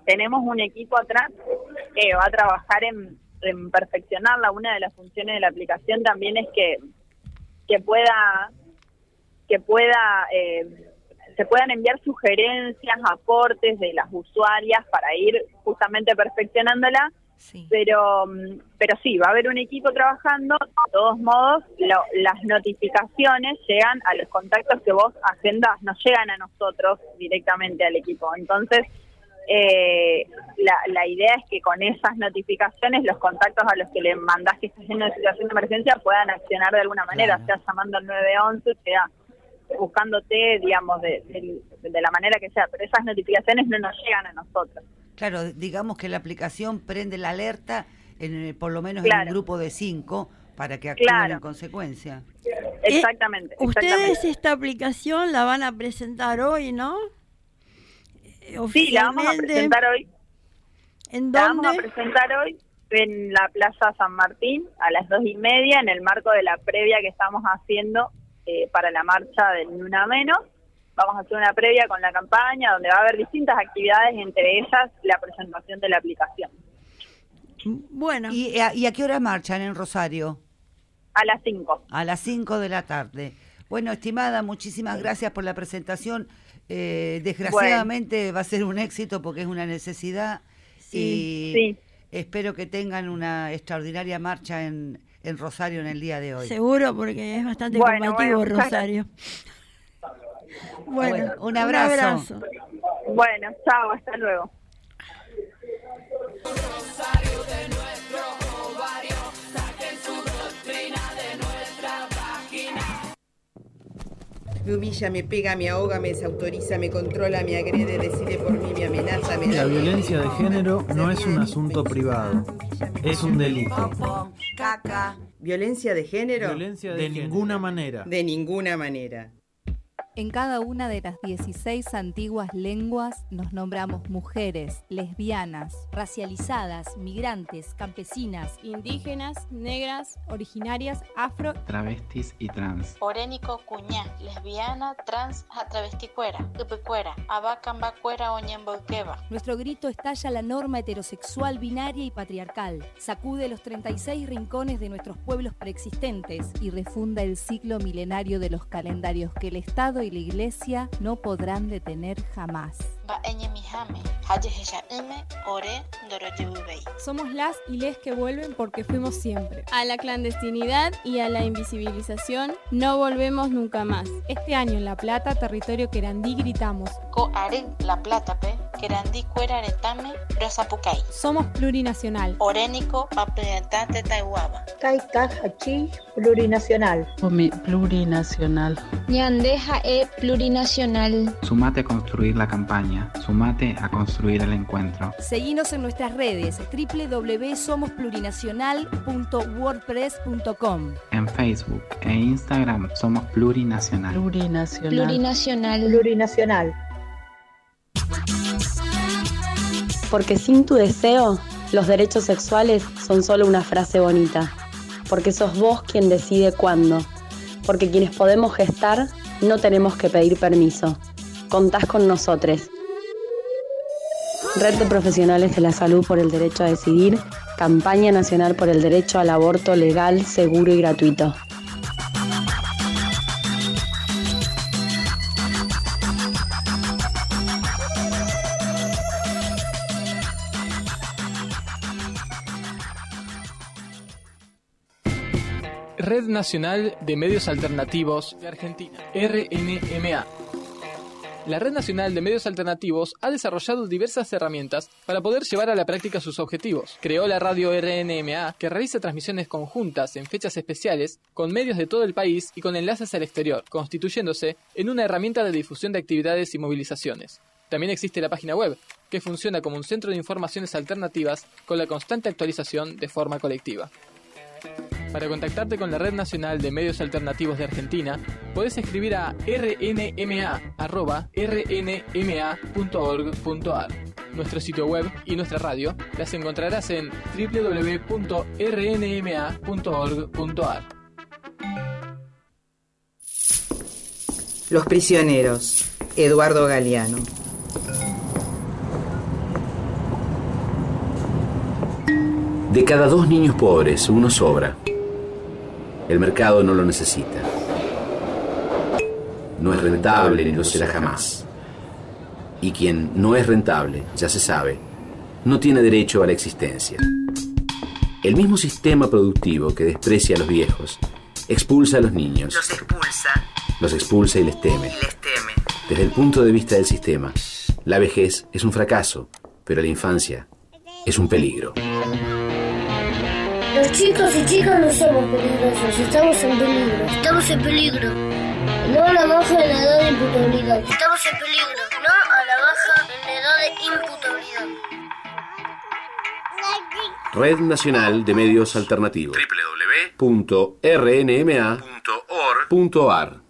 tenemos un equipo atrás que va a trabajar en, en perfeccionarla. Una de las funciones de la aplicación también es que, que pueda, que pueda eh, se puedan enviar sugerencias, aportes de las usuarias para ir justamente perfeccionándola. Sí. Pero pero sí, va a haber un equipo trabajando. De todos modos, lo, las notificaciones llegan a los contactos que vos agendás, no llegan a nosotros directamente al equipo. Entonces, eh, la, la idea es que con esas notificaciones los contactos a los que le mandás que estás en una situación de emergencia puedan accionar de alguna manera, claro. Sea llamando al nueve once, sea buscándote, digamos, de, de, de la manera que sea. Pero esas notificaciones no nos llegan a nosotros. Claro, digamos que la aplicación prende la alerta, en, por lo menos claro. en un grupo de cinco, para que actúen claro. en consecuencia. Exactamente. Eh, Ustedes esta aplicación la van a presentar hoy, ¿no? Sí, la vamos a presentar hoy. ¿En dónde? La vamos a presentar hoy en la Plaza San Martín a las dos y media, en el marco de la previa que estamos haciendo eh, para la marcha del Ni Una Menos. Vamos a hacer una previa con la campaña donde va a haber distintas actividades, entre ellas la presentación de la aplicación. Bueno. ¿Y a, y a qué hora marchan en Rosario? A las cinco. A las cinco de la tarde. Bueno, estimada, muchísimas gracias por la presentación. Eh, desgraciadamente bueno. va a ser un éxito porque es una necesidad. Sí, y sí. espero que tengan una extraordinaria marcha en, en Rosario en el día de hoy. Seguro, porque es bastante bueno, combativo bueno, Rosario. Bueno, bueno, un abrazo. Un abrazo. Bueno, chao, hasta luego. Rosario de nuestro ovario, saquen su doctrina de nuestra página. Me humilla, me pega, me ahoga, me desautoriza, me controla, me agrede, decide por mí, me amenaza, me... La violencia de género no es un asunto privado, es un delito. Caca. ¿Violencia de género? Violencia de, de ninguna manera. De ninguna manera. En cada una de las dieciséis antiguas lenguas nos nombramos mujeres, lesbianas, racializadas, migrantes, campesinas, indígenas, negras, originarias, afro, travestis y trans. Orénico, cuñá, lesbiana, trans, travesticuera, upicuera, abacambacuera, oñemboqueba. Nuestro grito estalla la norma heterosexual, binaria y patriarcal, sacude los treinta y seis rincones de nuestros pueblos preexistentes y refunda el ciclo milenario de los calendarios que el Estado y la Iglesia no podrán detener jamás. Somos las y les que vuelven porque fuimos siempre. A la clandestinidad y a la invisibilización no volvemos nunca más. Este año en La Plata, territorio querandí, gritamos: Coare, La Plata, pe, querandí, cuera, aretame, brosapucay. Somos plurinacional. Orénico, papeatate, taihuaba. Taita, hachi, plurinacional. Omi, plurinacional. Ñandeja e plurinacional. Sumate a construir la campaña, sumate a construir el encuentro. Seguinos en nuestras redes w w w punto somos plurinacional punto wordpress punto com. En Facebook e Instagram somos plurinacional. Plurinacional. Plurinacional. Plurinacional. Porque sin tu deseo, los derechos sexuales son solo una frase bonita. Porque sos vos quien decide cuándo. Porque quienes podemos gestar, no tenemos que pedir permiso. Contás con nosotros. Red de Profesionales de la Salud por el Derecho a Decidir, Campaña Nacional por el Derecho al Aborto Legal, Seguro y Gratuito. Red Nacional de Medios Alternativos de Argentina, R N M A. La Red Nacional de Medios Alternativos ha desarrollado diversas herramientas para poder llevar a la práctica sus objetivos. Creó la radio R N M A, que realiza transmisiones conjuntas en fechas especiales con medios de todo el país y con enlaces al exterior, constituyéndose en una herramienta de difusión de actividades y movilizaciones. También existe la página web, que funciona como un centro de informaciones alternativas con la constante actualización de forma colectiva. Para contactarte con la Red Nacional de Medios Alternativos de Argentina, podés escribir a r n m a arroba r n m a punto org punto a r. Nuestro sitio web y nuestra radio las encontrarás en w w w punto r n m a punto org punto a r. Los prisioneros. Eduardo Galeano. De cada dos niños pobres, uno sobra. El mercado no lo necesita. No es rentable ni lo será jamás. Y quien no es rentable, ya se sabe, no tiene derecho a la existencia. El mismo sistema productivo que desprecia a los viejos, expulsa a los niños. Los expulsa. Los expulsa y les teme. Y les teme. Desde el punto de vista del sistema, la vejez es un fracaso, pero la infancia es un peligro. Los chicos y chicas no somos peligrosos, estamos en peligro. Estamos en peligro. No a la baja en la edad de imputabilidad. Estamos en peligro. No a la baja en la edad de imputabilidad. Red Nacional de Medios Alternativos. doble u doble u doble u punto r n m a punto org punto a r.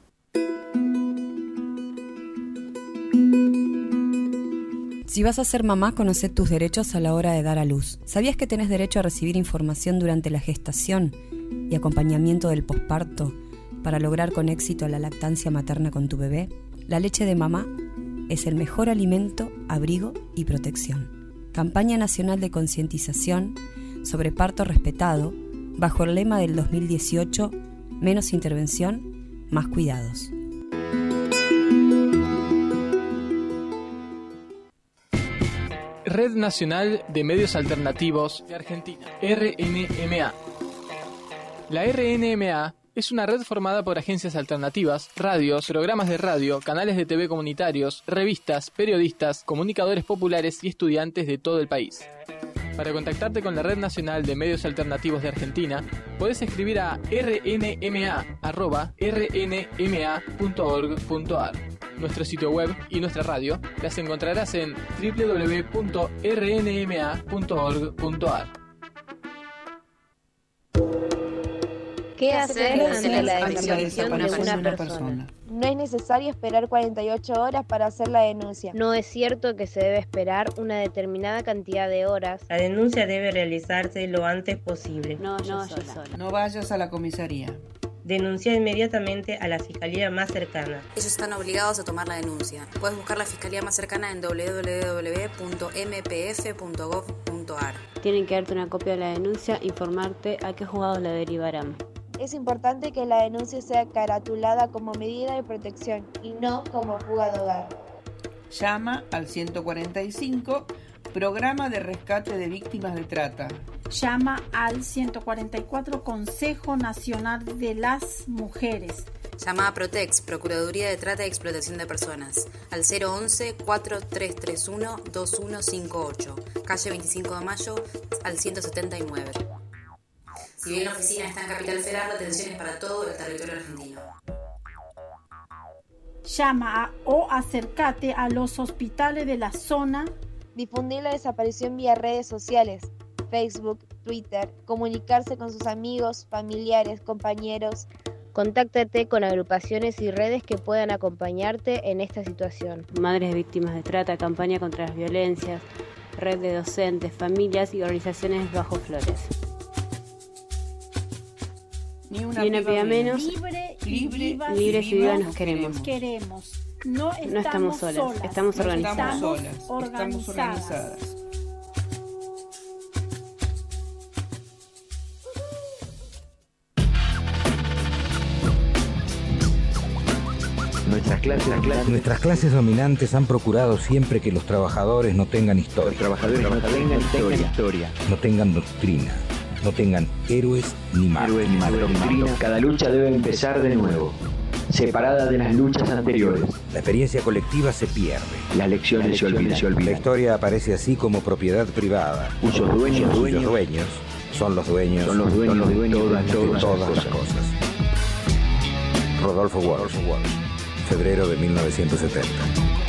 Si vas a ser mamá, conoce tus derechos a la hora de dar a luz. ¿Sabías que tenés derecho a recibir información durante la gestación y acompañamiento del posparto para lograr con éxito la lactancia materna con tu bebé? La leche de mamá es el mejor alimento, abrigo y protección. Campaña Nacional de Concientización sobre Parto Respetado, bajo el lema del dos mil dieciocho, menos intervención, más cuidados. Red Nacional de Medios Alternativos de Argentina, R N M A. La R N M A es una red formada por agencias alternativas, radios, programas de radio, canales de T V comunitarios, revistas, periodistas, comunicadores populares y estudiantes de todo el país. Para contactarte con la Red Nacional de Medios Alternativos de Argentina, podés escribir a r n m a arroba r n m a punto org punto a r. Nuestro sitio web y nuestra radio las encontrarás en doble u doble u doble u punto r n m a punto org punto a r. ¿Qué hacer ante la desaparición de una persona? No es necesario esperar cuarenta y ocho horas para hacer la denuncia. No es cierto que se debe esperar una determinada cantidad de horas. La denuncia debe realizarse lo antes posible. No, no, yo sola. No vayas a la comisaría. Denuncia inmediatamente a la fiscalía más cercana. Ellos están obligados a tomar la denuncia. Puedes buscar la fiscalía más cercana en doble u doble u doble u punto m p f punto gov punto a r. Tienen que darte una copia de la denuncia, informarte a qué juzgados la derivarán. Es importante que la denuncia sea caratulada como medida de protección y no como fuga de hogar. Llama al ciento cuarenta y cinco, Programa de Rescate de Víctimas de Trata. Llama al ciento cuarenta y cuatro, Consejo Nacional de las Mujeres. Llama a Protex, Procuraduría de Trata y Explotación de Personas, al cero once, cuatro tres tres uno, dos uno cinco ocho, calle veinticinco de mayo, al ciento setenta y nueve. Si bien la oficina está en Capital Federal, la atención es para todo el territorio argentino. Llama a, o acércate a los hospitales de la zona. Difundir la desaparición vía redes sociales, Facebook, Twitter, comunicarse con sus amigos, familiares, compañeros. Contáctate con agrupaciones y redes que puedan acompañarte en esta situación. Madres de víctimas de trata, campaña contra las violencias, red de docentes, familias y organizaciones bajo flores. Ni una, Ni una piba menos, libre, libre, vivas, libres y vivas nos queremos. queremos. No estamos, no estamos solas, solas, estamos organizadas. Estamos solas, organizadas. estamos organizadas. Nuestras clases, clases, Nuestras clases dominantes han procurado siempre que los trabajadores no tengan historia. Los trabajadores no tengan historia. historia. No tengan doctrina. No tengan héroes ni mártires. Ni doctrina. Cada lucha debe empezar de nuevo, separada de las luchas anteriores. La experiencia colectiva se pierde. Las lecciones, se, olvidan. se olvidan. La historia aparece así como propiedad privada. Cuyos dueños, dueños, dueños son los dueños, son los dueños, son los dueños de todas, de todas, todas las las cosas. Rodolfo Walsh, febrero de mil novecientos setenta.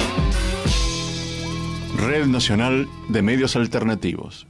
Red Nacional de Medios Alternativos.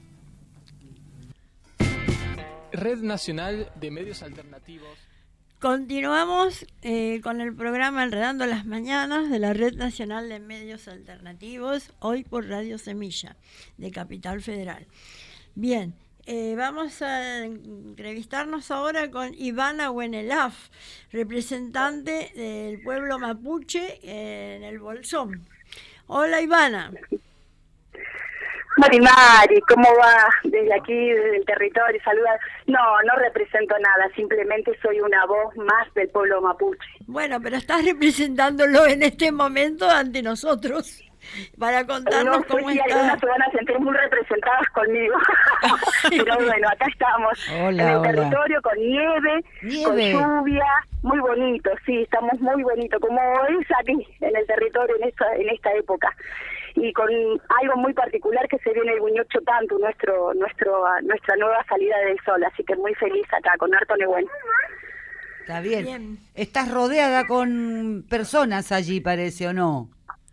Red Nacional de Medios Alternativos. Continuamos eh, con el programa Enredando las Mañanas de la Red Nacional de Medios Alternativos, hoy por Radio Semilla, de Capital Federal. Bien, eh, vamos a entrevistarnos ahora con Ivana Wenelaf, representante del pueblo mapuche en el Bolsón. Hola, Ivana. Mari Mari, ¿cómo va? Desde aquí, desde el territorio, saludar. No, no represento nada, simplemente soy una voz más del pueblo mapuche. Bueno, pero estás representándolo en este momento ante nosotros, para contarnos no, cómo sí, está. Algunas se van a sentir muy representadas conmigo, pero bueno, acá estamos, hola, en el hola. territorio, con nieve, Nieve. con lluvia, muy bonito, sí, estamos muy bonitos, como es aquí, en el territorio, en esta, en esta época. Y con algo muy particular que se viene el Buñocho Tantu, nuestro, nuestro, nuestra nueva salida del sol, así que muy feliz acá con harto Nehuen. Está bien. bien. Estás rodeada con personas allí, parece, ¿o no?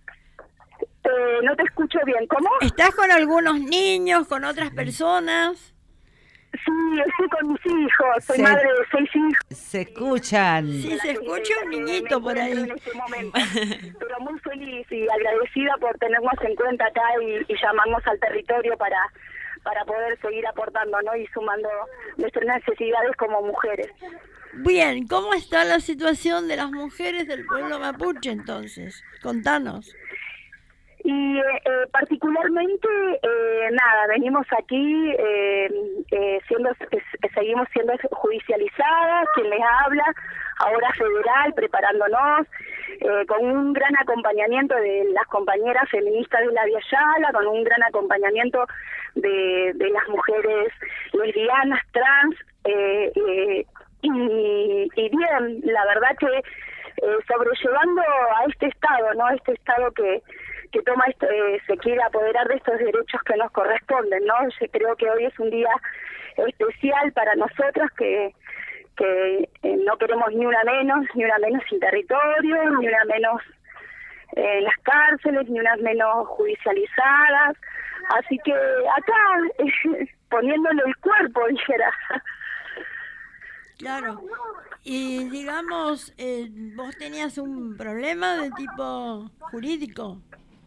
Eh, no te escucho bien, ¿cómo? ¿Estás con algunos niños, con otras personas? Sí, estoy con mis hijos, soy se, madre de seis hijos. Se escuchan. Sí, se escucha un niñito por ahí. En este momento, pero muy feliz y agradecida por tenernos en cuenta acá y, y llamarnos al territorio para, para poder seguir aportando, ¿no? Y sumando nuestras necesidades como mujeres. Bien, ¿cómo está la situación de las mujeres del pueblo mapuche entonces? Contanos. Y eh, eh, particularmente, eh, nada, venimos aquí, eh, eh, siendo, eh, seguimos siendo judicializadas, quien les habla, ahora federal, preparándonos, eh, con un gran acompañamiento de las compañeras feministas de la Via Yala, con un gran acompañamiento de, de las mujeres lesbianas, trans, eh, eh, y, y bien, la verdad que eh, sobrellevando a este Estado, ¿no? Este Estado que que toma esto, eh, se quiere apoderar de estos derechos que nos corresponden, ¿no? Yo creo que hoy es un día especial para nosotros que que eh, no queremos ni una menos, ni una menos sin territorio, ni una menos eh, en las cárceles, ni unas menos judicializadas, así que acá eh, poniéndole el cuerpo, dijera. Claro, y digamos, eh, vos tenías un problema de tipo jurídico.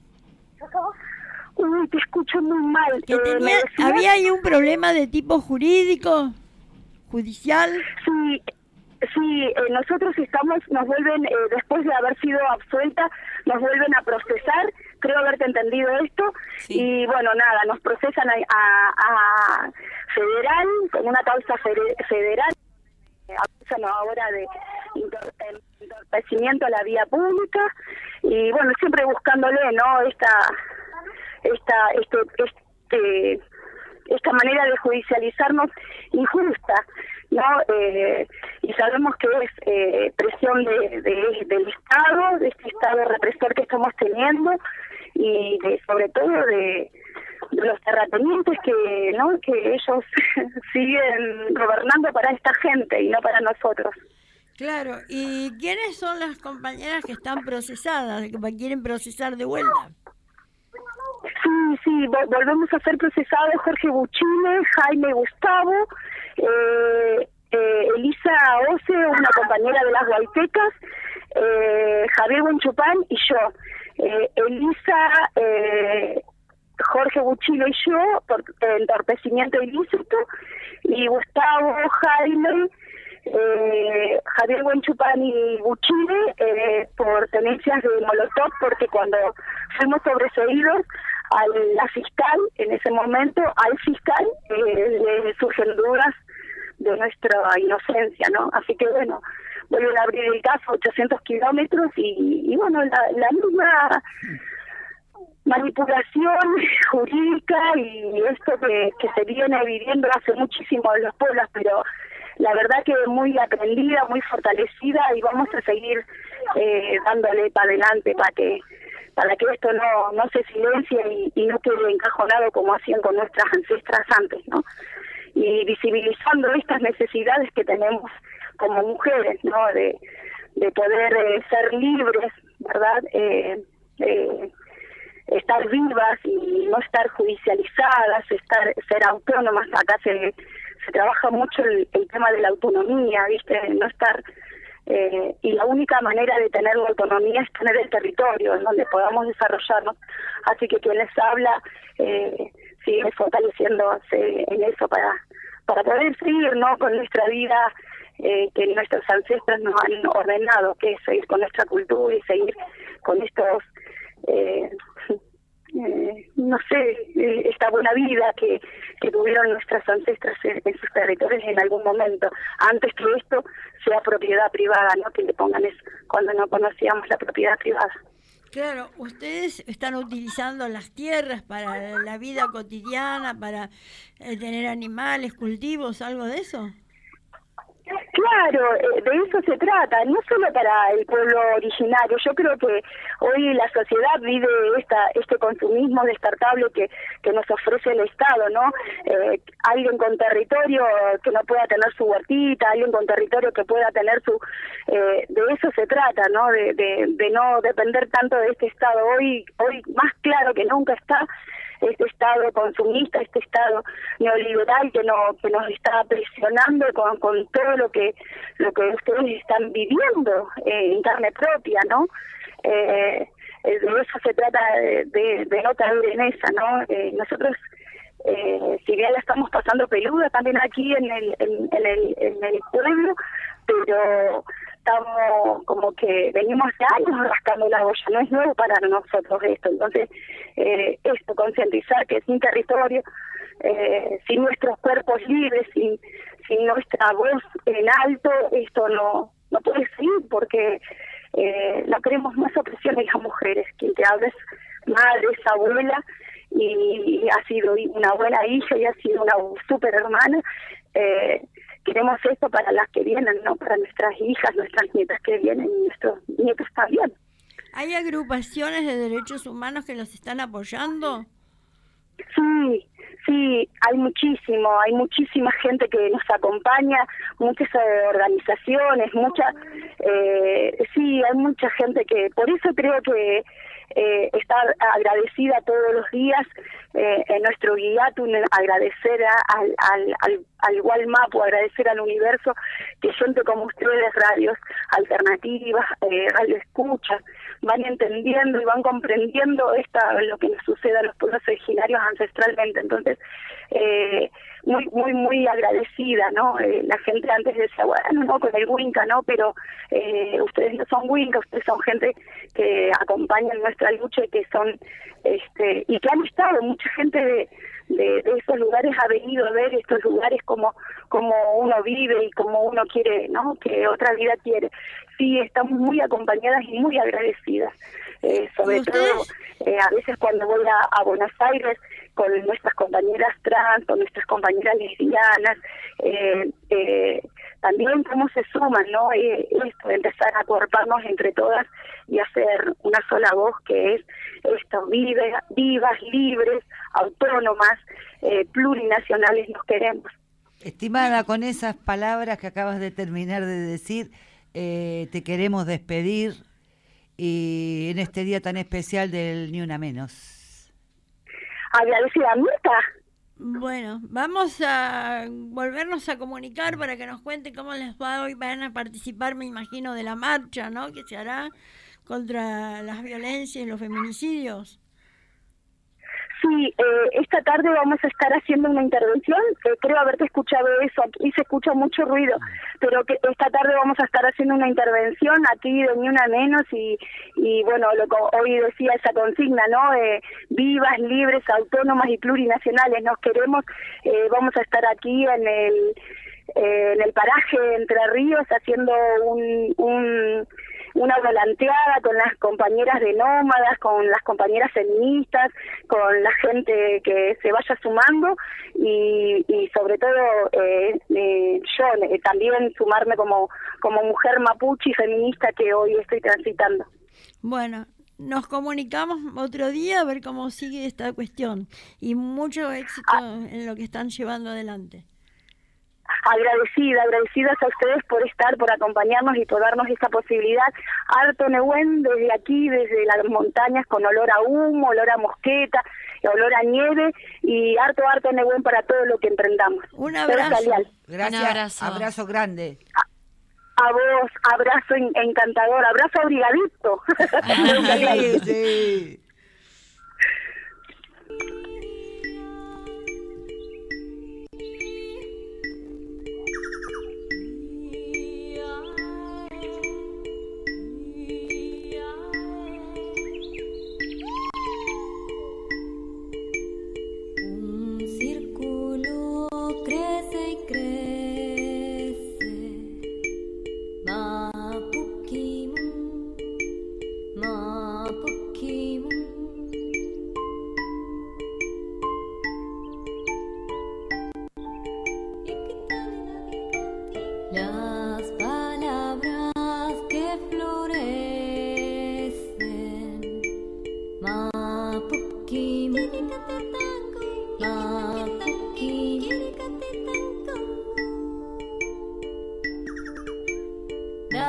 Uy, te escucho muy mal. ¿Que eh, tenía, ¿Había ahí un problema de tipo jurídico, judicial? Sí, sí, eh, nosotros estamos, nos vuelven, eh, después de haber sido absuelta, nos vuelven a procesar, creo haberte entendido esto, sí. Y bueno, nada, nos procesan a, a, a federal, con una causa federal, acusan ahora de entorpecimiento a la vía pública y bueno, siempre buscándole, ¿no? Esta esta este, este esta manera de judicializarnos injusta, ¿no? Eh, y sabemos que es eh, presión de, de, del Estado, de este Estado represor que estamos teniendo y de, sobre todo de de los terratenientes que no que ellos siguen gobernando para esta gente y no para nosotros. Claro, ¿y quiénes son las compañeras que están procesadas, que quieren procesar de vuelta? Sí, sí, volvemos a ser procesados Jorge Buchile, Jaime Gustavo, eh, eh, Elisa Ose, una compañera de las Guaytecas, eh, Javier Buenchupán y yo. Eh, Elisa... Eh, Jorge Buchilo y yo por entorpecimiento ilícito y Gustavo, Jaime, eh, Javier Buenchupán y Buchile eh, por tenencias de Molotov, porque cuando fuimos sobreseídos a la fiscal, en ese momento al fiscal eh, le surgen dudas de nuestra inocencia, ¿no? Así que bueno, vuelven a abrir el caso ochocientos kilómetros y, y bueno, la, la misma manipulación jurídica y esto que, que se viene viviendo hace muchísimo en los pueblos, pero la verdad que muy aprendida, muy fortalecida y vamos a seguir eh, dándole para adelante para que para que esto no no se silencie y, y no quede encajonado como hacían con nuestras ancestras antes, ¿no? Y visibilizando estas necesidades que tenemos como mujeres, ¿no? De, de poder eh, ser libres, ¿verdad? Eh, eh, estar vivas y no estar judicializadas, estar ser autónomas. Acá se, se trabaja mucho el, el tema de la autonomía, ¿viste? No estar eh, y la única manera de tener la autonomía es tener el territorio en donde podamos desarrollarnos. Así que quien les habla eh, sigue fortaleciéndose en eso para para poder seguir, ¿no? Con nuestra vida eh, que nuestros ancestros nos han ordenado, que es seguir con nuestra cultura y seguir con estos eh, eh, no sé, eh, esta buena vida que, que tuvieron nuestras ancestras en, en sus territorios en algún momento, antes que esto sea propiedad privada, ¿no? Que le pongan eso cuando no conocíamos la propiedad privada. Claro, ustedes están utilizando las tierras para la vida cotidiana, para eh, tener animales, cultivos, algo de eso. Claro, eh, de eso se trata, no solo para el pueblo originario. Yo creo que hoy la sociedad vive esta este consumismo descartable que, que nos ofrece el Estado, ¿no? Eh, alguien con territorio que no pueda tener su huertita, alguien con territorio que pueda tener su... Eh, de eso se trata, ¿no? De, de, de no depender tanto de este Estado. Hoy, hoy más claro que nunca está este Estado consumista, este Estado neoliberal que no que nos está presionando con, con todo lo que lo que ustedes están viviendo eh, en carne propia, ¿no? Eh, de eso se trata de, de, de no caer en esa, ¿no? Eh, nosotros, eh, si bien la estamos pasando peluda también aquí en el en, en el en el pueblo, pero estamos como que venimos de años rascando la olla, no es nuevo para nosotros esto. Entonces, eh, esto, concientizar que sin territorio, eh, sin nuestros cuerpos libres, sin, sin nuestra voz en alto, esto no, no puede seguir, porque eh, no queremos más opresión en las mujeres. Quien te habla es madre, es abuela, y ha sido una buena hija y ha sido una súper hermana. Eh, Queremos esto para las que vienen, no para nuestras hijas, nuestras nietas que vienen y nuestros nietos también. ¿Hay agrupaciones de derechos humanos que los están apoyando? Sí, sí, hay muchísimo, hay muchísima gente que nos acompaña, muchas eh, organizaciones, mucha, eh, sí, hay mucha gente que, por eso creo que eh, estar agradecida todos los días eh, en nuestro guiatum, agradecer a, al, al, al, al Walmapu, agradecer al universo, que gente como ustedes, radios alternativas, eh, radio escucha, van entendiendo y van comprendiendo esta lo que nos sucede a los pueblos originarios ancestralmente. Entonces, eh, muy muy muy agradecida, ¿no? Eh, la gente antes decía, bueno, no, con el Winca, ¿no? Pero eh, ustedes no son Winca, ustedes son gente que acompañan nuestra lucha y que son, este y que han estado, mucha gente de, de, de esos lugares ha venido a ver estos lugares como, como uno vive y como uno quiere, ¿no? Que otra vida quiere. Sí, estamos muy acompañadas y muy agradecidas. Eh, sobre todo, eh, a veces cuando voy a, a Buenos Aires con nuestras compañeras trans, con nuestras compañeras lesbianas, eh, eh, también cómo se suman, ¿no? Eh, esto, empezar a acuerparnos entre todas y hacer una sola voz, que es esto, vive, vivas, libres, autónomas, eh, plurinacionales nos queremos. Estimada, con esas palabras que acabas de terminar de decir, eh, te queremos despedir y en este día tan especial del Ni Una Menos. Agradecida, Mirta. Bueno, vamos a volvernos a comunicar para que nos cuente cómo les va hoy. Van a participar, me imagino, de la marcha, ¿no? Que se hará contra las violencias y los feminicidios. Sí, eh, esta tarde vamos a estar haciendo una intervención, eh, creo haberte escuchado eso, aquí se escucha mucho ruido, pero que esta tarde vamos a estar haciendo una intervención aquí de Ni Una Menos y, y bueno, lo que hoy decía esa consigna, ¿no? Eh, vivas, libres, autónomas y plurinacionales, nos queremos, eh, vamos a estar aquí en el, eh, en el paraje Entre Ríos haciendo un... un una volanteada con las compañeras de nómadas, con las compañeras feministas, con la gente que se vaya sumando y, y sobre todo eh, eh, yo eh, también sumarme como, como mujer mapuche y feminista que hoy estoy transitando. Bueno, nos comunicamos otro día a ver cómo sigue esta cuestión y mucho éxito ah. en lo que están llevando adelante. Agradecida, agradecidas a ustedes por estar, por acompañarnos y por darnos esta posibilidad. Harto Nehuen desde aquí, desde las montañas, con olor a humo, olor a mosqueta, olor a nieve y harto, harto Nehuen para todo lo que emprendamos. Un abrazo. Gracias, Un abrazo. abrazo grande. A, a vos, abrazo en, encantador, abrazo abrigadito. Sí, sí.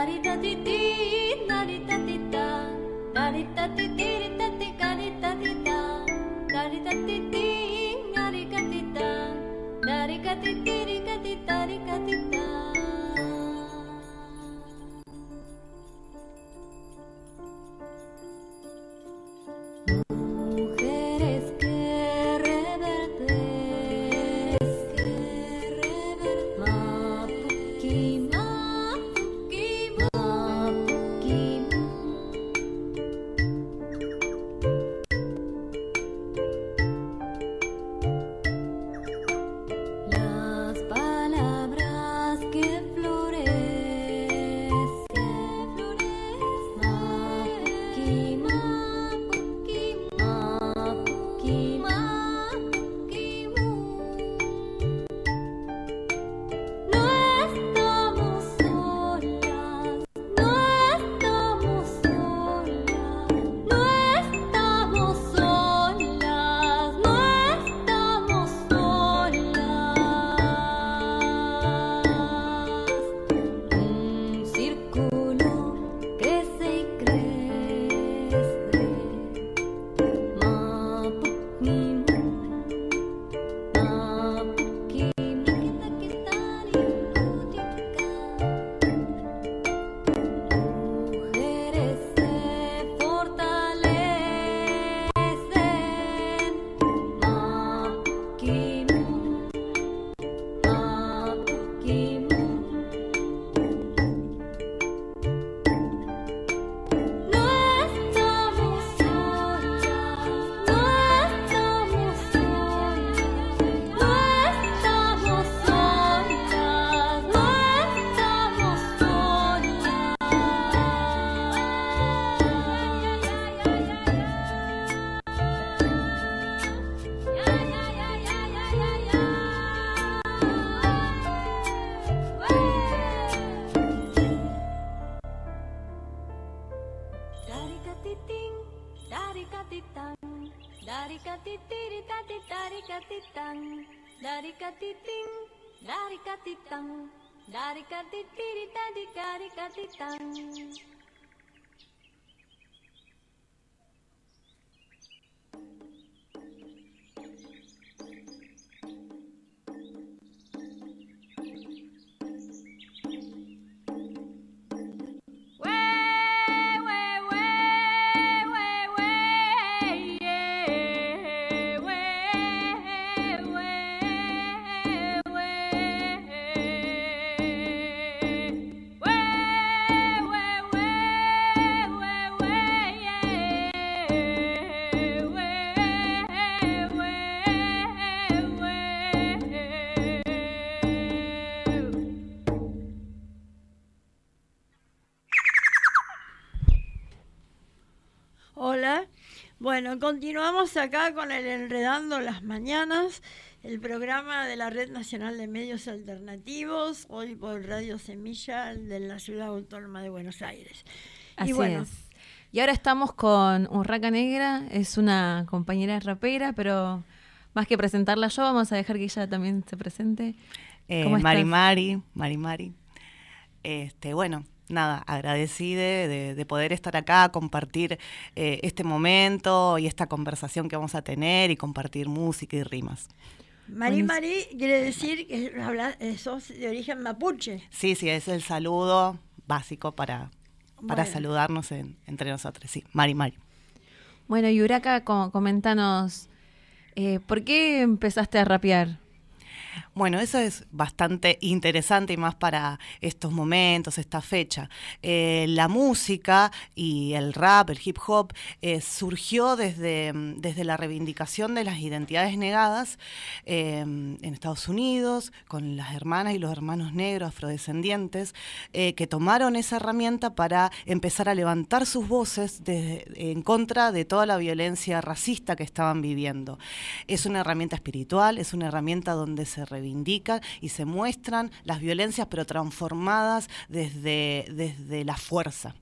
Hola, bueno, continuamos acá con el Enredando las Mañanas, el programa de la Red Nacional de Medios Alternativos, hoy por Radio Semilla de la Ciudad Autónoma de Buenos Aires. Así y bueno, es. Y ahora estamos con Urraca Negra, es una compañera rapera, pero más que presentarla yo, vamos a dejar que ella también se presente. Eh, ¿Cómo Mari estás? Mari, Mari Mari. Este, bueno, nada, agradecida de, de poder estar acá, compartir eh, este momento y esta conversación que vamos a tener y compartir música y rimas. Mari Mari quiere decir que habla, eh, sos de origen mapuche. Sí, sí, es el saludo básico para, para Bueno. saludarnos en- entre nosotros, sí, Mari Mari. Bueno, y Urraca, co- coméntanos, eh, ¿por qué empezaste a rapear? Bueno, eso es bastante interesante y más para estos momentos, esta fecha. Eh, la música y el rap, el hip hop, eh, surgió desde, desde la reivindicación de las identidades negadas eh, en Estados Unidos, con las hermanas y los hermanos negros afrodescendientes, eh, que tomaron esa herramienta para empezar a levantar sus voces de- en contra de toda la violencia racista que estaban viviendo. Es una herramienta espiritual, es una herramienta donde se reivindican y se muestran las violencias, pero transformadas desde, desde la fuerza.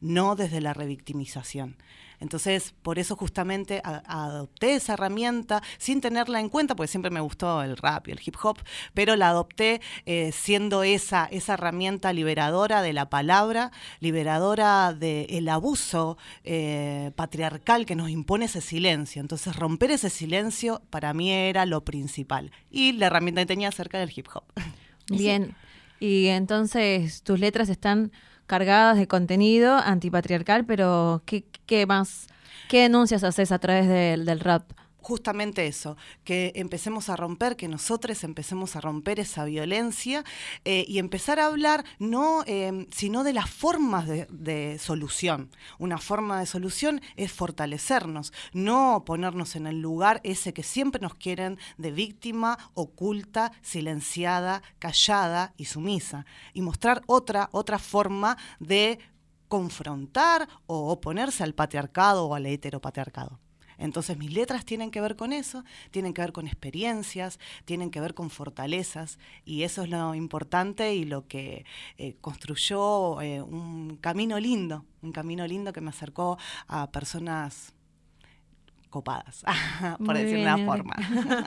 no desde la revictimización. Entonces, por eso justamente a, adopté esa herramienta sin tenerla en cuenta, porque siempre me gustó el rap y el hip hop, pero la adopté eh, siendo esa, esa herramienta liberadora de la palabra, liberadora del abuso eh, patriarcal que nos impone ese silencio. Entonces, romper ese silencio para mí era lo principal. Y la herramienta que tenía cerca del hip hop. Bien, y entonces tus letras están cargadas de contenido antipatriarcal, pero ¿qué, qué más, qué denuncias haces a través del, del rap? Justamente eso, que empecemos a romper, que nosotros empecemos a romper esa violencia eh, y empezar a hablar no eh, sino de las formas de, de solución. Una forma de solución es fortalecernos, no ponernos en el lugar ese que siempre nos quieren de víctima, oculta, silenciada, callada y sumisa, y mostrar otra, otra forma de confrontar o oponerse al patriarcado o al heteropatriarcado. Entonces mis letras tienen que ver con eso, tienen que ver con experiencias, tienen que ver con fortalezas, y eso es lo importante y lo que eh, construyó eh, un camino lindo, un camino lindo que me acercó a personas copadas, por decirlo de una forma.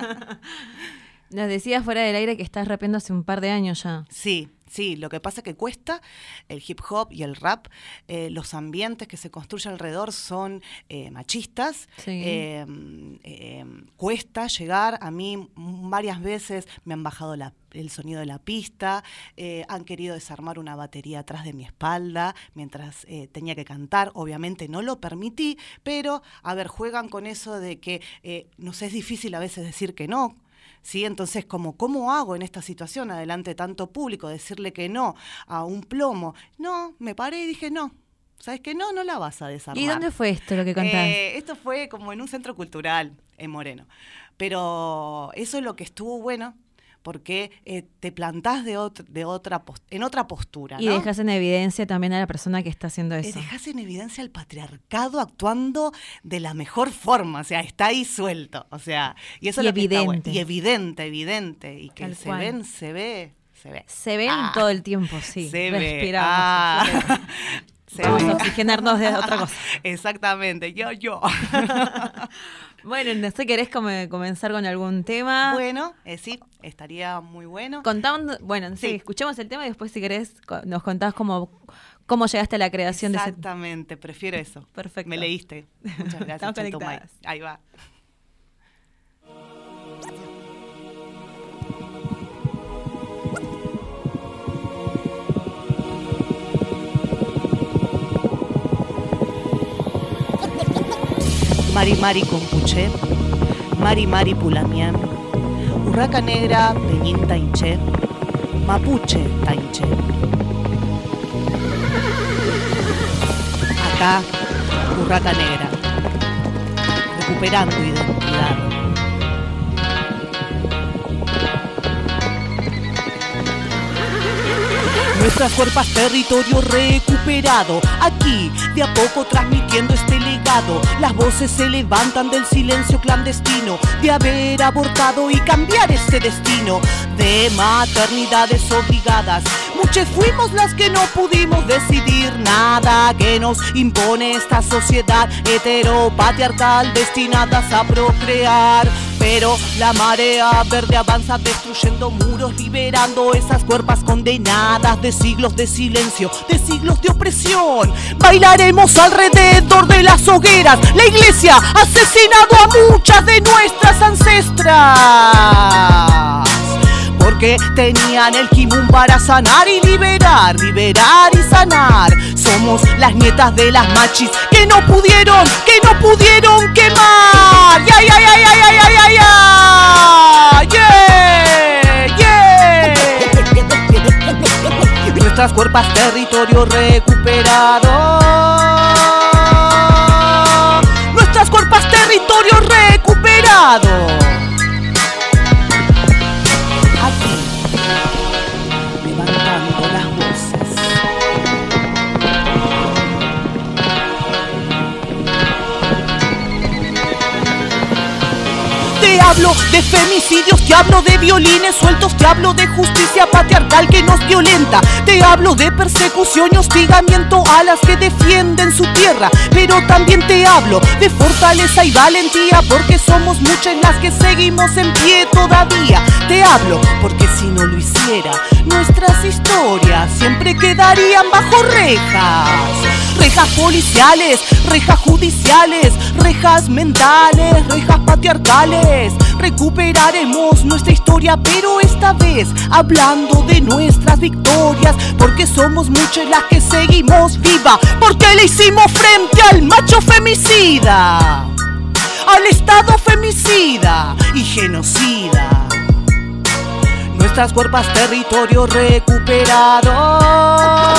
Nos decías fuera del aire que estás rapeando hace un par de años ya. Sí. Sí, lo que pasa es que cuesta el hip hop y el rap, eh, los ambientes que se construyen alrededor son eh, machistas, sí. eh, eh, cuesta llegar, a mí varias veces me han bajado la, el sonido de la pista, eh, han querido desarmar una batería atrás de mi espalda mientras eh, tenía que cantar, obviamente no lo permití, pero a ver, juegan con eso de que eh, nos es difícil a veces decir que no. ¿Sí? Entonces, como, ¿cómo hago en esta situación, adelante de tanto público, decirle que no a un plomo? No, me paré y dije no. ¿Sabes qué? No, no la vas a desarmar. ¿Y dónde fue esto lo que contás? Eh, esto fue como en un centro cultural en Moreno. Pero eso es lo que estuvo bueno, porque eh, te plantás de, ot- de otra post- en otra postura. Y ¿no? dejas en evidencia también a la persona que está haciendo eso. Eh, dejás en evidencia al patriarcado actuando de la mejor forma, o sea, está ahí suelto, o sea, y eso y es lo que está bueno. evidente. Y evidente, evidente, y que Tal se cual. ven, se ve, se ve. Se ven Ah, todo el tiempo, sí. Se Respiramos. ve. Ah, se Vamos ve. a oxigenarnos de otra cosa. Exactamente, yo, yo. Bueno, no sé, ¿querés come- comenzar con algún tema? Bueno, eh, sí, estaría muy bueno. Contamos, bueno, sí, Sí. escuchemos el tema y después si querés co- nos contás cómo, cómo llegaste a la creación de ese... Exactamente, prefiero eso. Perfecto. Me leíste. Muchas gracias. Estamos Chetumay. conectadas. Ahí va. Mari Mari Compuché, Mari Mari Pulamien, Urraca Negra Peñín Tainché, Mapuche Tainché. Acá, Urraca Negra, recuperando identidad. Nuestras cuerpas, territorio recuperado. Aquí, de a poco transmitiendo este legado. Las voces se levantan del silencio clandestino de haber abortado y cambiar este destino de maternidades obligadas. Muchas fuimos las que no pudimos decidir nada que nos impone esta sociedad heteropatriarcal destinadas a procrear. Pero la marea verde avanza destruyendo muros, liberando esas cuerpas condenadas de siglos de silencio, de siglos de opresión. Bailaremos alrededor de las hogueras. La iglesia ha asesinado a muchas de nuestras ancestras, porque tenían el kimun para sanar y liberar, liberar y sanar. Somos las nietas de las machis que no pudieron, que no pudieron quemar. ¡Ya, ya, ya, ya, ya, ya, ya, ya! ¡Yeah! ¡Yeah! Nuestras cuerpas, territorio recuperado. Nuestras cuerpas, territorio recuperado. Levantando las voces. De a hablo de femicidios, te hablo de violines sueltos, te hablo de justicia patriarcal que nos violenta, te hablo de persecución y hostigamiento a las que defienden su tierra, pero también te hablo de fortaleza y valentía, porque somos muchas las que seguimos en pie todavía. Te hablo porque si no lo hiciera, nuestras historias siempre quedarían bajo rejas. Rejas policiales, rejas judiciales, rejas mentales, rejas patriarcales. Recuperaremos nuestra historia, pero esta vez hablando de nuestras victorias, porque somos muchas las que seguimos viva, porque le hicimos frente al macho femicida, al Estado femicida y genocida. Nuestras cuerpos, territorio recuperado.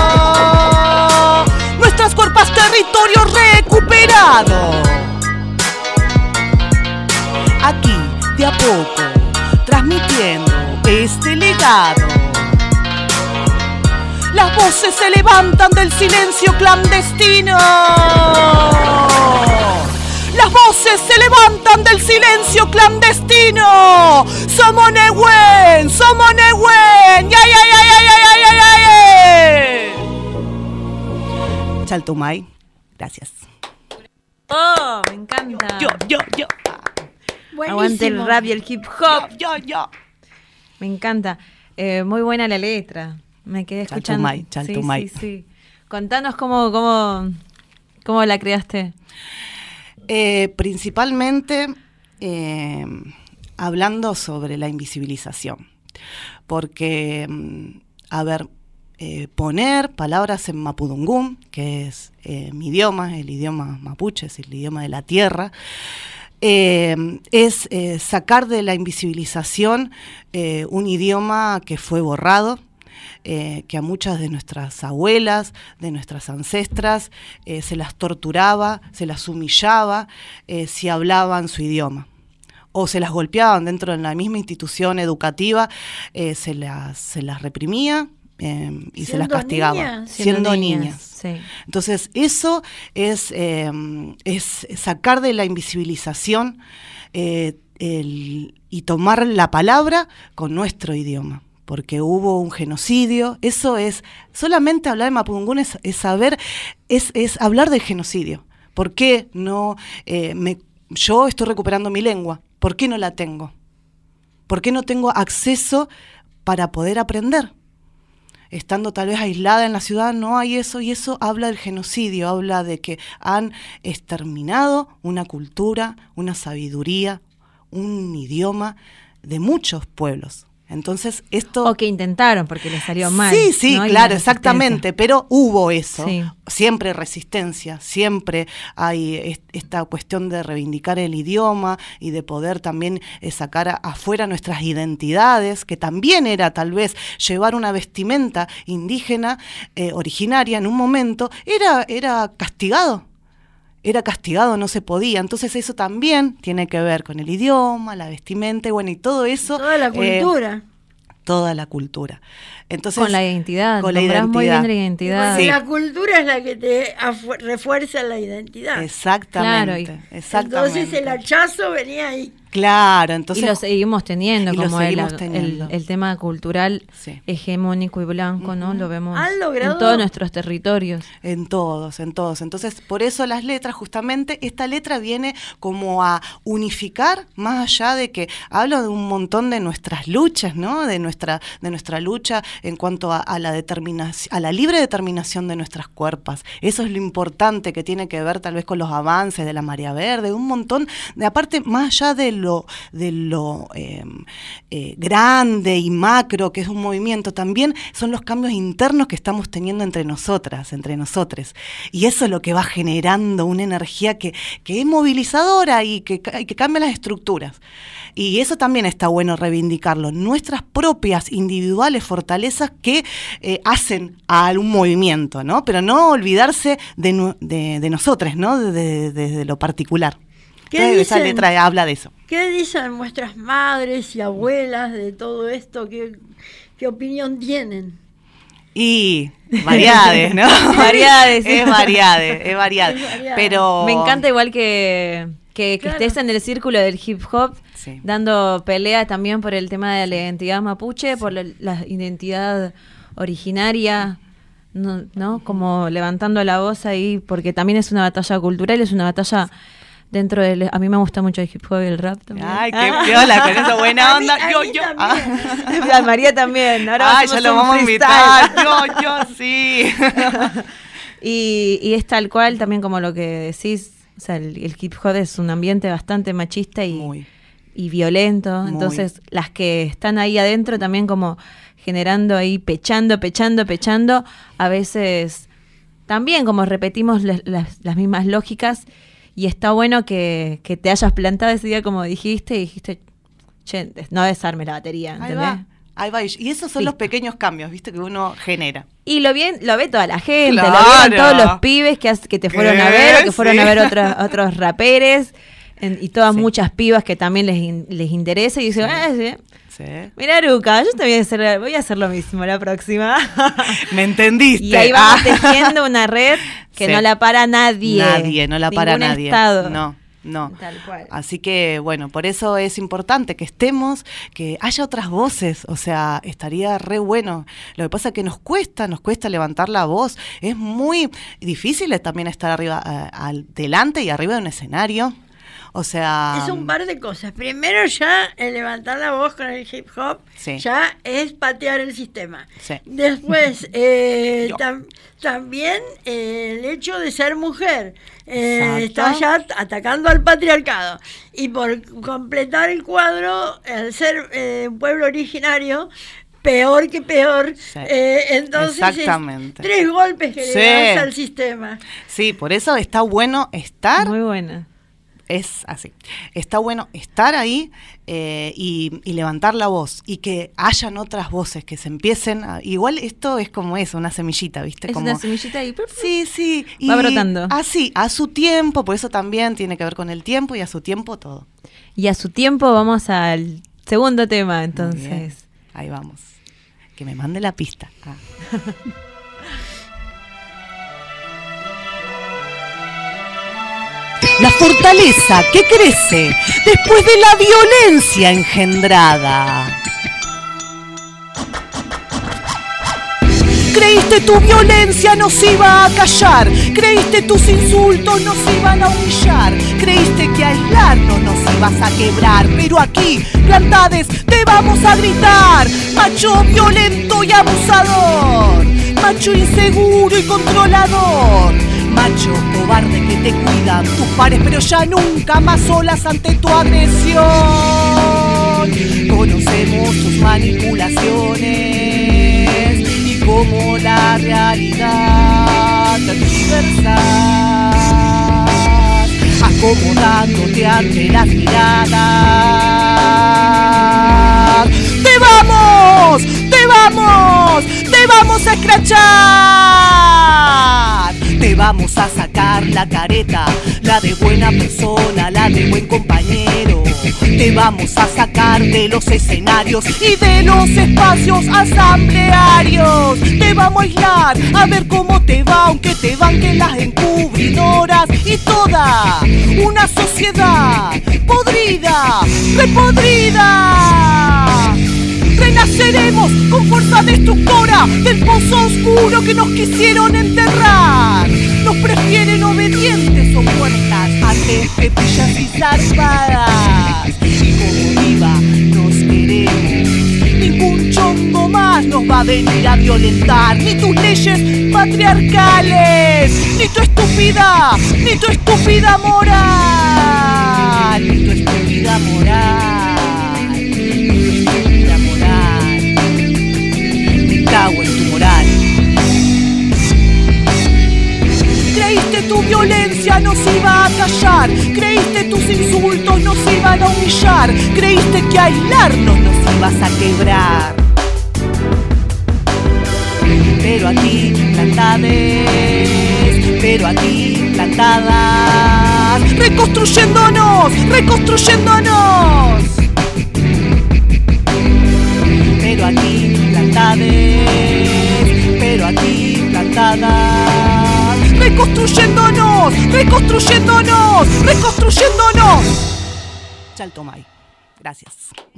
Nuestras cuerpos, territorio recuperado. Aquí, de a poco, transmitiendo este legado. Las voces se levantan del silencio clandestino. Las voces se levantan del silencio clandestino. Somos Nehuen, somos Nehuen. Ya, ya, ya, ya, ya, ya, ya, ya. Chaltumay, gracias. Oh, me encanta. Yo, yo, yo. Buenísimo. Aguante el rap y el hip hop. Yo, yo, yo. Me encanta. Eh, muy buena la letra. Me quedé escuchando. Chaltumay, Chaltumay. Sí, sí, sí. Contanos cómo, cómo, cómo la creaste. Eh, principalmente eh, hablando sobre la invisibilización, porque, a ver, eh, poner palabras en mapudungún, que es eh, mi idioma, el idioma mapuche, es el idioma de la tierra, eh, es eh, sacar de la invisibilización eh, un idioma que fue borrado, Eh, que a muchas de nuestras abuelas, de nuestras ancestras, eh, se las torturaba, se las humillaba eh, si hablaban su idioma. O se las golpeaban dentro de la misma institución educativa, eh, se, las, se las reprimía eh, y se las castigaba. Niñas. Siendo, Siendo niñas. niñas, sí. Entonces, eso es, eh, es sacar de la invisibilización eh, el, y tomar la palabra con nuestro idioma. Porque hubo un genocidio, eso es, solamente hablar de mapudungún es, es saber, es, es hablar del genocidio. ¿Por qué no, eh, me, yo estoy recuperando mi lengua? ¿Por qué no la tengo? ¿Por qué no tengo acceso para poder aprender? Estando tal vez aislada en la ciudad, no hay eso, y eso habla del genocidio, habla de que han exterminado una cultura, una sabiduría, un idioma de muchos pueblos. Entonces, esto... O que intentaron, porque les salió mal. Sí, sí, ¿no? claro, exactamente, pero hubo eso. Sí. Siempre resistencia, siempre hay est- esta cuestión de reivindicar el idioma y de poder también eh, sacar a- afuera nuestras identidades, que también era tal vez llevar una vestimenta indígena, eh, originaria en un momento, era, era castigado. Era castigado, no se podía. Entonces eso también tiene que ver con el idioma, la vestimenta, y bueno, y todo eso. Toda la cultura. Eh, toda la cultura. Entonces, con la identidad. Con la Nombrás identidad. muy bien la identidad. Sí. Sí. La cultura es la que te afu- refuerza la identidad. Exactamente. Claro, y- exactamente. Entonces el hachazo venía ahí. Claro, entonces. Y lo seguimos teniendo, y lo como el, seguimos el, teniendo. el tema cultural Sí. hegemónico y blanco, ¿no? Lo vemos Han logrado- en todos nuestros territorios. En todos, en todos. Entonces, por eso las letras, justamente, esta letra viene como a unificar, más allá de que hablo de un montón de nuestras luchas, ¿no? De nuestra, de nuestra lucha en cuanto a, a la determinación, a la libre determinación de nuestras cuerpos. Eso es lo importante, que tiene que ver tal vez con los avances de la marea verde, un montón de, aparte, más allá de lo, de lo eh, eh, grande y macro que es un movimiento, también son los cambios internos que estamos teniendo entre nosotras, entre nosotres. Y eso es lo que va generando una energía que, que es movilizadora y que, que cambia las estructuras. Y eso también está bueno reivindicarlo, nuestras propias individuales fortalezas que eh, hacen a un movimiento, ¿no? Pero no olvidarse de, de, de nosotros, ¿no? De, de, de, de lo particular. ¿Qué Entonces, dicen? esa letra habla de eso. ¿Qué dicen vuestras madres y abuelas de todo esto? ¿Qué, qué opinión tienen? Y variades, ¿no? Variades, sí. Es variade, es variade. Es variade. Pero Me encanta igual que que, que Claro. estés en el círculo del hip hop, Sí. dando pelea también por el tema de la identidad mapuche, por la, la identidad originaria, no, ¿no? Como levantando la voz ahí, porque también es una batalla cultural, es una batalla dentro del... A mí me gusta mucho el hip hop y el rap también. Ay, qué piola, con esa buena A mí- onda. a Yo, mí yo. también. A María también. Ahora Ay, hacemos ya lo un vamos a freestyle. invitar. Yo, yo, sí. Y, y es tal cual también como lo que decís, o sea, el, el hip hop es un ambiente bastante machista y, Muy. y violento, Muy. entonces las que están ahí adentro también como generando ahí, pechando, pechando, pechando, a veces también como repetimos las, las, las mismas lógicas y está bueno que, que te hayas plantado ese día como dijiste y dijiste, che, no desarme la batería, Ahí ¿entendés? va. Ahí va. Y esos son los pequeños cambios, ¿viste? Que uno genera. Y lo bien, lo ve toda la gente, Claro. lo vieron todos los pibes que, has- que te fueron a ¿Qué? ver o que fueron Sí. a ver otros otros raperes en- y todas Sí. muchas pibas que también les, in- les interesa y dicen, Sí. ah, sí. Sí. Mira, Aruca, yo también voy a hacer, voy a hacer lo mismo la próxima. ¿Me entendiste? Y ahí vamos Ah. tejiendo una red que Sí. no la para nadie. Nadie, no la para Ningún nadie. estado. No, no. Tal cual. Así que, bueno, por eso es importante que estemos, que haya otras voces, o sea, estaría re bueno. Lo que pasa es que nos cuesta, nos cuesta levantar la voz. Es muy difícil también estar arriba, eh, al, delante y arriba de un escenario. O sea... Es un par de cosas. Primero ya el levantar la voz con el hip hop Sí. ya es patear el sistema. Sí. Después, eh, Yo. tam- también eh, el hecho de ser mujer. Eh, Exacto. está ya atacando al patriarcado. Y por completar el cuadro, al ser eh, un pueblo originario, peor que peor. Sí. Eh, entonces, es Exactamente. tres golpes que Sí. le das al sistema. Sí, por eso está bueno estar... Muy buena. Es así. Está bueno estar ahí eh, y, y levantar la voz y que hayan otras voces que se empiecen a, igual esto es como eso, una semillita, ¿viste? Es como, una semillita y sí, sí. Y va brotando. Así, a su tiempo, por eso también tiene que ver con el tiempo y a su tiempo todo. Y a su tiempo vamos al segundo tema, Muy bien. entonces. Ahí vamos. Que me mande la pista. Ah. La fortaleza que crece después de la violencia engendrada. Creíste tu violencia nos iba a callar, creíste tus insultos nos iban a humillar, creíste que aislarnos nos ibas a quebrar, pero aquí, plantades, te vamos a gritar, macho violento y abusador, macho inseguro y controlador, macho cobarde que te cuidan tus pares, pero ya nunca más solas ante tu agresión. Conocemos tus manipulaciones y cómo la realidad tergiversas, acomodándote ante las miradas. ¡Te vamos! ¡Te vamos! ¡Te vamos a escrachar! Te vamos a sacar la careta, la de buena persona, la de buen compañero. Te vamos a sacar de los escenarios y de los espacios asamblearios. Te vamos a aislar, a ver cómo te va, aunque te banquen las encubridoras y toda una sociedad podrida, repodrida. Renaceremos con fuerza destructora del pozo oscuro que nos quisieron enterrar. Nos prefieren obedientes o muertas antes que pillas y zarpadas. Y como viva nos queremos. Ningún chongo más nos va a venir a violentar. Ni tus leyes patriarcales, ni tu estúpida, ni tu estúpida moral. Ni tu estúpida moral. Cago en tu moral. Creíste tu violencia nos iba a callar, creíste tus insultos nos iban a humillar, creíste que aislarnos nos ibas a quebrar. Pero aquí plantades, pero aquí plantadas, reconstruyéndonos, reconstruyéndonos. Pero aquí plantades, pero aquí plantadas, reconstruyéndonos, reconstruyéndonos, reconstruyéndonos. Chaltumay. Gracias.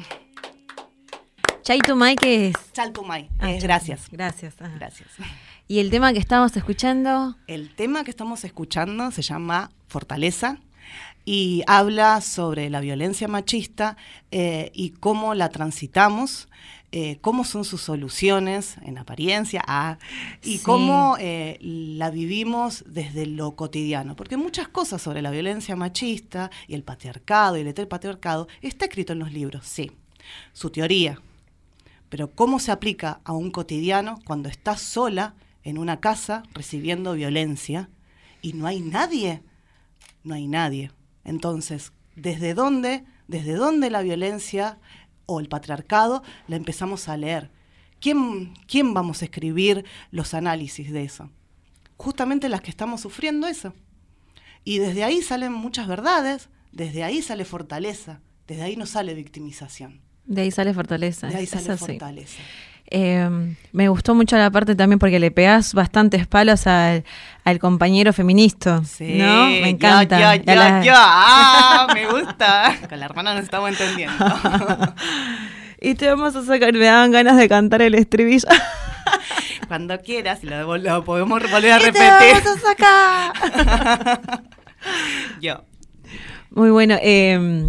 Chaitumay, ¿qué es? Chaltumay. Ah, eh, gracias. Gracias. Ajá. Gracias. ¿Y el tema que estamos escuchando? El tema que estamos escuchando se llama Fortaleza y habla sobre la violencia machista eh, y cómo la transitamos, eh, cómo son sus soluciones en apariencia ah, y Sí. cómo eh, la vivimos desde lo cotidiano. Porque muchas cosas sobre la violencia machista y el patriarcado y el heteropatriarcado está escrito en los libros, sí, su teoría. Pero cómo se aplica a un cotidiano cuando estás sola en una casa recibiendo violencia y no hay nadie, no hay nadie. Entonces, ¿desde dónde, desde dónde la violencia o el patriarcado la empezamos a leer? ¿Quién, quién vamos a escribir los análisis de eso? Justamente las que estamos sufriendo eso. Y desde ahí salen muchas verdades, desde ahí sale fortaleza, desde ahí no sale victimización. De ahí sale fortaleza. De ahí es sale así. fortaleza. Eh, me gustó mucho la parte también porque le pegás bastantes palos al, al compañero feminista, Sí, ¿no? Me encanta. Ya, Y ya, a ya, la- ya. Ah, me gusta. Con la hermana nos estamos entendiendo. Y te vamos a sacar, me daban ganas de cantar el estribillo. Cuando quieras, y lo, devol- lo podemos volver a ¿Qué te repetir. vamos a sacar? Yo. Muy bueno. Eh,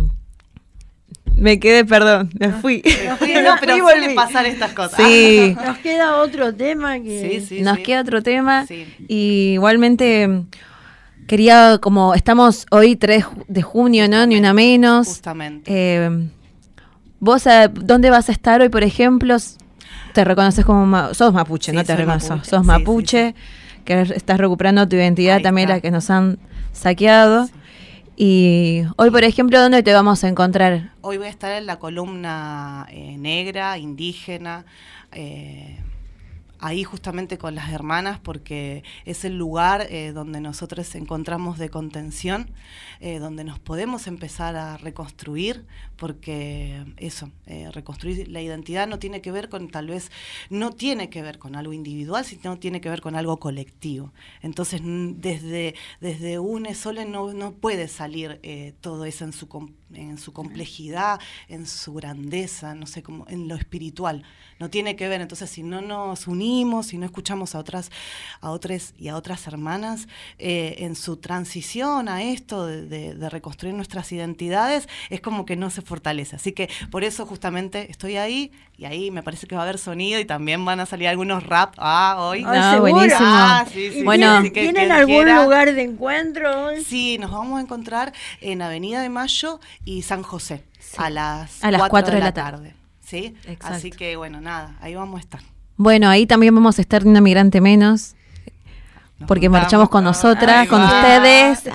me quedé, perdón, me fui. Me fui, no, pero Me fui y suelen volví. pasar estas cosas. Sí. Nos queda otro tema que... Sí, sí, Nos sí. queda otro tema. Sí. Y igualmente mm, quería, como estamos hoy tres de junio, ¿no? Ni una menos. Justamente. Eh, ¿Vos a, dónde vas a estar hoy, por ejemplo? Te reconoces como... ma- sos mapuche, Sí, no te soy reconoces. mapuche. Sos Sí, mapuche, que estás recuperando tu identidad Ahí también, está. la que nos han saqueado. Y hoy, por ejemplo, ¿dónde te vamos a encontrar? Hoy voy a estar en la columna eh, negra, indígena, eh, ahí justamente con las hermanas, porque es el lugar eh, donde nosotros encontramos de contención, eh, donde nos podemos empezar a reconstruir, porque eso, eh, reconstruir la identidad no tiene que ver con, tal vez, no tiene que ver con algo individual, sino tiene que ver con algo colectivo. Entonces, n- desde, desde une sole no, no puede salir eh, todo eso en su, com- en su complejidad, en su grandeza, no sé cómo, en lo espiritual. No tiene que ver. Entonces, si no nos unimos, si no escuchamos a otras, a otras y a otras hermanas eh, en su transición a esto de, de, de reconstruir nuestras identidades, es como que no se fortalece. Así que por eso justamente estoy ahí, y ahí me parece que va a haber sonido y también van a salir algunos rap ah, hoy. Ay, No, seguro. buenísimo. Ah, sí, sí, ¿Y Bueno. tienen, sí, que- ¿tienen quien algún quiera. lugar de encuentro hoy? Sí, nos vamos a encontrar en Avenida de Mayo y San José a las A las cuatro cuatro de de la la tarde. tarde. ¿Sí? Exacto. Así que bueno, nada, ahí vamos a estar. Bueno, ahí también vamos a estar de una migrante menos, Nos porque juntamos marchamos con todos. nosotras, Ahí con va. ustedes.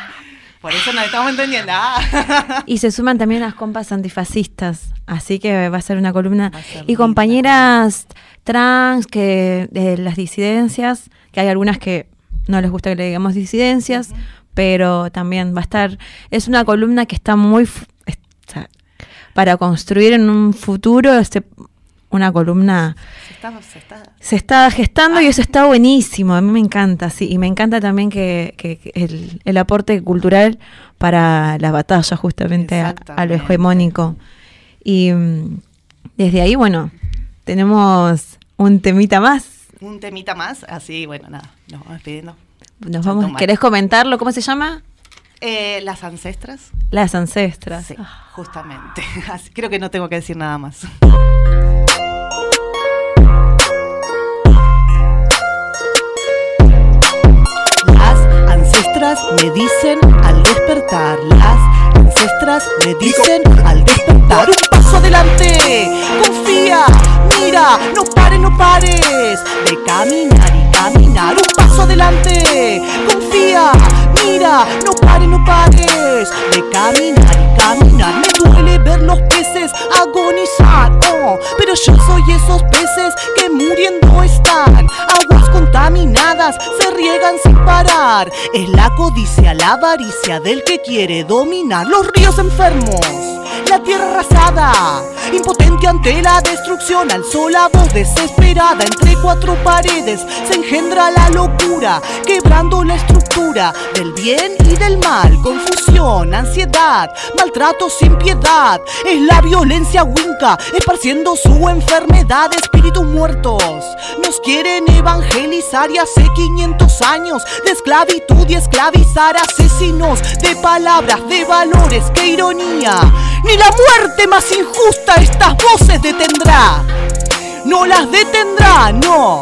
Por eso nos estamos entendiendo. Ah. Y se suman también las compas antifascistas, así que va a ser una columna. Va a ser Y linda. compañeras trans, que de las disidencias, que hay algunas que no les gusta que le digamos disidencias, uh-huh. pero también va a estar, es una columna que está muy, f- está, para construir en un futuro, este, una columna... Se está, se está. Se está gestando y eso está buenísimo, a mí me encanta, sí, y me encanta también que, que, que el, el aporte cultural para la batalla justamente a, a lo hegemónico. Y mm, desde ahí, bueno, tenemos un temita más. Un temita más, así, bueno, nada, nos vamos despidiendo. Nos vamos, ¿querés comentarlo? ¿Cómo se llama? Eh, las ancestras. Las ancestras. Sí, justamente. Así, creo que no tengo que decir nada más. Las ancestras me dicen al despertar, las ancestras me dicen al despertar, un paso adelante, confía, mira, no pares, no pares, de caminar y caminar, un paso adelante, confía, mira, no pares, no pares, de caminar y caminar, me duele ver los peces agonizar, oh, pero yo soy esos peces que muriendo están, aguas contaminadas se riegan sin parar. olvidar. Es la codicia, la avaricia del que quiere dominar los ríos enfermos, la tierra arrasada, impotente ante la destrucción, alzó la voz desesperada. Entre cuatro paredes se engendra la locura, quebrando la estructura del bien y del mal. Confusión, ansiedad, maltrato sin piedad. Es la violencia winca, esparciendo su enfermedad. Espíritus muertos nos quieren evangelizar, y hace quinientos años de esclavitud y esclavizar. Asesinos de palabras, de valores, qué ironía. Ni la muerte más injusta estas voces detendrá. No las detendrá, no.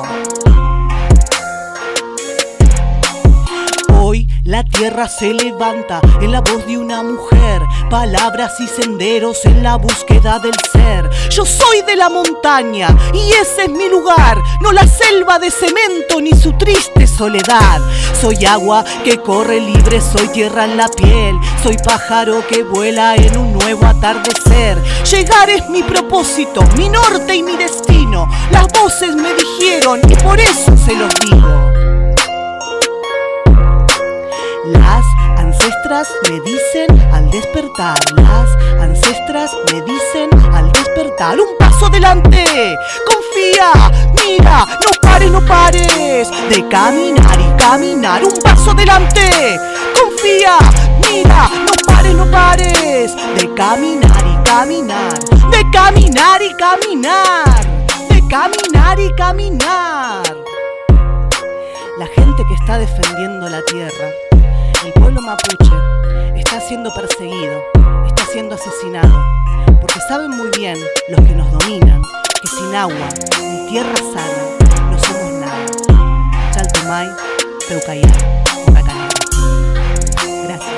Hoy la tierra se levanta en la voz de una mujer, palabras y senderos en la búsqueda del ser. Yo soy de la montaña y ese es mi lugar, no la selva de cemento ni su triste soledad. Soy agua que corre libre, soy tierra en la piel, soy pájaro que vuela en un nuevo atardecer. Llegar es mi propósito, mi norte y mi destino. Las voces me dijeron y por eso se los digo. Las ancestras me dicen al despertar, las ancestras me dicen al despertar. Un paso adelante, confía, mira, no pares, no pares de caminar y caminar. Un paso adelante, confía, mira, no pares, no pares de caminar y caminar, de caminar y caminar, de caminar y caminar. La gente que está defendiendo la tierra, el pueblo mapuche, está siendo perseguido, está siendo asesinado, porque saben muy bien los que nos dominan que sin agua ni tierra sana no somos nada. Chaltumay, Peucayal, Huacanera. Gracias.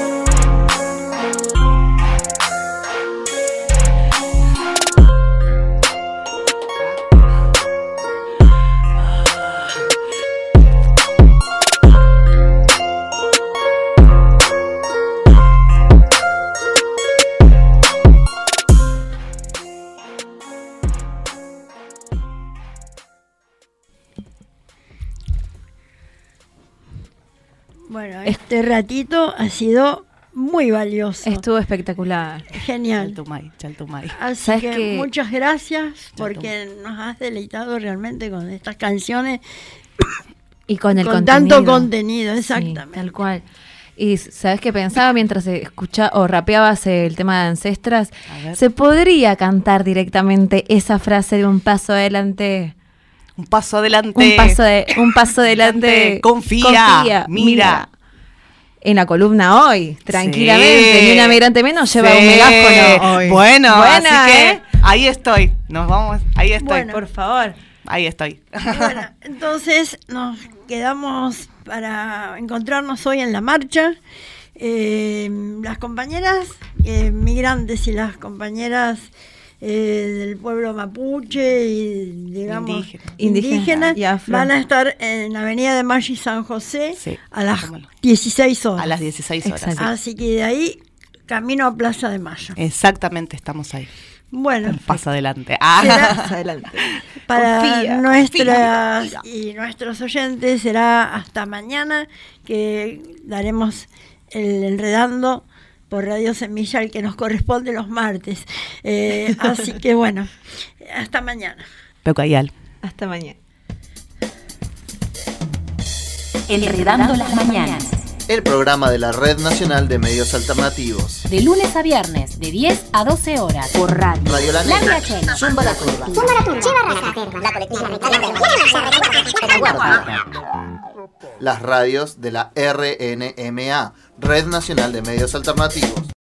Bueno, este ratito ha sido muy valioso. Estuvo espectacular. Genial. Chaltumay, Chaltumay. Así ¿Sabes que qué? muchas gracias porque nos has deleitado realmente con estas canciones Y con el con contenido. tanto contenido, exactamente. Sí, tal cual. Y sabes qué pensaba mientras escuchaba o rapeabas el tema de Ancestras, se podría cantar directamente esa frase de un paso adelante. Un paso adelante. Un paso de, un paso adelante. Confía, confía, mira. En la columna hoy, tranquilamente, Sí. ni una migrante menos lleva Sí. un megáfono hoy. Bueno, Buena, así que ¿eh? ahí estoy. Nos vamos, ahí estoy. Bueno. Por favor. Ahí estoy. Bueno, entonces nos quedamos para encontrarnos hoy en la marcha. Eh, las compañeras eh, migrantes y las compañeras eh, del pueblo mapuche y digamos Indígena. indígenas Indígena y afro. van a estar en la avenida de Mayo y San José Sí, a las cómo no. dieciséis horas. A las dieciséis horas. Exacto. Así que de ahí camino a Plaza de Mayo. Exactamente, estamos ahí. Bueno, Un paso adelante. Ah. será- Adelante. para Confía, nuestras confía, y nuestros oyentes será hasta mañana que daremos el Enredando por Radio Semilla, el que nos corresponde los martes. Eh, así que bueno, hasta mañana. Peucayal. Hasta mañana. Enredando las mañanas. El programa de la Red Nacional de Medios Alternativos. De lunes a viernes, de diez a doce horas. Por radio. Radio La La Negra. Negra. Zumba la Turba. Zumba la Turba. La colectiva. Las radios de la R N M A, Red Nacional de Medios Alternativos.